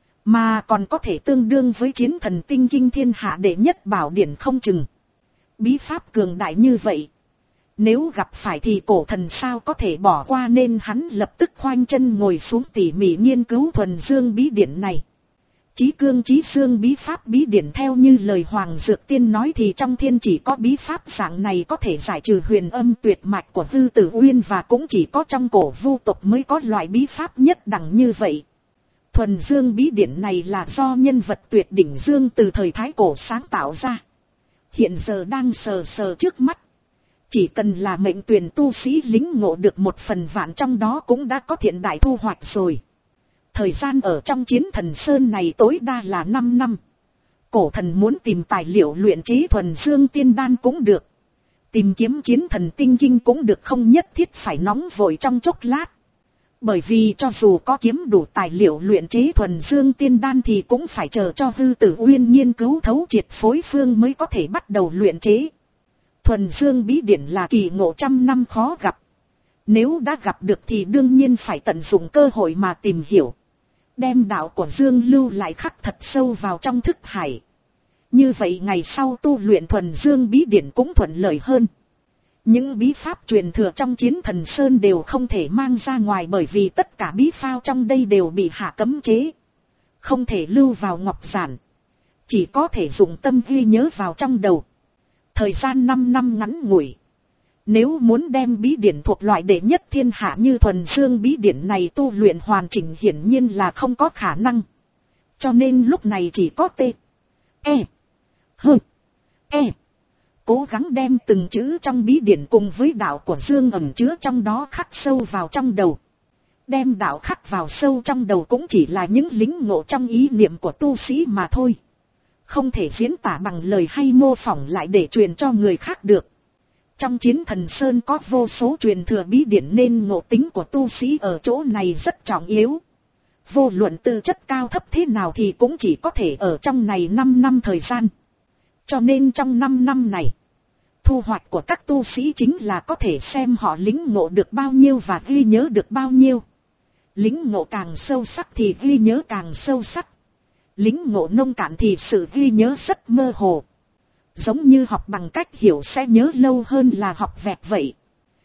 Mà còn có thể tương đương với chiến thần tinh kinh thiên hạ đệ nhất bảo điển không chừng. Bí pháp cường đại như vậy. Nếu gặp phải thì cổ thần sao có thể bỏ qua nên hắn lập tức khoanh chân ngồi xuống tỉ mỉ nghiên cứu thuần dương bí điển này. Chí cương chí xương bí pháp bí điển theo như lời Hoàng Dược Tiên nói thì trong thiên chỉ có bí pháp dạng này có thể giải trừ huyền âm tuyệt mạch của Hư Tử Uyên và cũng chỉ có trong cổ vu tộc mới có loại bí pháp nhất đẳng như vậy. Thuần dương bí điển này là do nhân vật tuyệt đỉnh Dương từ thời thái cổ sáng tạo ra. hiện giờ đang sờ sờ trước mắt. Chỉ cần là mệnh tuyển tu sĩ lính ngộ được một phần vạn trong đó cũng đã có thiện đại thu hoạch rồi. Thời gian ở trong chiến thần sơn này tối đa là năm năm. Cổ thần muốn tìm tài liệu luyện chế thuần dương tiên đan cũng được. Tìm kiếm chiến thần tinh kinh cũng được, không nhất thiết phải nóng vội trong chốc lát. Bởi vì cho dù có kiếm đủ tài liệu luyện chế thuần dương tiên đan thì cũng phải chờ cho hư tử uyên nghiên cứu thấu triệt phối phương mới có thể bắt đầu luyện chế. Thuần dương bí điển là kỳ ngộ trăm năm khó gặp. Nếu đã gặp được thì đương nhiên phải tận dụng cơ hội mà tìm hiểu. Đem đạo của Dương lưu lại khắc thật sâu vào trong thức hải. Như vậy ngày sau tu luyện thuần dương bí điển cũng thuận lợi hơn. Những bí pháp truyền thừa trong chiến thần sơn đều không thể mang ra ngoài, bởi vì tất cả bí phao trong đây đều bị hạ cấm chế. Không thể lưu vào ngọc giản. Chỉ có thể dùng tâm ghi nhớ vào trong đầu. Thời gian năm năm ngắn ngủi. Nếu muốn đem bí điển thuộc loại đệ nhất thiên hạ như thuần dương bí điển này tu luyện hoàn chỉnh hiển nhiên là không có khả năng. Cho nên lúc này chỉ có T, E, H, E. Cố gắng đem từng chữ trong bí điển cùng với đạo của Dương ẩn chứa trong đó khắc sâu vào trong đầu. Đem đạo khắc vào sâu trong đầu cũng chỉ là những lính ngộ trong ý niệm của tu sĩ mà thôi. Không thể diễn tả bằng lời hay mô phỏng lại để truyền cho người khác được. Trong chiến thần sơn có vô số truyền thừa bí điển nên ngộ tính của tu sĩ ở chỗ này rất trọng yếu. Vô luận tư chất cao thấp thế nào thì cũng chỉ có thể ở trong này năm năm thời gian. Cho nên trong năm năm này, thu hoạch của các tu sĩ chính là có thể xem họ lĩnh ngộ được bao nhiêu và ghi nhớ được bao nhiêu. Lĩnh ngộ càng sâu sắc thì ghi nhớ càng sâu sắc. Lĩnh ngộ nông cạn thì sự ghi nhớ rất mơ hồ. Giống như học bằng cách hiểu sẽ nhớ lâu hơn là học vẹt vậy.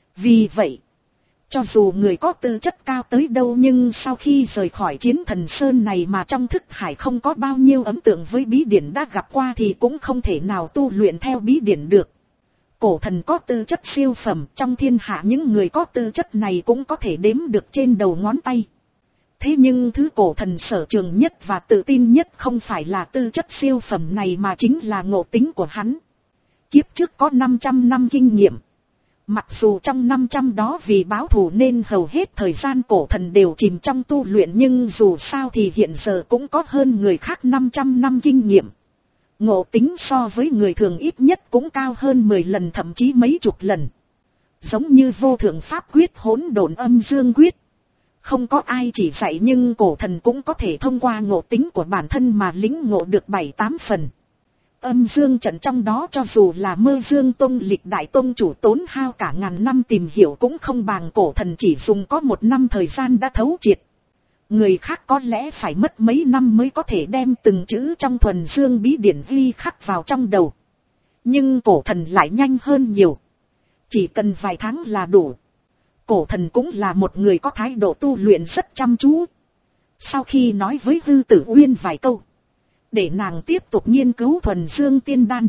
Vì vậy, cho dù người có tư chất cao tới đâu nhưng sau khi rời khỏi chiến thần sơn này mà trong thức hải không có bao nhiêu ấn tượng với bí điển đã gặp qua thì cũng không thể nào tu luyện theo bí điển được. Cổ thần có tư chất siêu phẩm, trong thiên hạ những người có tư chất này cũng có thể đếm được trên đầu ngón tay. Thế nhưng thứ cổ thần sở trường nhất và tự tin nhất không phải là tư chất siêu phẩm này mà chính là ngộ tính của hắn. Kiếp trước có năm trăm năm kinh nghiệm. Mặc dù trong năm trăm đó vì báo thù nên hầu hết thời gian cổ thần đều chìm trong tu luyện, nhưng dù sao thì hiện giờ cũng có hơn người khác năm trăm năm kinh nghiệm. Ngộ tính so với người thường ít nhất cũng cao hơn mười lần thậm chí mấy chục lần. Giống như vô thượng pháp quyết hỗn độn âm dương quyết. Không có ai chỉ dạy nhưng cổ thần cũng có thể thông qua ngộ tính của bản thân mà lĩnh ngộ được bảy tám phần. Âm dương trận trong đó cho dù là Mơ Dương Tông lịch đại tông chủ tốn hao cả ngàn năm tìm hiểu cũng không bằng cổ thần chỉ dùng có một năm thời gian đã thấu triệt. Người khác có lẽ phải mất mấy năm mới có thể đem từng chữ trong thuần dương bí điển ghi khắc vào trong đầu. Nhưng cổ thần lại nhanh hơn nhiều. Chỉ cần vài tháng là đủ. Cổ thần cũng là một người có thái độ tu luyện rất chăm chú. Sau khi nói với Hư Tử Uyên vài câu, để nàng tiếp tục nghiên cứu thuần dương tiên đan,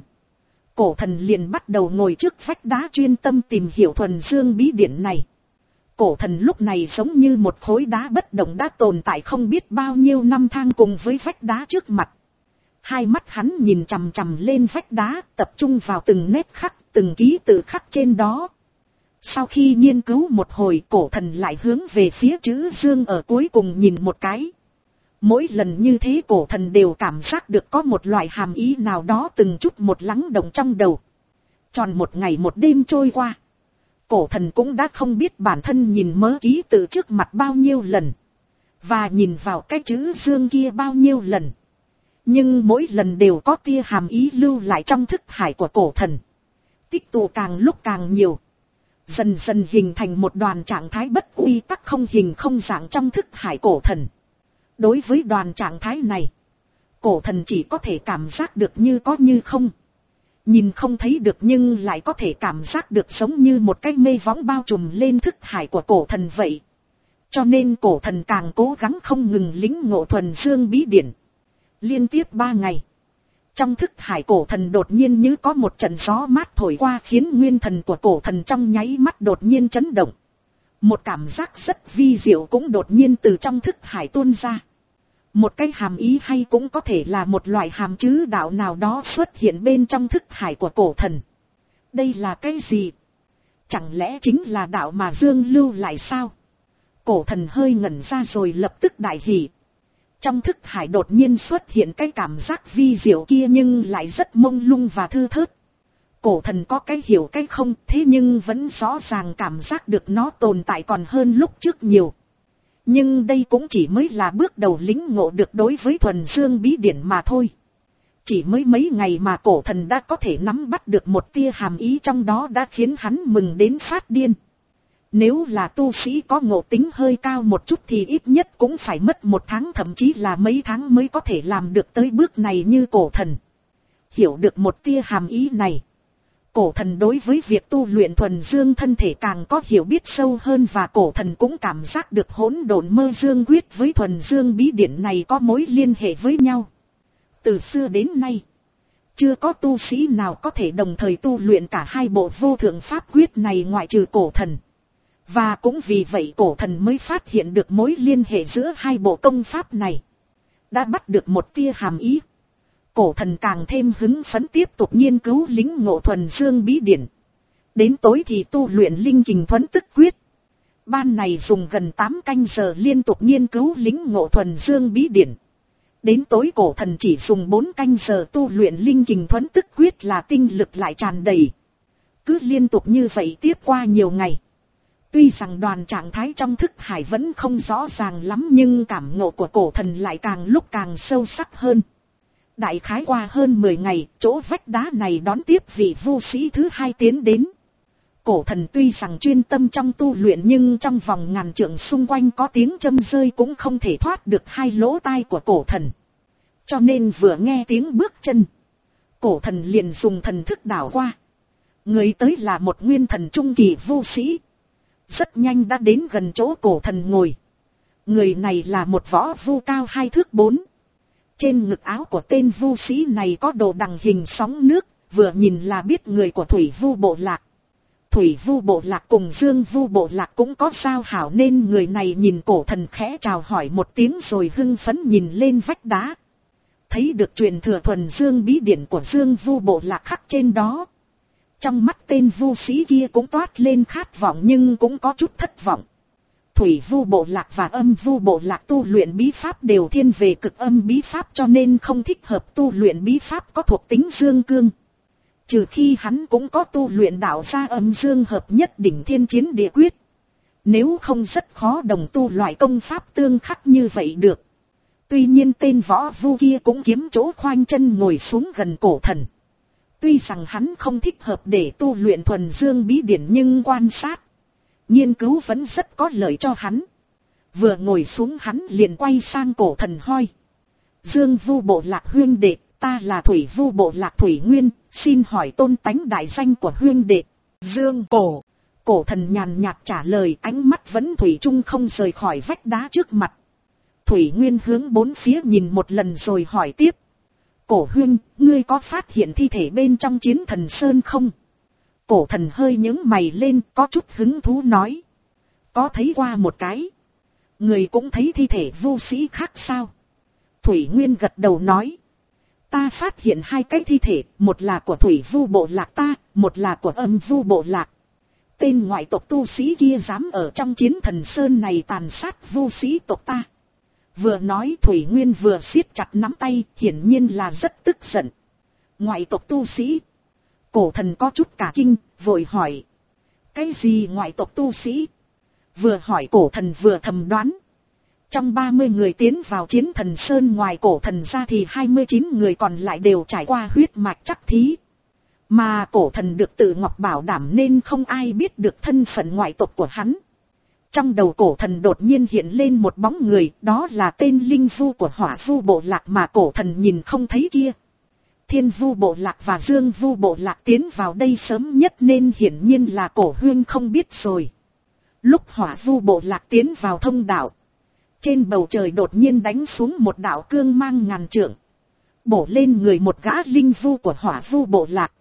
cổ thần liền bắt đầu ngồi trước vách đá chuyên tâm tìm hiểu thuần dương bí điển này. Cổ thần lúc này giống như một khối đá bất động đã tồn tại không biết bao nhiêu năm tháng cùng với vách đá trước mặt. Hai mắt hắn nhìn chằm chằm lên vách đá, tập trung vào từng nét khắc, từng ký tự khắc trên đó. Sau khi nghiên cứu một hồi, cổ thần lại hướng về phía chữ dương ở cuối cùng nhìn một cái. Mỗi lần như thế cổ thần đều cảm giác được có một loại hàm ý nào đó từng chút một lắng động trong đầu. Tròn một ngày một đêm trôi qua, cổ thần cũng đã không biết bản thân nhìn mớ ký tự trước mặt bao nhiêu lần, và nhìn vào cái chữ dương kia bao nhiêu lần. Nhưng mỗi lần đều có tia hàm ý lưu lại trong thức hải của cổ thần. Tích tụ càng lúc càng nhiều. Dần dần hình thành một đoàn trạng thái bất uy tắc không hình không dạng trong thức hải cổ thần. Đối với đoàn trạng thái này, cổ thần chỉ có thể cảm giác được như có như không. Nhìn không thấy được nhưng lại có thể cảm giác được giống như một cái mê võng bao trùm lên thức hải của cổ thần vậy. Cho nên cổ thần càng cố gắng không ngừng lĩnh ngộ thuần dương bí điển. Liên tiếp ba ngày, trong thức hải cổ thần đột nhiên như có một trận gió mát thổi qua khiến nguyên thần của cổ thần trong nháy mắt đột nhiên chấn động. Một cảm giác rất vi diệu cũng đột nhiên từ trong thức hải tuôn ra. Một cái hàm ý hay cũng có thể là một loại hàm chữ đạo nào đó xuất hiện bên trong thức hải của cổ thần. Đây là cái gì? Chẳng lẽ chính là đạo mà Dương lưu lại sao? Cổ thần hơi ngẩn ra rồi lập tức đại hỉ. Trong thức hải đột nhiên xuất hiện cái cảm giác vi diệu kia nhưng lại rất mông lung và thư thớt. Cổ thần có cái hiểu cái không, thế nhưng vẫn rõ ràng cảm giác được nó tồn tại còn hơn lúc trước nhiều. Nhưng đây cũng chỉ mới là bước đầu lĩnh ngộ được đối với thuần dương bí điển mà thôi. Chỉ mới mấy ngày mà cổ thần đã có thể nắm bắt được một tia hàm ý trong đó đã khiến hắn mừng đến phát điên. Nếu là tu sĩ có ngộ tính hơi cao một chút thì ít nhất cũng phải mất một tháng thậm chí là mấy tháng mới có thể làm được tới bước này như cổ thần. Hiểu được một tia hàm ý này, cổ thần đối với việc tu luyện thuần dương thân thể càng có hiểu biết sâu hơn và cổ thần cũng cảm giác được hỗn độn mơ dương quyết với thuần dương bí điển này có mối liên hệ với nhau. Từ xưa đến nay, chưa có tu sĩ nào có thể đồng thời tu luyện cả hai bộ vô thượng pháp quyết này ngoại trừ cổ thần. Và cũng vì vậy cổ thần mới phát hiện được mối liên hệ giữa hai bộ công pháp này. Đã bắt được một tia hàm ý. Cổ thần càng thêm hứng phấn tiếp tục nghiên cứu lĩnh ngộ thuần dương bí điển. Đến tối thì tu luyện linh kình thuấn tức quyết. Ban này dùng gần tám canh giờ liên tục nghiên cứu lĩnh ngộ thuần dương bí điển. Đến tối cổ thần chỉ dùng bốn canh giờ tu luyện linh kình thuấn tức quyết là tinh lực lại tràn đầy. Cứ liên tục như vậy tiếp qua nhiều ngày. Tuy rằng đoàn trạng thái trong thức hải vẫn không rõ ràng lắm nhưng cảm ngộ của cổ thần lại càng lúc càng sâu sắc hơn. Đại khái qua hơn mười ngày, chỗ vách đá này đón tiếp vị vu sĩ thứ hai tiến đến. Cổ thần tuy rằng chuyên tâm trong tu luyện nhưng trong vòng ngàn trượng xung quanh có tiếng châm rơi cũng không thể thoát được hai lỗ tai của cổ thần. Cho nên vừa nghe tiếng bước chân, cổ thần liền dùng thần thức đảo qua. Người tới là một nguyên thần trung kỳ vu sĩ. Rất nhanh đã đến gần chỗ cổ thần ngồi. Người này là một võ vu cao hai thước bốn. Trên ngực áo của tên vu sĩ này có đồ đằng hình sóng nước, vừa nhìn là biết người của Thủy Vu Bộ Lạc. Thủy Vu Bộ Lạc cùng Dương Vu Bộ Lạc cũng có giao hảo nên người này nhìn cổ thần khẽ chào hỏi một tiếng rồi hưng phấn nhìn lên vách đá. Thấy được truyền thừa thuần dương bí điển của Dương Vu Bộ Lạc khắc trên đó. Trong mắt tên vu sĩ kia cũng toát lên khát vọng nhưng cũng có chút thất vọng. Thủy Vu Bộ Lạc và Âm Vu Bộ Lạc tu luyện bí pháp đều thiên về cực âm bí pháp cho nên không thích hợp tu luyện bí pháp có thuộc tính dương cương. Trừ khi hắn cũng có tu luyện đạo gia âm dương hợp nhất đỉnh thiên chiến địa quyết. Nếu không rất khó đồng tu loại công pháp tương khắc như vậy được. Tuy nhiên tên võ vu kia cũng kiếm chỗ khoanh chân ngồi xuống gần cổ thần. Tuy rằng hắn không thích hợp để tu luyện thuần dương bí điển nhưng quan sát, nghiên cứu vẫn rất có lợi cho hắn. Vừa ngồi xuống hắn liền quay sang cổ thần hỏi. Dương Vu Bộ Lạc huynh đệ, ta là Thủy Vu Bộ Lạc Thủy Nguyên, xin hỏi tôn tánh đại danh của huynh đệ. Dương cổ. Cổ thần nhàn nhạt trả lời, ánh mắt vẫn thủy chung không rời khỏi vách đá trước mặt. Thủy Nguyên hướng bốn phía nhìn một lần rồi hỏi tiếp. Cổ huynh, ngươi có phát hiện thi thể bên trong Chiến Thần Sơn không? Cổ thần hơi nhướng mày lên, có chút hứng thú nói. Có thấy qua một cái. Người cũng thấy thi thể vu sĩ khác sao? Thủy Nguyên gật đầu nói. Ta phát hiện hai cái thi thể, một là của Thủy Vu Bộ Lạc ta, một là của Âm Vu Bộ Lạc. Tên ngoại tộc tu sĩ kia dám ở trong Chiến Thần Sơn này tàn sát vu sĩ tộc ta. Vừa nói Thủy Nguyên vừa siết chặt nắm tay, hiển nhiên là rất tức giận. Ngoại tộc tu sĩ. Cổ thần có chút cả kinh, vội hỏi. Cái gì ngoại tộc tu sĩ? Vừa hỏi cổ thần vừa thầm đoán. Trong ba mươi người tiến vào Chiến Thần Sơn ngoài cổ thần ra thì hai mươi chín người còn lại đều trải qua huyết mạch trắc thí. Mà cổ thần được tự ngọc bảo đảm nên không ai biết được thân phận ngoại tộc của hắn. Trong đầu cổ thần đột nhiên hiện lên một bóng người, đó là tên Linh Vu của Hỏa Vu Bộ Lạc mà cổ thần nhìn không thấy kia. Thiên Vu Bộ Lạc và Dương Vu Bộ Lạc tiến vào đây sớm nhất nên hiển nhiên là cổ huynh không biết rồi. Lúc Hỏa Vu Bộ Lạc tiến vào thông đạo, trên bầu trời đột nhiên đánh xuống một đạo cương mang ngàn trượng, bổ lên người một gã Linh Vu của Hỏa Vu Bộ Lạc.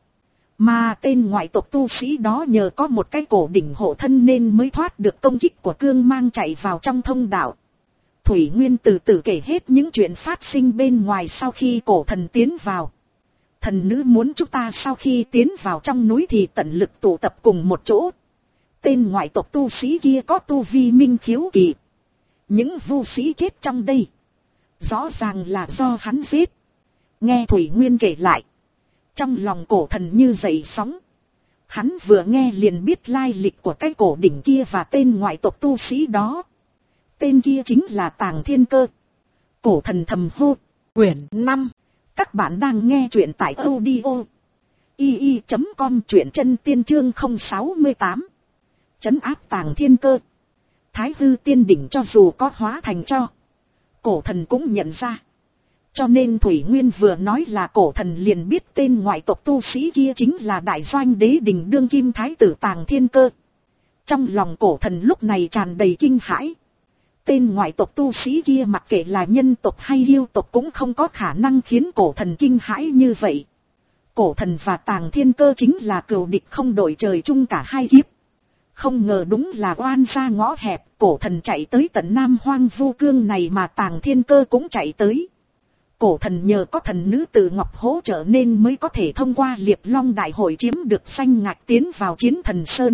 Mà tên ngoại tộc tu sĩ đó nhờ có một cái cổ đỉnh hộ thân nên mới thoát được công kích của cương mang chạy vào trong thông đạo. Thủy Nguyên từ từ kể hết những chuyện phát sinh bên ngoài sau khi cổ thần tiến vào. Thần nữ muốn chúng ta sau khi tiến vào trong núi thì tận lực tụ tập cùng một chỗ. Tên ngoại tộc tu sĩ kia có tu vi minh khiếu kỳ. Những vu sĩ chết trong đây, rõ ràng là do hắn giết. Nghe Thủy Nguyên kể lại, trong lòng cổ thần như dậy sóng. Hắn vừa nghe liền biết lai lịch của cái cổ đỉnh kia và tên ngoại tộc tu sĩ đó. Tên kia chính là Tàng Thiên Cơ. Cổ thần thầm hô, quyển năm. Các bạn đang nghe truyện tại audio i i chấm com, truyện chân tiên chương không sáu tám. Trấn áp Tàng Thiên Cơ. Thái hư tiên đỉnh cho dù có hóa thành cho, cổ thần cũng nhận ra. Cho nên Thủy Nguyên vừa nói là cổ thần liền biết tên ngoại tộc tu sĩ kia chính là đại doanh đế đình đương kim thái tử Tàng Thiên Cơ. Trong lòng cổ thần lúc này tràn đầy kinh hãi. Tên ngoại tộc tu sĩ kia mặc kệ là nhân tộc hay yêu tộc cũng không có khả năng khiến cổ thần kinh hãi như vậy. Cổ thần và Tàng Thiên Cơ chính là cừu địch không đổi trời chung cả hai kiếp. Không ngờ đúng là oan ra ngõ hẹp, cổ thần chạy tới tận Nam Hoang Vu Cương này mà Tàng Thiên Cơ cũng chạy tới. Cổ thần nhờ có thần nữ Tử Ngọc hỗ trợ nên mới có thể thông qua Liệp Long Đại Hội chiếm được sanh ngạch tiến vào Chiến Thần Sơn.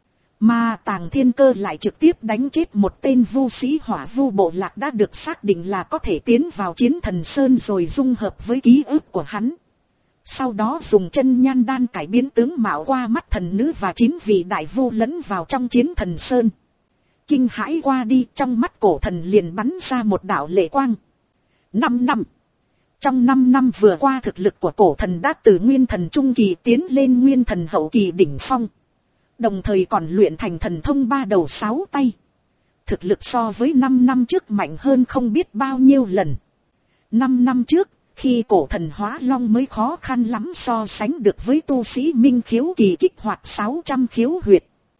Mà Tàng Thiên Cơ lại trực tiếp đánh chết một tên vu sĩ Hỏa Vu bộ lạc đã được xác định là có thể tiến vào Chiến Thần Sơn rồi dung hợp với ký ức của hắn. Sau đó dùng chân nhan đan cải biến tướng mạo qua mắt thần nữ và chín vị đại vu lẫn vào trong Chiến Thần Sơn. Kinh hãi qua đi, trong mắt cổ thần liền bắn ra một đạo lệ quang. Năm năm. Trong năm năm vừa qua thực lực của cổ thần đã từ nguyên thần trung kỳ tiến lên nguyên thần hậu kỳ đỉnh phong. Đồng thời còn luyện thành thần thông ba đầu sáu tay. Thực lực so với năm năm trước mạnh hơn không biết bao nhiêu lần. Năm năm trước, khi cổ thần hóa long mới khó khăn lắm so sánh được với tu sĩ minh khiếu kỳ kích hoạt sáu trăm khiếu huyệt.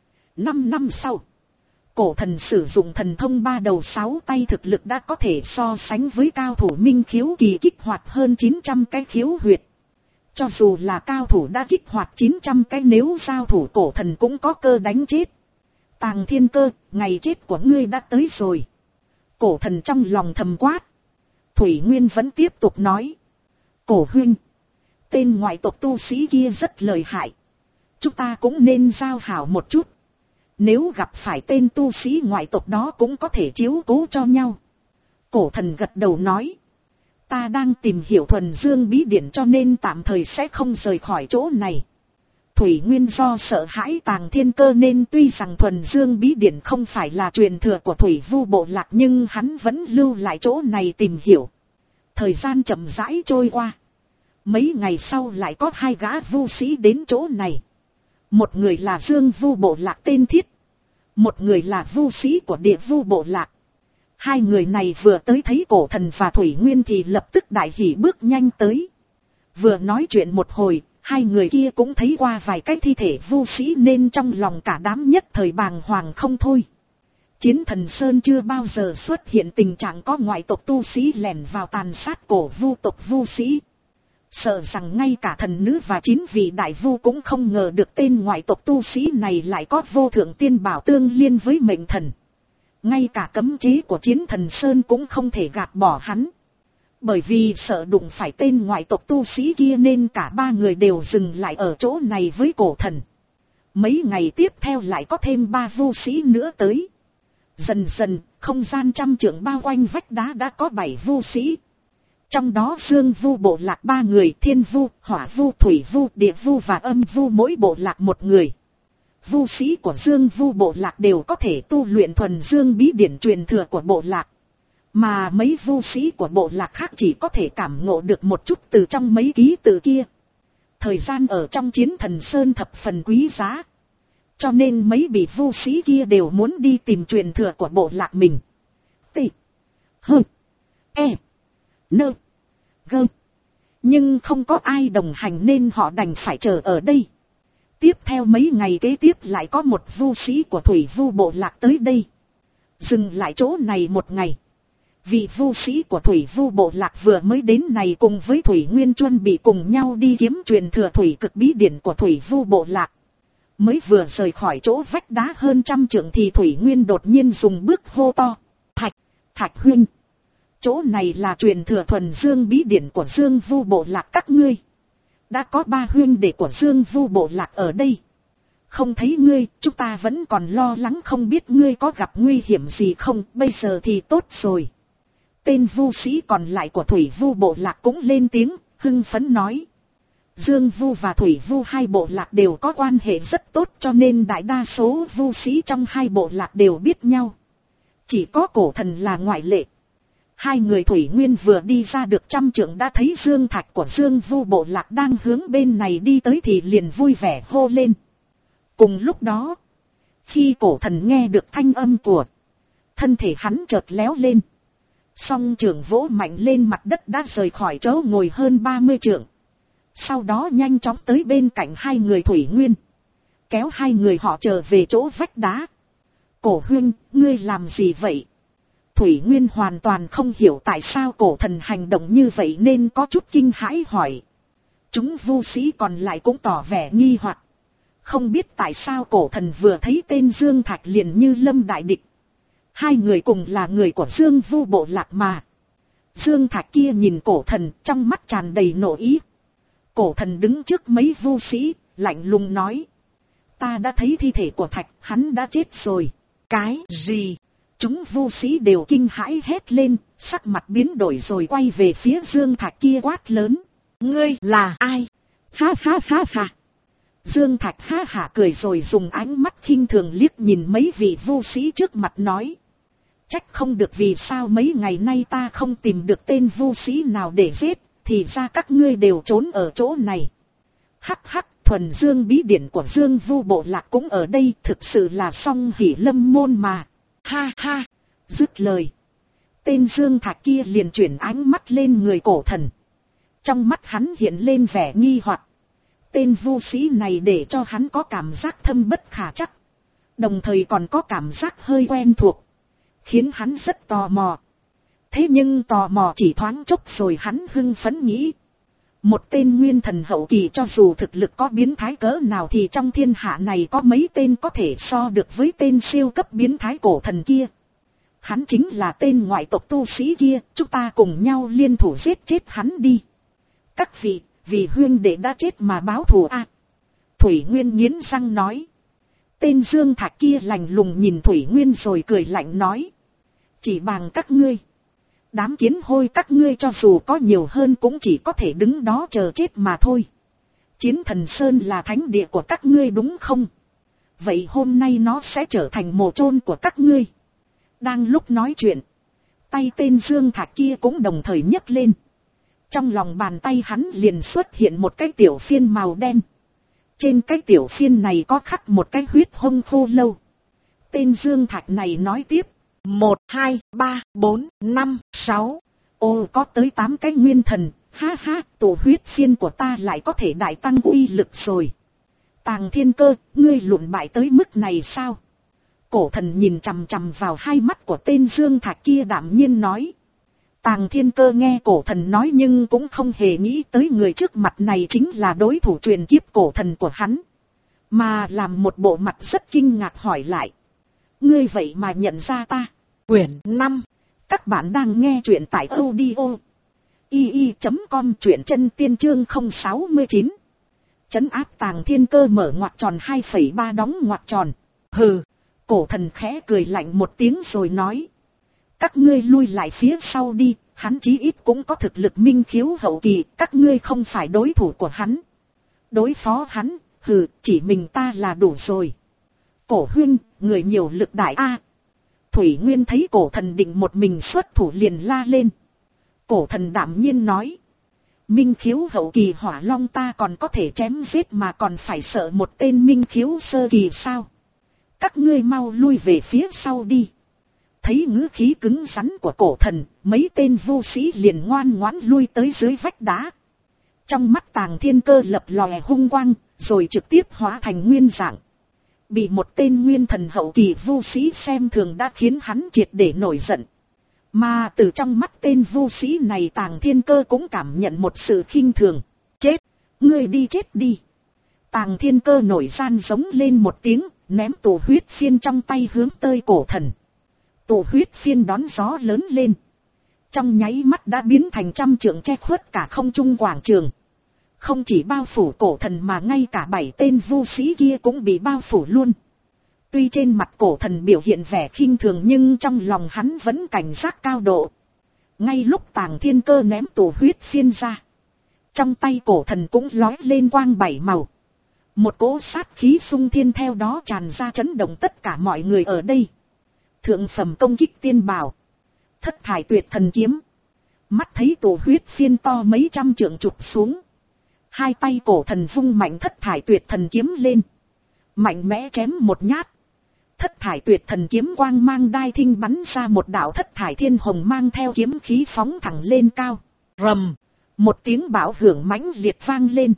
Năm năm sau, cổ thần sử dụng thần thông ba đầu sáu tay thực lực đã có thể so sánh với cao thủ minh khiếu kỳ kích hoạt hơn chín trăm cái khiếu huyệt. Cho dù là cao thủ đã kích hoạt chín trăm cái nếu giao thủ cổ thần cũng có cơ đánh chết. Tàng Thiên Cơ, ngày chết của ngươi đã tới rồi. Cổ thần trong lòng thầm quát. Thủy Nguyên vẫn tiếp tục nói. Cổ huynh, tên ngoại tộc tu sĩ kia rất lợi hại. Chúng ta cũng nên giao hảo một chút. Nếu gặp phải tên tu sĩ ngoại tộc đó cũng có thể chiếu cố cho nhau. Cổ thần gật đầu nói. Ta đang tìm hiểu thuần dương bí điển cho nên tạm thời sẽ không rời khỏi chỗ này. Thủy Nguyên do sợ hãi Tàng Thiên Cơ nên tuy rằng thuần dương bí điển không phải là truyền thừa của Thủy Vu bộ lạc nhưng hắn vẫn lưu lại chỗ này tìm hiểu. Thời gian chậm rãi trôi qua. Mấy ngày sau lại có hai gã vu sĩ đến chỗ này. Một người là Dương Vu bộ lạc tên Thiết. Một người là vu sĩ của Địa Vu bộ lạc. Hai người này vừa tới thấy cổ thần và Thủy Nguyên thì lập tức đại hỉ bước nhanh tới. Vừa nói chuyện một hồi, hai người kia cũng thấy qua vài cái thi thể vu sĩ nên trong lòng cả đám nhất thời bàng hoàng không thôi. Chiến Thần Sơn chưa bao giờ xuất hiện tình trạng có ngoại tộc tu sĩ lẻn vào tàn sát cổ vu tộc vu sĩ. Sợ rằng ngay cả thần nữ và chín vị đại vu cũng không ngờ được tên ngoại tộc tu sĩ này lại có vô thượng tiên bảo tương liên với mệnh thần. Ngay cả cấm chế của Chiến Thần Sơn cũng không thể gạt bỏ hắn. Bởi vì sợ đụng phải tên ngoại tộc tu sĩ kia nên cả ba người đều dừng lại ở chỗ này với cổ thần. Mấy ngày tiếp theo lại có thêm ba vu sĩ nữa tới. Dần dần, không gian trăm trượng bao quanh vách đá đã có bảy vu sĩ. Trong đó Dương Vu bộ lạc ba người, Thiên Vu, Hỏa Vu, Thủy Vu, Địa Vu và Âm Vu mỗi bộ lạc một người. Vu sĩ của Dương Vu bộ lạc đều có thể tu luyện thuần dương bí điển truyền thừa của bộ lạc. Mà mấy vu sĩ của bộ lạc khác chỉ có thể cảm ngộ được một chút từ trong mấy ký tự kia. Thời gian ở trong Chiến Thần Sơn thập phần quý giá. Cho nên mấy vị vu sĩ kia đều muốn đi tìm truyền thừa của bộ lạc mình. T. H. E. N. G. Nhưng không có ai đồng hành nên họ đành phải chờ ở đây. Tiếp theo mấy ngày kế tiếp lại có một vu sĩ của Thủy Vu bộ lạc tới đây. Dừng lại chỗ này một ngày. Vị vu sĩ của Thủy Vu bộ lạc vừa mới đến này cùng với Thủy Nguyên chuẩn bị cùng nhau đi kiếm truyền thừa thủy cực bí điển của Thủy Vu bộ lạc. Mới vừa rời khỏi chỗ vách đá hơn trăm trượng thì Thủy Nguyên đột nhiên dùng bước hô to. Thạch, Thạch huynh, chỗ này là truyền thừa thuần dương bí điển của Dương Vu bộ lạc các ngươi. Đã có ba huynh đệ của Dương Vu bộ lạc ở đây. Không thấy ngươi, chúng ta vẫn còn lo lắng không biết ngươi có gặp nguy hiểm gì không, bây giờ thì tốt rồi. Tên vu sĩ còn lại của Thủy Vu bộ lạc cũng lên tiếng, hưng phấn nói. Dương Vu và Thủy Vu hai bộ lạc đều có quan hệ rất tốt, cho nên đại đa số vu sĩ trong hai bộ lạc đều biết nhau. Chỉ có Cổ Thần là ngoại lệ. Hai người Thủy Nguyên vừa đi ra được trăm trượng đã thấy Dương Thạch của Dương Vu bộ lạc đang hướng bên này đi tới thì liền vui vẻ hô lên. Cùng lúc đó, khi Cổ Thần nghe được thanh âm của, thân thể hắn chợt léo lên. Song trường vỗ mạnh lên mặt đất đã rời khỏi chỗ ngồi hơn ba mươi trượng. Sau đó nhanh chóng tới bên cạnh hai người Thủy Nguyên, kéo hai người họ trở về chỗ vách đá. Cổ huynh, ngươi làm gì vậy? Thủy Nguyên hoàn toàn không hiểu tại sao Cổ Thần hành động như vậy nên có chút kinh hãi hỏi. Chúng vu sĩ còn lại cũng tỏ vẻ nghi hoặc. Không biết tại sao Cổ Thần vừa thấy tên Dương Thạch liền như lâm đại địch. Hai người cùng là người của Dương Vu bộ lạc mà. Dương Thạch kia nhìn Cổ Thần trong mắt tràn đầy nộ ý. Cổ Thần đứng trước mấy vu sĩ, lạnh lùng nói. Ta đã thấy thi thể của Thạch, hắn đã chết rồi. Cái gì? Chúng vu sĩ đều kinh hãi hét lên, sắc mặt biến đổi rồi quay về phía Dương Thạch kia quát lớn. Ngươi là ai? Ha ha ha ha. Dương Thạch ha hả cười rồi dùng ánh mắt khinh thường liếc nhìn mấy vị vu sĩ trước mặt nói. Trách không được vì sao mấy ngày nay ta không tìm được tên vu sĩ nào để giết, thì ra các ngươi đều trốn ở chỗ này. Hắc hắc, thuần dương bí điển của Dương Vu bộ lạc cũng ở đây, thực sự là song hỷ lâm môn mà. Ha ha, dứt lời. Tên Dương Thạch kia liền chuyển ánh mắt lên người Cổ Thần. Trong mắt hắn hiện lên vẻ nghi hoặc. Tên vu sĩ này để cho hắn có cảm giác thâm bất khả trắc. Đồng thời còn có cảm giác hơi quen thuộc. Khiến hắn rất tò mò. Thế nhưng tò mò chỉ thoáng chốc rồi hắn hưng phấn nghĩ. Một tên nguyên thần hậu kỳ cho dù thực lực có biến thái cỡ nào thì trong thiên hạ này có mấy tên có thể so được với tên siêu cấp biến thái Cổ Thần kia. Hắn chính là tên ngoại tộc tu sĩ kia, chúng ta cùng nhau liên thủ giết chết hắn đi. Các vị, vì huynh đệ đã chết mà báo thù a. À, Thủy Nguyên nghiến răng nói. Tên Dương Thạch kia lạnh lùng nhìn Thủy Nguyên rồi cười lạnh nói. Chỉ bằng các ngươi. Đám kiến hôi các ngươi cho dù có nhiều hơn cũng chỉ có thể đứng đó chờ chết mà thôi. Chiến Thần Sơn là thánh địa của các ngươi đúng không? Vậy hôm nay nó sẽ trở thành mồ chôn của các ngươi. Đang lúc nói chuyện, tay tên Dương Thạch kia cũng đồng thời nhấc lên. Trong lòng bàn tay hắn liền xuất hiện một cái tiểu phiên màu đen. Trên cái tiểu phiên này có khắc một cái huyết hông khô lâu. Tên Dương Thạch này nói tiếp. Một, hai, ba, bốn, năm, sáu. Ô có tới tám cái nguyên thần. Ha ha, tổ huyết phiên của ta lại có thể đại tăng uy lực rồi. Tàng Thiên Cơ, ngươi lụn bại tới mức này sao? Cổ Thần nhìn chằm chằm vào hai mắt của tên Dương Thạch kia đạm nhiên nói. Tàng Thiên Cơ nghe Cổ Thần nói nhưng cũng không hề nghĩ tới người trước mặt này chính là đối thủ truyền kiếp Cổ Thần của hắn. Mà làm một bộ mặt rất kinh ngạc hỏi lại. Ngươi vậy mà nhận ra ta? Quyển năm. Các bạn đang nghe chuyện tại audio i i chấm com truyện chân tiên chương không sáu chín. Trấn áp Tàng Thiên Cơ mở ngoặc tròn hai phẩy ba đóng ngoặc tròn. Hừ, Cổ Thần khẽ cười lạnh một tiếng rồi nói. Các ngươi lui lại phía sau đi, hắn chí ít cũng có thực lực minh khiếu hậu kỳ, các ngươi không phải đối thủ của hắn. Đối phó hắn, hừ, chỉ mình ta là đủ rồi. Cổ huynh, người nhiều lực đại a. Thủy Nguyên thấy Cổ Thần định một mình xuất thủ liền la lên. Cổ Thần đạm nhiên nói. Minh khiếu hậu kỳ hỏa long ta còn có thể chém giết mà còn phải sợ một tên minh khiếu sơ kỳ sao? Các ngươi mau lui về phía sau đi. Thấy ngữ khí cứng rắn của Cổ Thần, mấy tên vu sĩ liền ngoan ngoãn lui tới dưới vách đá. Trong mắt Tàng Thiên Cơ lập lòe hung quang, rồi trực tiếp hóa thành nguyên dạng. Bị một tên nguyên thần hậu kỳ vu sĩ xem thường đã khiến hắn triệt để nổi giận. Mà từ trong mắt tên vu sĩ này Tàng Thiên Cơ cũng cảm nhận một sự khinh thường. Chết! Ngươi đi chết đi! Tàng Thiên Cơ nổi gian giống lên một tiếng, ném tù huyết phiên trong tay hướng tới Cổ Thần. Tụ huyết phiên đón gió lớn lên. Trong nháy mắt đã biến thành trăm trượng che khuất cả không trung quảng trường. Không chỉ bao phủ cổ thần mà ngay cả bảy tên vu sĩ kia cũng bị bao phủ luôn. Tuy trên mặt cổ thần biểu hiện vẻ khinh thường nhưng trong lòng hắn vẫn cảnh giác cao độ. Ngay lúc Tàng Thiên Cơ ném tụ huyết phiên ra, trong tay cổ thần cũng lói lên quang bảy màu. Một cỗ sát khí xung thiên theo đó tràn ra chấn động tất cả mọi người ở đây. Thượng phẩm công kích tiên bảo, Thất Thải Tuyệt Thần Kiếm. Mắt thấy tụ huyết phiên to mấy trăm trượng chụp xuống, hai tay cổ thần vung mạnh Thất Thải Tuyệt Thần Kiếm lên, mạnh mẽ chém một nhát. Thất Thải Tuyệt Thần Kiếm quang mang đai thinh bắn ra một đạo thất thải thiên hồng mang theo kiếm khí phóng thẳng lên cao. Rầm, một tiếng bão hưởng mãnh liệt vang lên.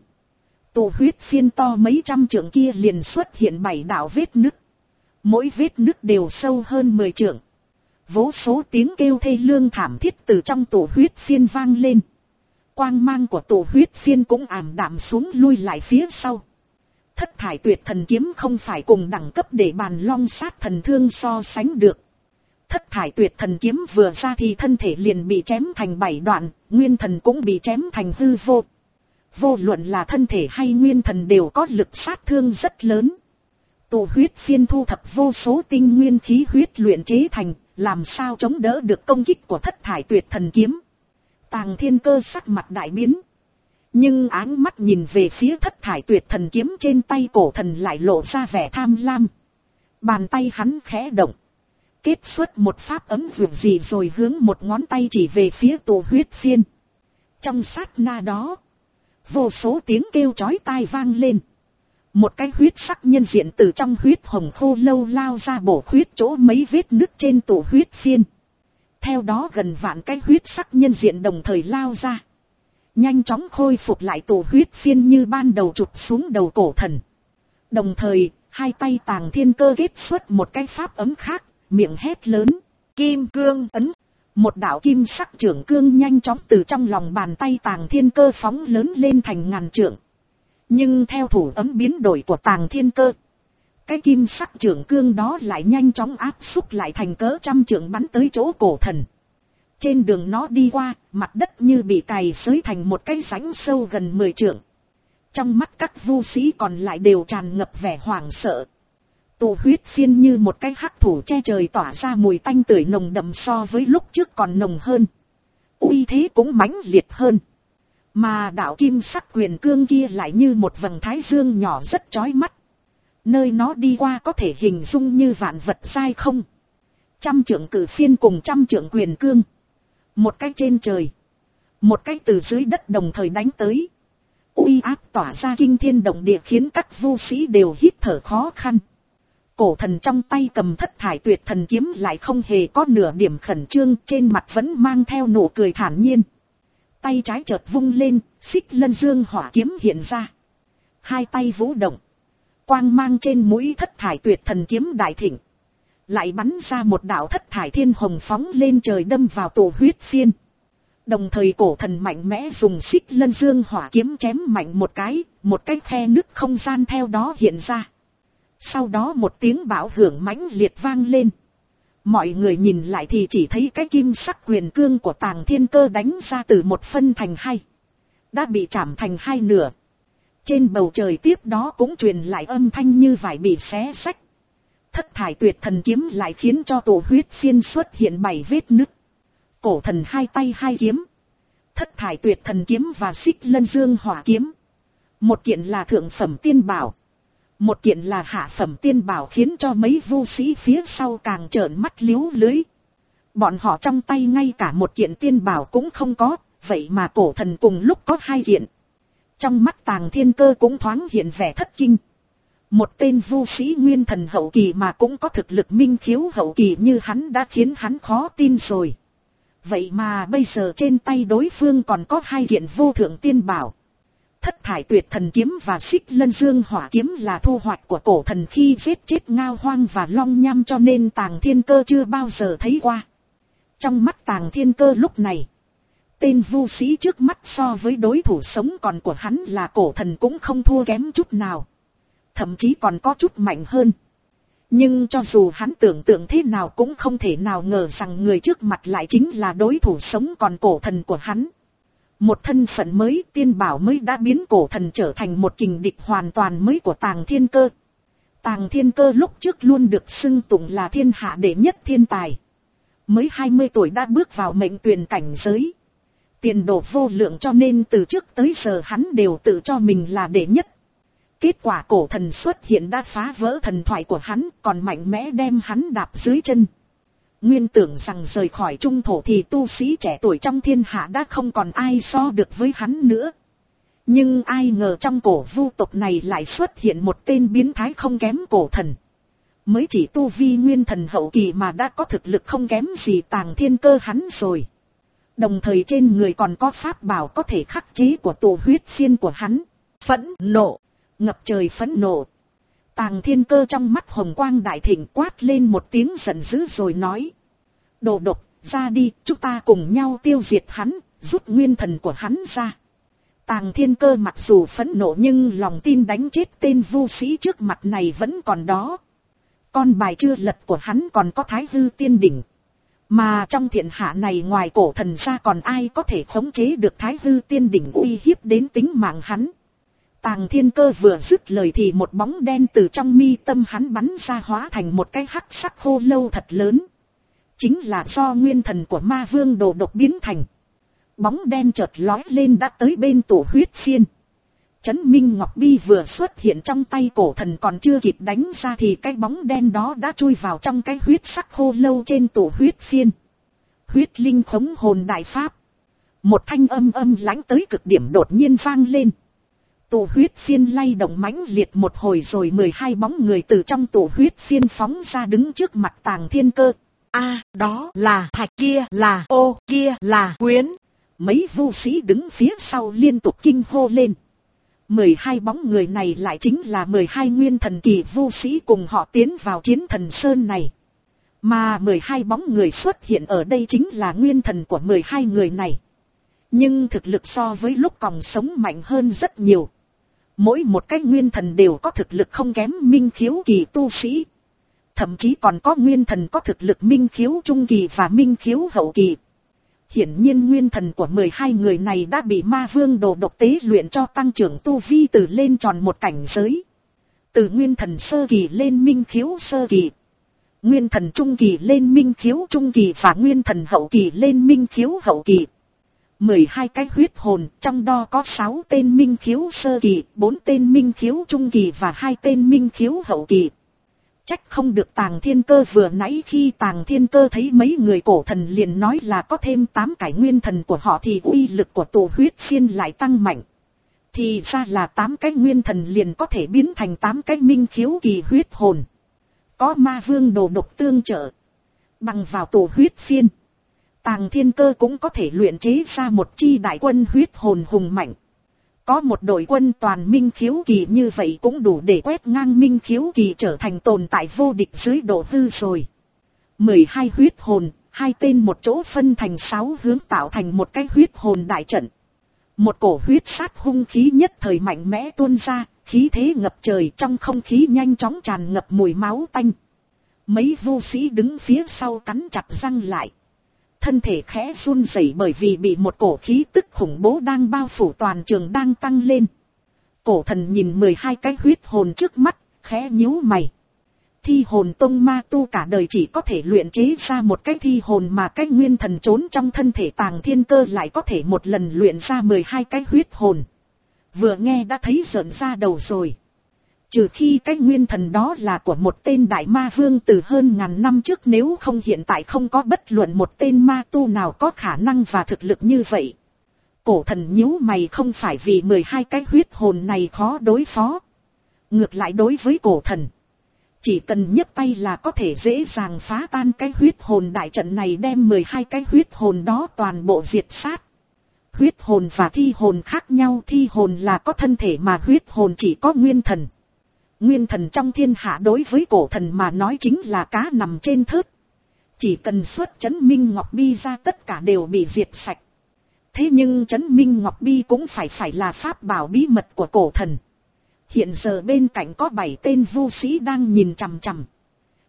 Tụ huyết phiên to mấy trăm trượng kia liền xuất hiện bảy đạo vết nứt. Mỗi vết nứt đều sâu hơn mười trượng. Vô số tiếng kêu thê lương thảm thiết từ trong tụ huyết phiên vang lên. Quang mang của tụ huyết phiên cũng ảm đạm xuống lui lại phía sau. Thất Thải Tuyệt Thần Kiếm không phải cùng đẳng cấp để bàn long sát thần thương so sánh được. Thất Thải Tuyệt Thần Kiếm vừa ra thì thân thể liền bị chém thành bảy đoạn, nguyên thần cũng bị chém thành hư vô. Vô luận là thân thể hay nguyên thần đều có lực sát thương rất lớn. Tụ huyết phiên thu thập vô số tinh nguyên khí huyết luyện chế thành, làm sao chống đỡ được công kích của Thất Thải Tuyệt Thần Kiếm. Tàng Thiên Cơ sắc mặt đại biến. Nhưng áng mắt nhìn về phía Thất Thải Tuyệt Thần Kiếm trên tay cổ thần lại lộ ra vẻ tham lam. Bàn tay hắn khẽ động, kết xuất một pháp ấm vượt gì rồi hướng một ngón tay chỉ về phía tụ huyết phiên. Trong sát na đó, vô số tiếng kêu chói tai vang lên. Một cái huyết sắc nhân diện từ trong huyết hồng khô lâu lao ra bổ khuyết chỗ mấy vết nứt trên tụ huyết phiên. Theo đó gần vạn cái huyết sắc nhân diện đồng thời lao ra, nhanh chóng khôi phục lại tụ huyết phiên như ban đầu chụp xuống đầu cổ thần. Đồng thời, hai tay Tàng Thiên Cơ kết xuất một cái pháp ấm khác, miệng hét lớn, Kim Cương Ấn. Một đạo kim sắc trưởng cương nhanh chóng từ trong lòng bàn tay Tàng Thiên Cơ phóng lớn lên thành ngàn trượng. Nhưng theo thủ ấm biến đổi của Tàng Thiên Cơ, cái kim sắc trưởng cương đó lại nhanh chóng áp xúc lại thành cỡ trăm trượng bắn tới chỗ cổ thần. Trên đường nó đi qua, mặt đất như bị cày xới thành một cái rãnh sâu gần mười trượng. Trong mắt các vu sĩ còn lại đều tràn ngập vẻ hoảng sợ. Tụ huyết phiên như một cái hắc thủ che trời tỏa ra mùi tanh tưởi nồng đậm so với lúc trước còn nồng hơn. Uy thế cũng mãnh liệt hơn. Mà đạo kim sắc quyền cương kia lại như một vầng thái dương nhỏ rất chói mắt. Nơi nó đi qua có thể hình dung như vạn vật dai không. Trăm trượng cử phiên cùng trăm trượng quyền cương. Một cái trên trời, một cái từ dưới đất đồng thời đánh tới. Uy áp tỏa ra kinh thiên động địa khiến các vu sĩ đều hít thở khó khăn. Cổ thần trong tay cầm Thất Thải Tuyệt Thần Kiếm lại không hề có nửa điểm khẩn trương, trên mặt vẫn mang theo nụ cười thản nhiên. Tay trái chợt vung lên, Xích Lân Dương hỏa kiếm hiện ra. Hai tay vũ động, quang mang trên mũi Thất Thải Tuyệt Thần Kiếm đại thịnh. Lại bắn ra một đạo thất thải thiên hồng phóng lên trời đâm vào tụ huyết phiên. Đồng thời cổ thần mạnh mẽ dùng Xích Lân Dương hỏa kiếm chém mạnh một cái, một cái khe nứt không gian theo đó hiện ra. Sau đó một tiếng bão hưởng mãnh liệt vang lên. Mọi người nhìn lại thì chỉ thấy cái kim sắc quyền cương của Tàng Thiên Cơ đánh ra từ một phân thành hai, đã bị chạm thành hai nửa. Trên bầu trời tiếp đó cũng truyền lại âm thanh như vải bị xé xách. Thất Thải Tuyệt Thần Kiếm lại khiến cho tụ huyết phiên xuất hiện bảy vết nứt. Cổ thần hai tay hai kiếm, Thất Thải Tuyệt Thần Kiếm và Xích Lân Dương hỏa kiếm. Một kiện là thượng phẩm tiên bảo, một kiện là hạ phẩm tiên bảo, khiến cho mấy vu sĩ phía sau càng trợn mắt liếu lưới. Bọn họ trong tay ngay cả một kiện tiên bảo cũng không có, vậy mà cổ thần cùng lúc có hai kiện. Trong mắt Tàng Thiên Cơ cũng thoáng hiện vẻ thất kinh. Một tên vu sĩ nguyên thần hậu kỳ mà cũng có thực lực minh khiếu hậu kỳ như hắn đã khiến hắn khó tin rồi. Vậy mà bây giờ trên tay đối phương còn có hai kiện vô thượng tiên bảo. Thất Thải Tuyệt Thần Kiếm và Xích Lân Dương hỏa kiếm là thu hoạch của cổ thần khi giết chết ngao hoang và long nham, cho nên Tàng Thiên Cơ chưa bao giờ thấy qua. Trong mắt Tàng Thiên Cơ lúc này, tên vu sĩ trước mắt so với đối thủ sống còn của hắn là cổ thần cũng không thua kém chút nào. Thậm chí còn có chút mạnh hơn. Nhưng cho dù hắn tưởng tượng thế nào cũng không thể nào ngờ rằng người trước mặt lại chính là đối thủ sống còn cổ thần của hắn. Một thân phận mới, tiên bảo mới đã biến cổ thần trở thành một kình địch hoàn toàn mới của Tàng Thiên Cơ. Tàng Thiên Cơ lúc trước luôn được xưng tụng là thiên hạ đệ nhất thiên tài. Mới hai mươi tuổi đã bước vào mệnh tuyền cảnh giới. Tiền đồ vô lượng, cho nên từ trước tới giờ hắn đều tự cho mình là đệ nhất. Kết quả cổ thần xuất hiện đã phá vỡ thần thoại của hắn, còn mạnh mẽ đem hắn đạp dưới chân. Nguyên tưởng rằng rời khỏi trung thổ thì tu sĩ trẻ tuổi trong thiên hạ đã không còn ai so được với hắn nữa. Nhưng ai ngờ trong cổ vu tộc này lại xuất hiện một tên biến thái không kém cổ thần. Mới chỉ tu vi nguyên thần hậu kỳ mà đã có thực lực không kém gì Tàng Thiên Cơ hắn rồi. Đồng thời trên người còn có pháp bảo có thể khắc chế của tụ huyết phiên của hắn. Phẫn nộ, ngập trời phẫn nộ. Tàng Thiên Cơ trong mắt hồng quang đại thịnh, quát lên một tiếng giận dữ rồi nói: Đồ độc, ra đi, chúng ta cùng nhau tiêu diệt hắn, rút nguyên thần của hắn ra. Tàng Thiên Cơ mặc dù phẫn nộ nhưng lòng tin đánh chết tên vu sĩ trước mặt này vẫn còn đó. Con bài chưa lật của hắn còn có Thái Hư Tiên Đỉnh. Mà trong thiên hạ này ngoài cổ thần ra còn ai có thể khống chế được Thái Hư Tiên Đỉnh uy hiếp đến tính mạng hắn. Tàng Thiên Cơ vừa dứt lời thì một bóng đen từ trong mi tâm hắn bắn ra, hóa thành một cái hắc sắc khô lâu thật lớn. Chính là do nguyên thần của ma vương Đồ Độc biến thành. Bóng đen chợt lói lên đã tới bên tụ huyết phiên. Chấn Minh Ngọc Bi vừa xuất hiện trong tay cổ thần còn chưa kịp đánh ra thì cái bóng đen đó đã chui vào trong cái huyết sắc khô lâu trên tụ huyết phiên. Huyết linh khống hồn đại pháp. Một thanh âm âm lãnh tới cực điểm đột nhiên vang lên. Tụ huyết phiên lay động mãnh liệt một hồi rồi mười hai bóng người từ trong tụ huyết phiên phóng ra đứng trước mặt Tàng Thiên Cơ. A, đó là Thạch, kia là Ô, kia là Quyến. Mấy vu sĩ đứng phía sau liên tục kinh hô lên. mười hai bóng người này lại chính là mười hai nguyên thần kỳ vu sĩ cùng họ tiến vào chiến thần sơn này. Mà mười hai bóng người xuất hiện ở đây chính là nguyên thần của mười hai người này. Nhưng thực lực so với lúc còn sống mạnh hơn rất nhiều. Mỗi một cái nguyên thần đều có thực lực không kém minh khiếu kỳ tu sĩ. Thậm chí còn có nguyên thần có thực lực minh khiếu trung kỳ và minh khiếu hậu kỳ. Hiển nhiên nguyên thần của mười hai người này đã bị ma vương Đồ Độc tế luyện cho tăng trưởng tu vi từ lên tròn một cảnh giới. Từ nguyên thần sơ kỳ lên minh khiếu sơ kỳ. Nguyên thần trung kỳ lên minh khiếu trung kỳ và nguyên thần hậu kỳ lên minh khiếu hậu kỳ. mười hai cái huyết hồn, trong đó có sáu tên minh khiếu sơ kỳ, bốn tên minh khiếu trung kỳ và hai tên minh khiếu hậu kỳ. Trách không được Tàng Thiên Cơ vừa nãy khi Tàng Thiên Cơ thấy mấy người cổ thần liền nói là có thêm tám cái nguyên thần của họ thì uy lực của tụ huyết phiên lại tăng mạnh. Thì ra là tám cái nguyên thần liền có thể biến thành tám cái minh khiếu kỳ huyết hồn. Có ma vương Đồ Độc tương trợ. Bằng vào tụ huyết phiên, Tàng Thiên Cơ cũng có thể luyện chế ra một chi đại quân huyết hồn hùng mạnh. Có một đội quân toàn minh khiếu kỳ như vậy cũng đủ để quét ngang minh khiếu kỳ trở thành tồn tại vô địch dưới độ hư rồi. mười hai huyết hồn, hai tên một chỗ phân thành sáu hướng tạo thành một cái huyết hồn đại trận. Một cổ huyết sát hung khí nhất thời mạnh mẽ tuôn ra, khí thế ngập trời, trong không khí nhanh chóng tràn ngập mùi máu tanh. Mấy vu sĩ đứng phía sau cắn chặt răng lại. Thân thể khẽ run rẩy bởi vì bị một cổ khí tức khủng bố đang bao phủ toàn trường đang tăng lên. Cổ thần nhìn mười hai cái huyết hồn trước mắt, khẽ nhíu mày. Thi hồn tông ma tu cả đời chỉ có thể luyện chế ra một cái thi hồn mà cái nguyên thần trốn trong thân thể Tàng Thiên Cơ lại có thể một lần luyện ra mười hai cái huyết hồn. Vừa nghe đã thấy rợn da đầu rồi. Trừ khi cái nguyên thần đó là của một tên đại ma vương từ hơn ngàn năm trước, nếu không hiện tại không có bất luận một tên ma tu nào có khả năng và thực lực như vậy. Cổ thần nhíu mày không phải vì mười hai cái huyết hồn này khó đối phó. Ngược lại đối với cổ thần, chỉ cần nhấc tay là có thể dễ dàng phá tan cái huyết hồn đại trận này, đem mười hai cái huyết hồn đó toàn bộ diệt sát. Huyết hồn và thi hồn khác nhau, thi hồn là có thân thể mà huyết hồn chỉ có nguyên thần. Nguyên thần trong thiên hạ đối với cổ thần mà nói chính là cá nằm trên thớt. Chỉ cần xuất Chấn Minh Ngọc Bi ra tất cả đều bị diệt sạch. Thế nhưng Chấn Minh Ngọc Bi cũng phải phải là pháp bảo bí mật của cổ thần. Hiện giờ bên cạnh có bảy tên vu sĩ đang nhìn chằm chằm.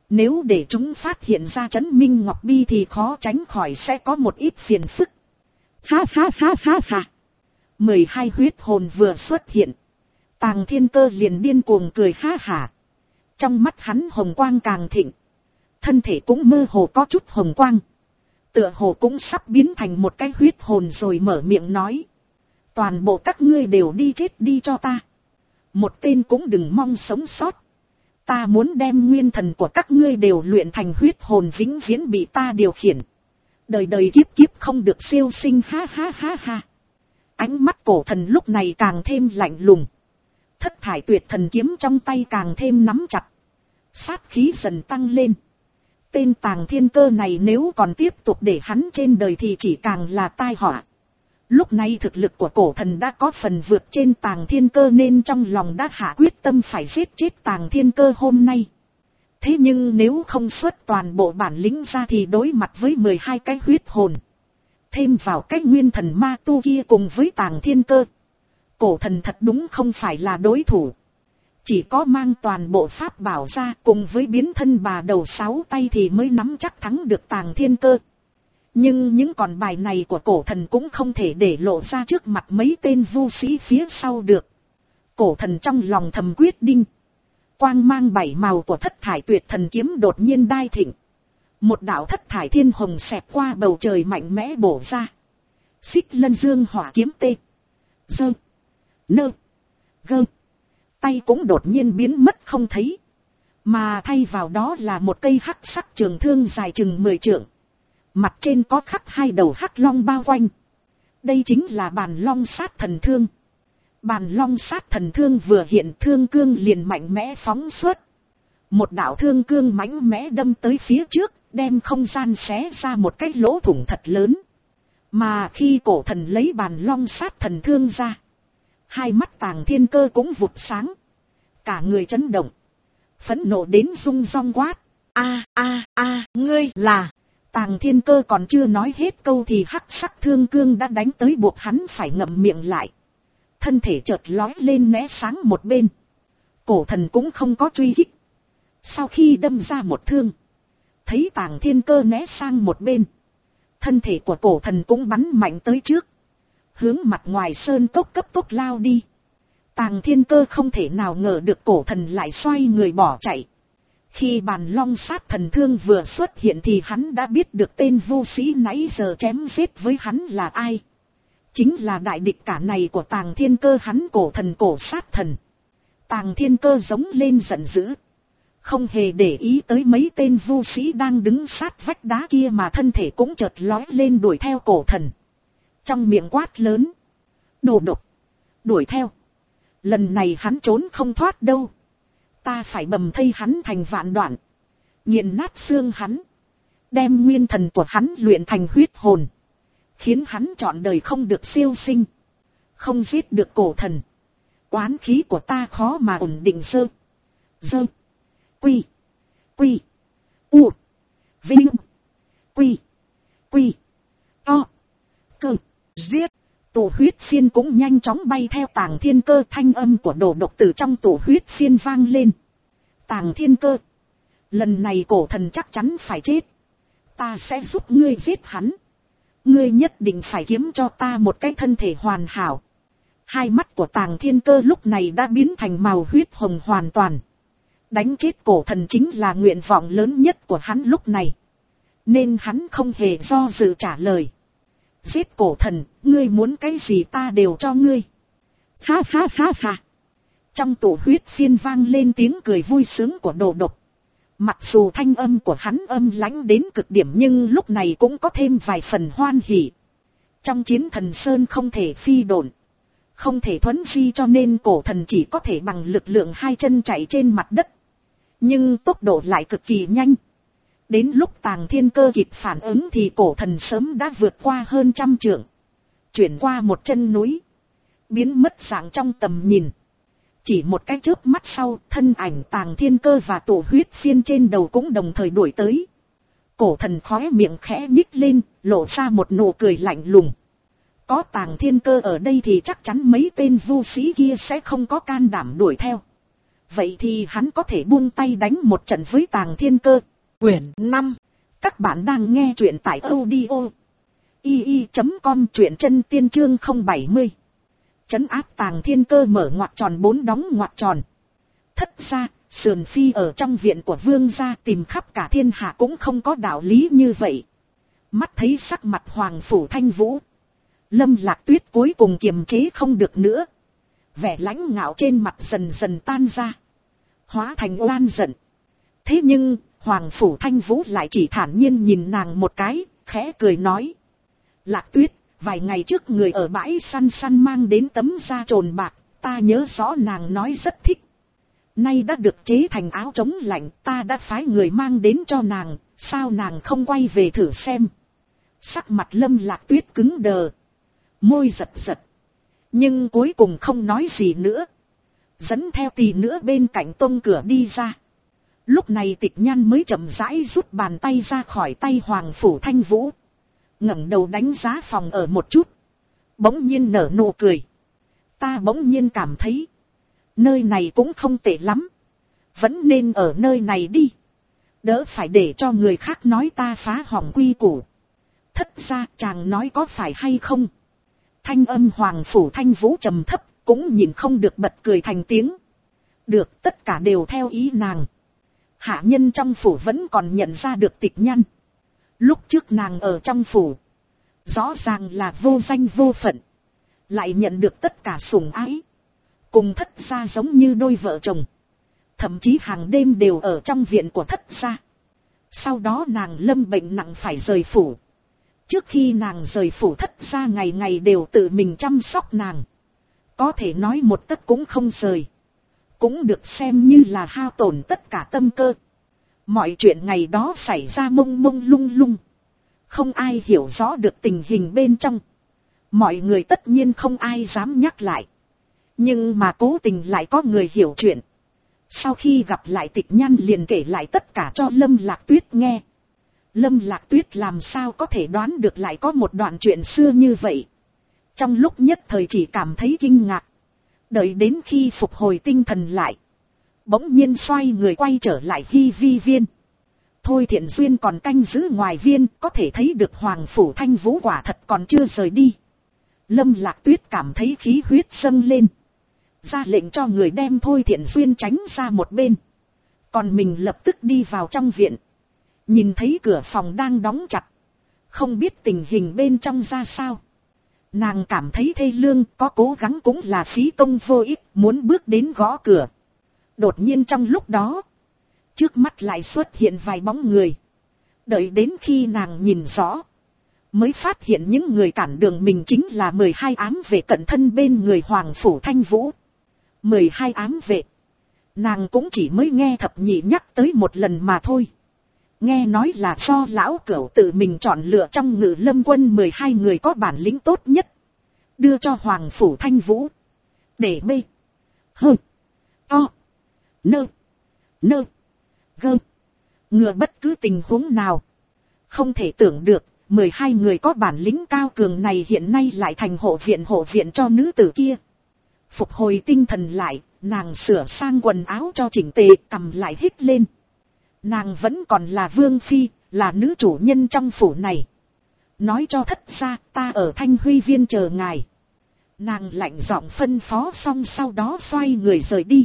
Nếu để chúng phát hiện ra Trấn Minh Ngọc Bi thì khó tránh khỏi sẽ có một ít phiền phức. Ha ha ha ha ha. mười hai huyết hồn vừa xuất hiện, Tàng Thiên Cơ liền điên cuồng cười ha hả. Trong mắt hắn hồng quang càng thịnh, thân thể cũng mơ hồ có chút hồng quang, tựa hồ cũng sắp biến thành một cái huyết hồn, rồi mở miệng nói: toàn bộ các ngươi đều đi chết đi cho ta, một tên cũng đừng mong sống sót. Ta muốn đem nguyên thần của các ngươi đều luyện thành huyết hồn vĩnh viễn bị ta điều khiển, đời đời kiếp kiếp không được siêu sinh. Ha ha ha ha. Ánh mắt cổ thần lúc này càng thêm lạnh lùng, thất thải tuyệt thần kiếm trong tay càng thêm nắm chặt, sát khí dần tăng lên. Tên Tàng Thiên Cơ này nếu còn tiếp tục để hắn trên đời thì chỉ càng là tai họa. Lúc này thực lực của cổ thần đã có phần vượt trên Tàng Thiên Cơ, nên trong lòng đã hạ quyết tâm phải giết chết Tàng Thiên Cơ hôm nay. Thế nhưng nếu không xuất toàn bộ bản lĩnh ra thì đối mặt với mười hai cái huyết hồn, thêm vào cái nguyên thần ma tu kia cùng với Tàng Thiên Cơ, cổ thần thật đúng không phải là đối thủ. Chỉ có mang toàn bộ pháp bảo ra cùng với biến thân bà đầu sáu tay thì mới nắm chắc thắng được Tàng Thiên Cơ. Nhưng những con bài này của cổ thần cũng không thể để lộ ra trước mặt mấy tên vu sĩ phía sau được. Cổ thần trong lòng thầm quyết định. Quang mang bảy màu của thất thải tuyệt thần kiếm đột nhiên đai thịnh. Một đạo thất thải thiên hồng xẹt qua bầu trời mạnh mẽ bổ ra. Xích lân dương hỏa kiếm tê. Dơ. Nơ. Gơ. Tay cũng đột nhiên biến mất không thấy. Mà thay vào đó là một cây hắc sắc trường thương dài chừng mười trượng. Mặt trên có khắc hai đầu hắc long bao quanh. Đây chính là bàn long sát thần thương. Bàn long sát thần thương vừa hiện, thương cương liền mạnh mẽ phóng xuất. Một đạo thương cương mạnh mẽ đâm tới phía trước, đem không gian xé ra một cái lỗ thủng thật lớn. Mà khi cổ thần lấy bàn long sát thần thương ra, hai mắt Tàng Thiên Cơ cũng vụt sáng. Cả người chấn động, phẫn nộ đến rung rong quát: a a a, ngươi là... Tàng Thiên Cơ còn chưa nói hết câu thì hắc sắc thương cương đã đánh tới, buộc hắn phải ngậm miệng lại. Thân thể chợt lói lên né sáng một bên. Cổ thần cũng không có truy kích. Sau khi đâm ra một thương, thấy Tàng Thiên Cơ né sang một bên, thân thể của cổ thần cũng bắn mạnh tới trước, hướng mặt ngoài sơn cốc cấp tốc lao đi. Tàng Thiên Cơ không thể nào ngờ được cổ thần lại xoay người bỏ chạy. Khi bàn long sát thần thương vừa xuất hiện thì hắn đã biết được tên vô sĩ nãy giờ chém giết với hắn là ai. Chính là đại địch cả này của Tàng Thiên Cơ, hắn cổ thần cổ sát thần. Tàng Thiên Cơ giống lên giận dữ, không hề để ý tới mấy tên vô sĩ đang đứng sát vách đá kia, mà thân thể cũng chợt lói lên đuổi theo cổ thần. Trong miệng quát lớn: đồ độc, đuổi theo. Lần này hắn trốn không thoát đâu. Ta phải bầm thây hắn thành vạn đoạn, nghiền nát xương hắn, đem nguyên thần của hắn luyện thành huyết hồn, khiến hắn trọn đời không được siêu sinh. Không giết được cổ thần, oán khí của ta khó mà ổn định. Sơ Dơ Quy Quy U Vinh Quy Quy To Cơ. Giết. Tổ huyết phiên cũng nhanh chóng bay theo Tàng Thiên Cơ, thanh âm của đồ độc từ trong tổ huyết phiên vang lên: Tàng Thiên Cơ, lần này cổ thần chắc chắn phải chết. Ta sẽ giúp ngươi giết hắn. Ngươi nhất định phải kiếm cho ta một cái thân thể hoàn hảo. Hai mắt của Tàng Thiên Cơ lúc này đã biến thành màu huyết hồng hoàn toàn. Đánh chết cổ thần chính là nguyện vọng lớn nhất của hắn lúc này, nên hắn không hề do dự trả lời: giết cổ thần, ngươi muốn cái gì ta đều cho ngươi. Ha ha ha ha. Trong tổ huyết phiên vang lên tiếng cười vui sướng của đồ độc. Mặc dù thanh âm của hắn âm lãnh đến cực điểm, nhưng lúc này cũng có thêm vài phần hoan hỉ. Trong chiến thần sơn không thể phi độn, không thể thuấn di, cho nên cổ thần chỉ có thể bằng lực lượng hai chân chạy trên mặt đất. Nhưng tốc độ lại cực kỳ nhanh. Đến lúc Tàng Thiên Cơ kịp phản ứng thì cổ thần sớm đã vượt qua hơn trăm trượng, chuyển qua một chân núi, biến mất dạng trong tầm nhìn. Chỉ một cái chớp mắt sau, thân ảnh Tàng Thiên Cơ và tổ huyết phiên trên đầu cũng đồng thời đuổi tới. Cổ thần khóe miệng khẽ nhích lên, lộ ra một nụ cười lạnh lùng. Có Tàng Thiên Cơ ở đây thì chắc chắn mấy tên vu sĩ kia sẽ không có can đảm đuổi theo. vậy thì hắn có thể buông tay đánh một trận với Tàng Thiên Cơ. Quyển năm. Các bạn đang nghe truyện tại audio i i chấm com, truyện chân tiên chương không bảy mươi. Trấn áp Tàng Thiên Cơ mở ngoặc tròn bốn đóng ngoặc tròn. Thất gia, sườn phi ở trong viện của vương gia tìm khắp cả thiên hạ cũng không có đạo lý như vậy. Mắt thấy sắc mặt Hoàng Phủ Thanh Vũ, Lâm Lạc Tuyết cuối cùng kiềm chế không được nữa. Vẻ lãnh ngạo trên mặt dần dần tan ra, hóa thành oan giận. Thế nhưng, Hoàng Phủ Thanh Vũ lại chỉ thản nhiên nhìn nàng một cái, khẽ cười nói. Lạc Tuyết, vài ngày trước người ở bãi săn săn mang đến tấm da trồn bạc, ta nhớ rõ nàng nói rất thích. Nay đã được chế thành áo chống lạnh, ta đã phái người mang đến cho nàng, sao nàng không quay về thử xem. Sắc mặt Lâm Lạc Tuyết cứng đờ, môi giật giật, nhưng cuối cùng không nói gì nữa. Dẫn theo tỳ nữa bên cạnh tông cửa đi ra. Lúc này Tịch Nhan mới chậm rãi rút bàn tay ra khỏi tay Hoàng Phủ Thanh Vũ, ngẩng đầu đánh giá phòng ở một chút, bỗng nhiên nở nụ cười. Ta bỗng nhiên cảm thấy, nơi này cũng không tệ lắm, vẫn nên ở nơi này đi, đỡ phải để cho người khác nói ta phá hỏng quy củ. Thất gia, chàng nói có phải hay không? Thanh âm Hoàng Phủ Thanh Vũ trầm thấp, cũng nhìn không được bật cười thành tiếng. Được, tất cả đều theo ý nàng. Hạ nhân trong phủ vẫn còn nhận ra được Tịch Nhan. Lúc trước nàng ở trong phủ, rõ ràng là vô danh vô phận, lại nhận được tất cả sủng ái, cùng thất gia giống như đôi vợ chồng, thậm chí hàng đêm đều ở trong viện của thất gia. Sau đó nàng lâm bệnh nặng phải rời phủ. Trước khi nàng rời phủ, thất gia ngày ngày đều tự mình chăm sóc nàng, có thể nói một tấc cũng không rời, cũng được xem như là hao tổn tất cả tâm cơ. Mọi chuyện ngày đó xảy ra mông mông lung lung, không ai hiểu rõ được tình hình bên trong. Mọi người tất nhiên không ai dám nhắc lại, nhưng mà cố tình lại có người hiểu chuyện. Sau khi gặp lại Tịch Nhan liền kể lại tất cả cho Lâm Lạc Tuyết nghe. Lâm Lạc Tuyết làm sao có thể đoán được lại có một đoạn chuyện xưa như vậy. Trong lúc nhất thời chỉ cảm thấy kinh ngạc. Đợi đến khi phục hồi tinh thần lại, bỗng nhiên xoay người quay trở lại Hy Vi Viên. Thôi Thiện Duyên còn canh giữ ngoài viên, có thể thấy được Hoàng Phủ Thanh Vũ quả thật còn chưa rời đi. Lâm Lạc Tuyết cảm thấy khí huyết dâng lên, ra lệnh cho người đem Thôi Thiện Duyên tránh ra một bên, còn mình lập tức đi vào trong viện. Nhìn thấy cửa phòng đang đóng chặt, không biết tình hình bên trong ra sao. Nàng cảm thấy thê lương, có cố gắng cũng là phí công vô ích, muốn bước đến gõ cửa. Đột nhiên trong lúc đó, trước mắt lại xuất hiện vài bóng người. Đợi đến khi nàng nhìn rõ, mới phát hiện những người cản đường mình chính là mười hai ám vệ cận thân bên người Hoàng Phủ Thanh Vũ. mười hai ám vệ, nàng cũng chỉ mới nghe thập nhị nhắc tới một lần mà thôi. Nghe nói là do lão cửu tự mình chọn lựa trong Ngự Lâm quân mười hai người có bản lĩnh tốt nhất, đưa cho Hoàng Phủ Thanh Vũ, để bê, hơ, to, nơ, nơ, gơ, ngừa bất cứ tình huống nào. Không thể tưởng được, mười hai người có bản lĩnh cao cường này hiện nay lại thành hộ viện hộ viện cho nữ tử kia. Phục hồi tinh thần lại, nàng sửa sang quần áo cho chỉnh tề, cầm lại hít lên. Nàng vẫn còn là vương phi, là nữ chủ nhân trong phủ này. Nói cho thất gia, ta ở Thanh Huy Viên chờ ngài. Nàng lạnh giọng phân phó xong sau đó xoay người rời đi.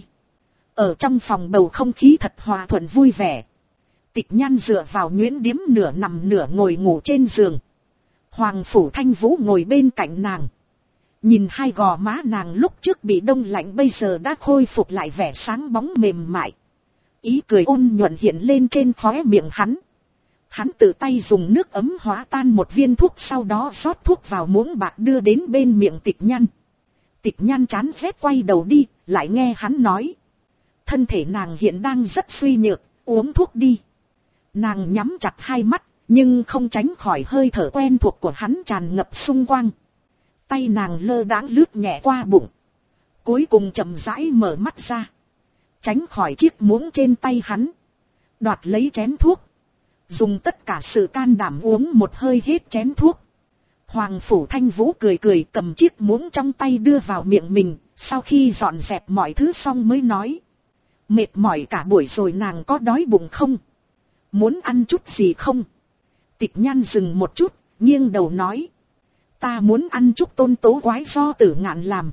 Ở trong phòng bầu không khí thật hòa thuận vui vẻ. Tịch Nhan dựa vào nhuyễn điếm nửa nằm nửa ngồi ngủ trên giường. Hoàng Phủ Thanh Vũ ngồi bên cạnh nàng. Nhìn hai gò má nàng lúc trước bị đông lạnh bây giờ đã khôi phục lại vẻ sáng bóng mềm mại. Ý cười ôn nhuận hiện lên trên khóe miệng hắn. Hắn tự tay dùng nước ấm hóa tan một viên thuốc, sau đó rót thuốc vào muỗng bạc đưa đến bên miệng Tịch Nhan. Tịch Nhan chán ghét quay đầu đi, lại nghe hắn nói. Thân thể nàng hiện đang rất suy nhược, uống thuốc đi. Nàng nhắm chặt hai mắt, nhưng không tránh khỏi hơi thở quen thuộc của hắn tràn ngập xung quanh. Tay nàng lơ đãng lướt nhẹ qua bụng, cuối cùng chậm rãi mở mắt ra, tránh khỏi chiếc muỗng trên tay hắn, đoạt lấy chén thuốc, dùng tất cả sự can đảm uống một hơi hết chén thuốc. Hoàng Phủ Thanh Vũ cười cười cầm chiếc muỗng trong tay đưa vào miệng mình, sau khi dọn dẹp mọi thứ xong mới nói. Mệt mỏi cả buổi rồi nàng có đói bụng không? Muốn ăn chút gì không? Tịch Nhan dừng một chút, nghiêng đầu nói. Ta muốn ăn chút tôn tố quái do Tử Ngạn làm.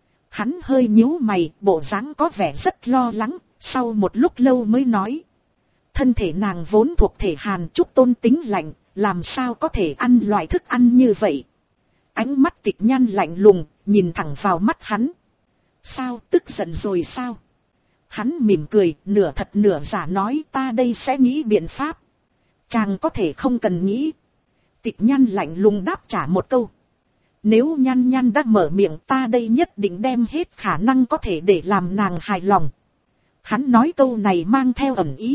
Hắn hơi nhíu mày, bộ dáng có vẻ rất lo lắng, sau một lúc lâu mới nói. Thân thể nàng vốn thuộc thể hàn, Trúc Tôn tính lạnh, làm sao có thể ăn loại thức ăn như vậy? Ánh mắt Tịch Nhan lạnh lùng, nhìn thẳng vào mắt hắn. Sao, tức giận rồi sao? Hắn mỉm cười, nửa thật nửa giả nói, ta đây sẽ nghĩ biện pháp. Chàng có thể không cần nghĩ. Tịch Nhan lạnh lùng đáp trả một câu. Nếu Nhan Nhan đã mở miệng, ta đây nhất định đem hết khả năng có thể để làm nàng hài lòng. Hắn nói câu này mang theo ẩn ý.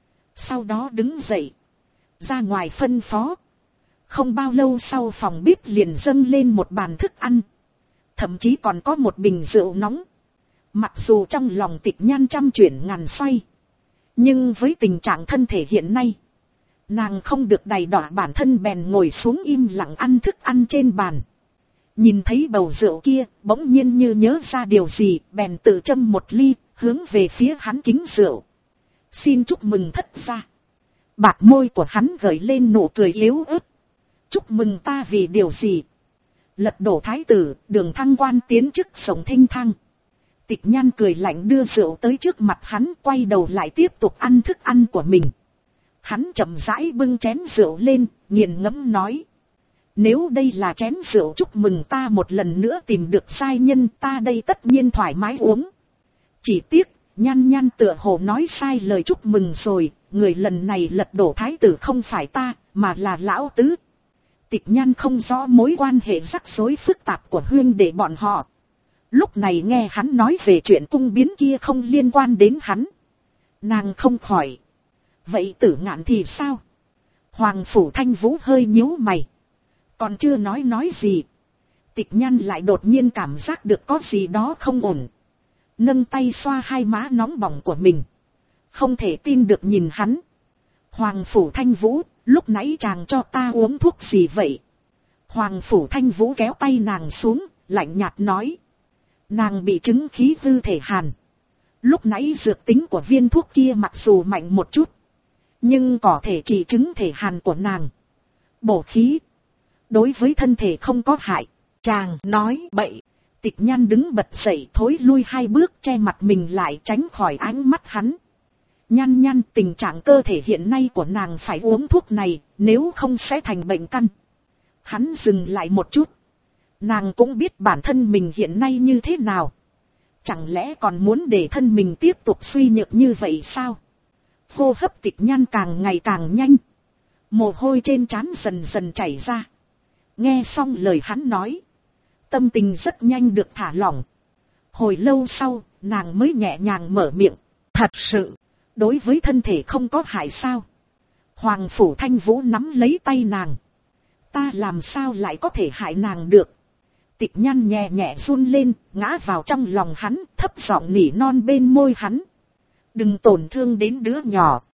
Sau đó đứng dậy, ra ngoài phân phó. Không bao lâu sau, phòng bếp liền dâng lên một bàn thức ăn. Thậm chí còn có một bình rượu nóng. Mặc dù trong lòng Tịch Nhan trăm chuyển ngàn xoay, nhưng với tình trạng thân thể hiện nay, nàng không được đày đọa bản thân, bèn ngồi xuống im lặng ăn thức ăn trên bàn. Nhìn thấy bầu rượu kia, bỗng nhiên như nhớ ra điều gì, bèn tự châm một ly, hướng về phía hắn kính rượu. Xin chúc mừng thất gia. Bạc môi của hắn gợi lên nụ cười yếu ớt. Chúc mừng ta vì điều gì? Lật đổ thái tử, đường thăng quan tiến chức sống thênh thang. Tịch Nhan cười lạnh đưa rượu tới trước mặt hắn, quay đầu lại tiếp tục ăn thức ăn của mình. Hắn chậm rãi bưng chén rượu lên, nghiền ngẫm nói. Nếu đây là chén rượu chúc mừng ta một lần nữa tìm được sai nhân, ta đây tất nhiên thoải mái uống. Chỉ tiếc, Nhan Nhan tựa hồ nói sai lời chúc mừng rồi, người lần này lật đổ thái tử không phải ta, mà là lão tứ. Tịch Nhan không rõ mối quan hệ rắc rối phức tạp của huynh đệ bọn họ. Lúc này nghe hắn nói về chuyện cung biến kia không liên quan đến hắn. Nàng không khỏi. Vậy Tử Ngạn thì sao? Hoàng Phủ Thanh Vũ hơi nhíu mày. Còn chưa nói nói gì. Tịch Nhan lại đột nhiên cảm giác được có gì đó không ổn. Nâng tay xoa hai má nóng bỏng của mình. Không thể tin được nhìn hắn. Hoàng Phủ Thanh Vũ, lúc nãy chàng cho ta uống thuốc gì vậy? Hoàng Phủ Thanh Vũ kéo tay nàng xuống, lạnh nhạt nói. Nàng bị chứng khí hư thể hàn. Lúc nãy dược tính của viên thuốc kia mặc dù mạnh một chút, nhưng có thể trị chứng thể hàn của nàng. Bổ khí. Đối với thân thể không có hại. Chàng nói bậy. Tịch Nhan đứng bật dậy, thối lui hai bước, che mặt mình lại tránh khỏi ánh mắt hắn. Nhan Nhan, tình trạng cơ thể hiện nay của nàng phải uống thuốc này, nếu không sẽ thành bệnh căn. Hắn dừng lại một chút. Nàng cũng biết bản thân mình hiện nay như thế nào. Chẳng lẽ còn muốn để thân mình tiếp tục suy nhược như vậy sao? Hô hấp Tịch Nhan càng ngày càng nhanh. Mồ hôi trên trán dần dần chảy ra. Nghe xong lời hắn nói, tâm tình rất nhanh được thả lỏng. Hồi lâu sau, nàng mới nhẹ nhàng mở miệng. Thật sự, đối với thân thể không có hại sao? Hoàng Phủ Thanh Vũ nắm lấy tay nàng. Ta làm sao lại có thể hại nàng được? Tịch Nhan nhẹ nhẹ run lên, ngã vào trong lòng hắn, thấp giọng nỉ non bên môi hắn. Đừng tổn thương đến đứa nhỏ.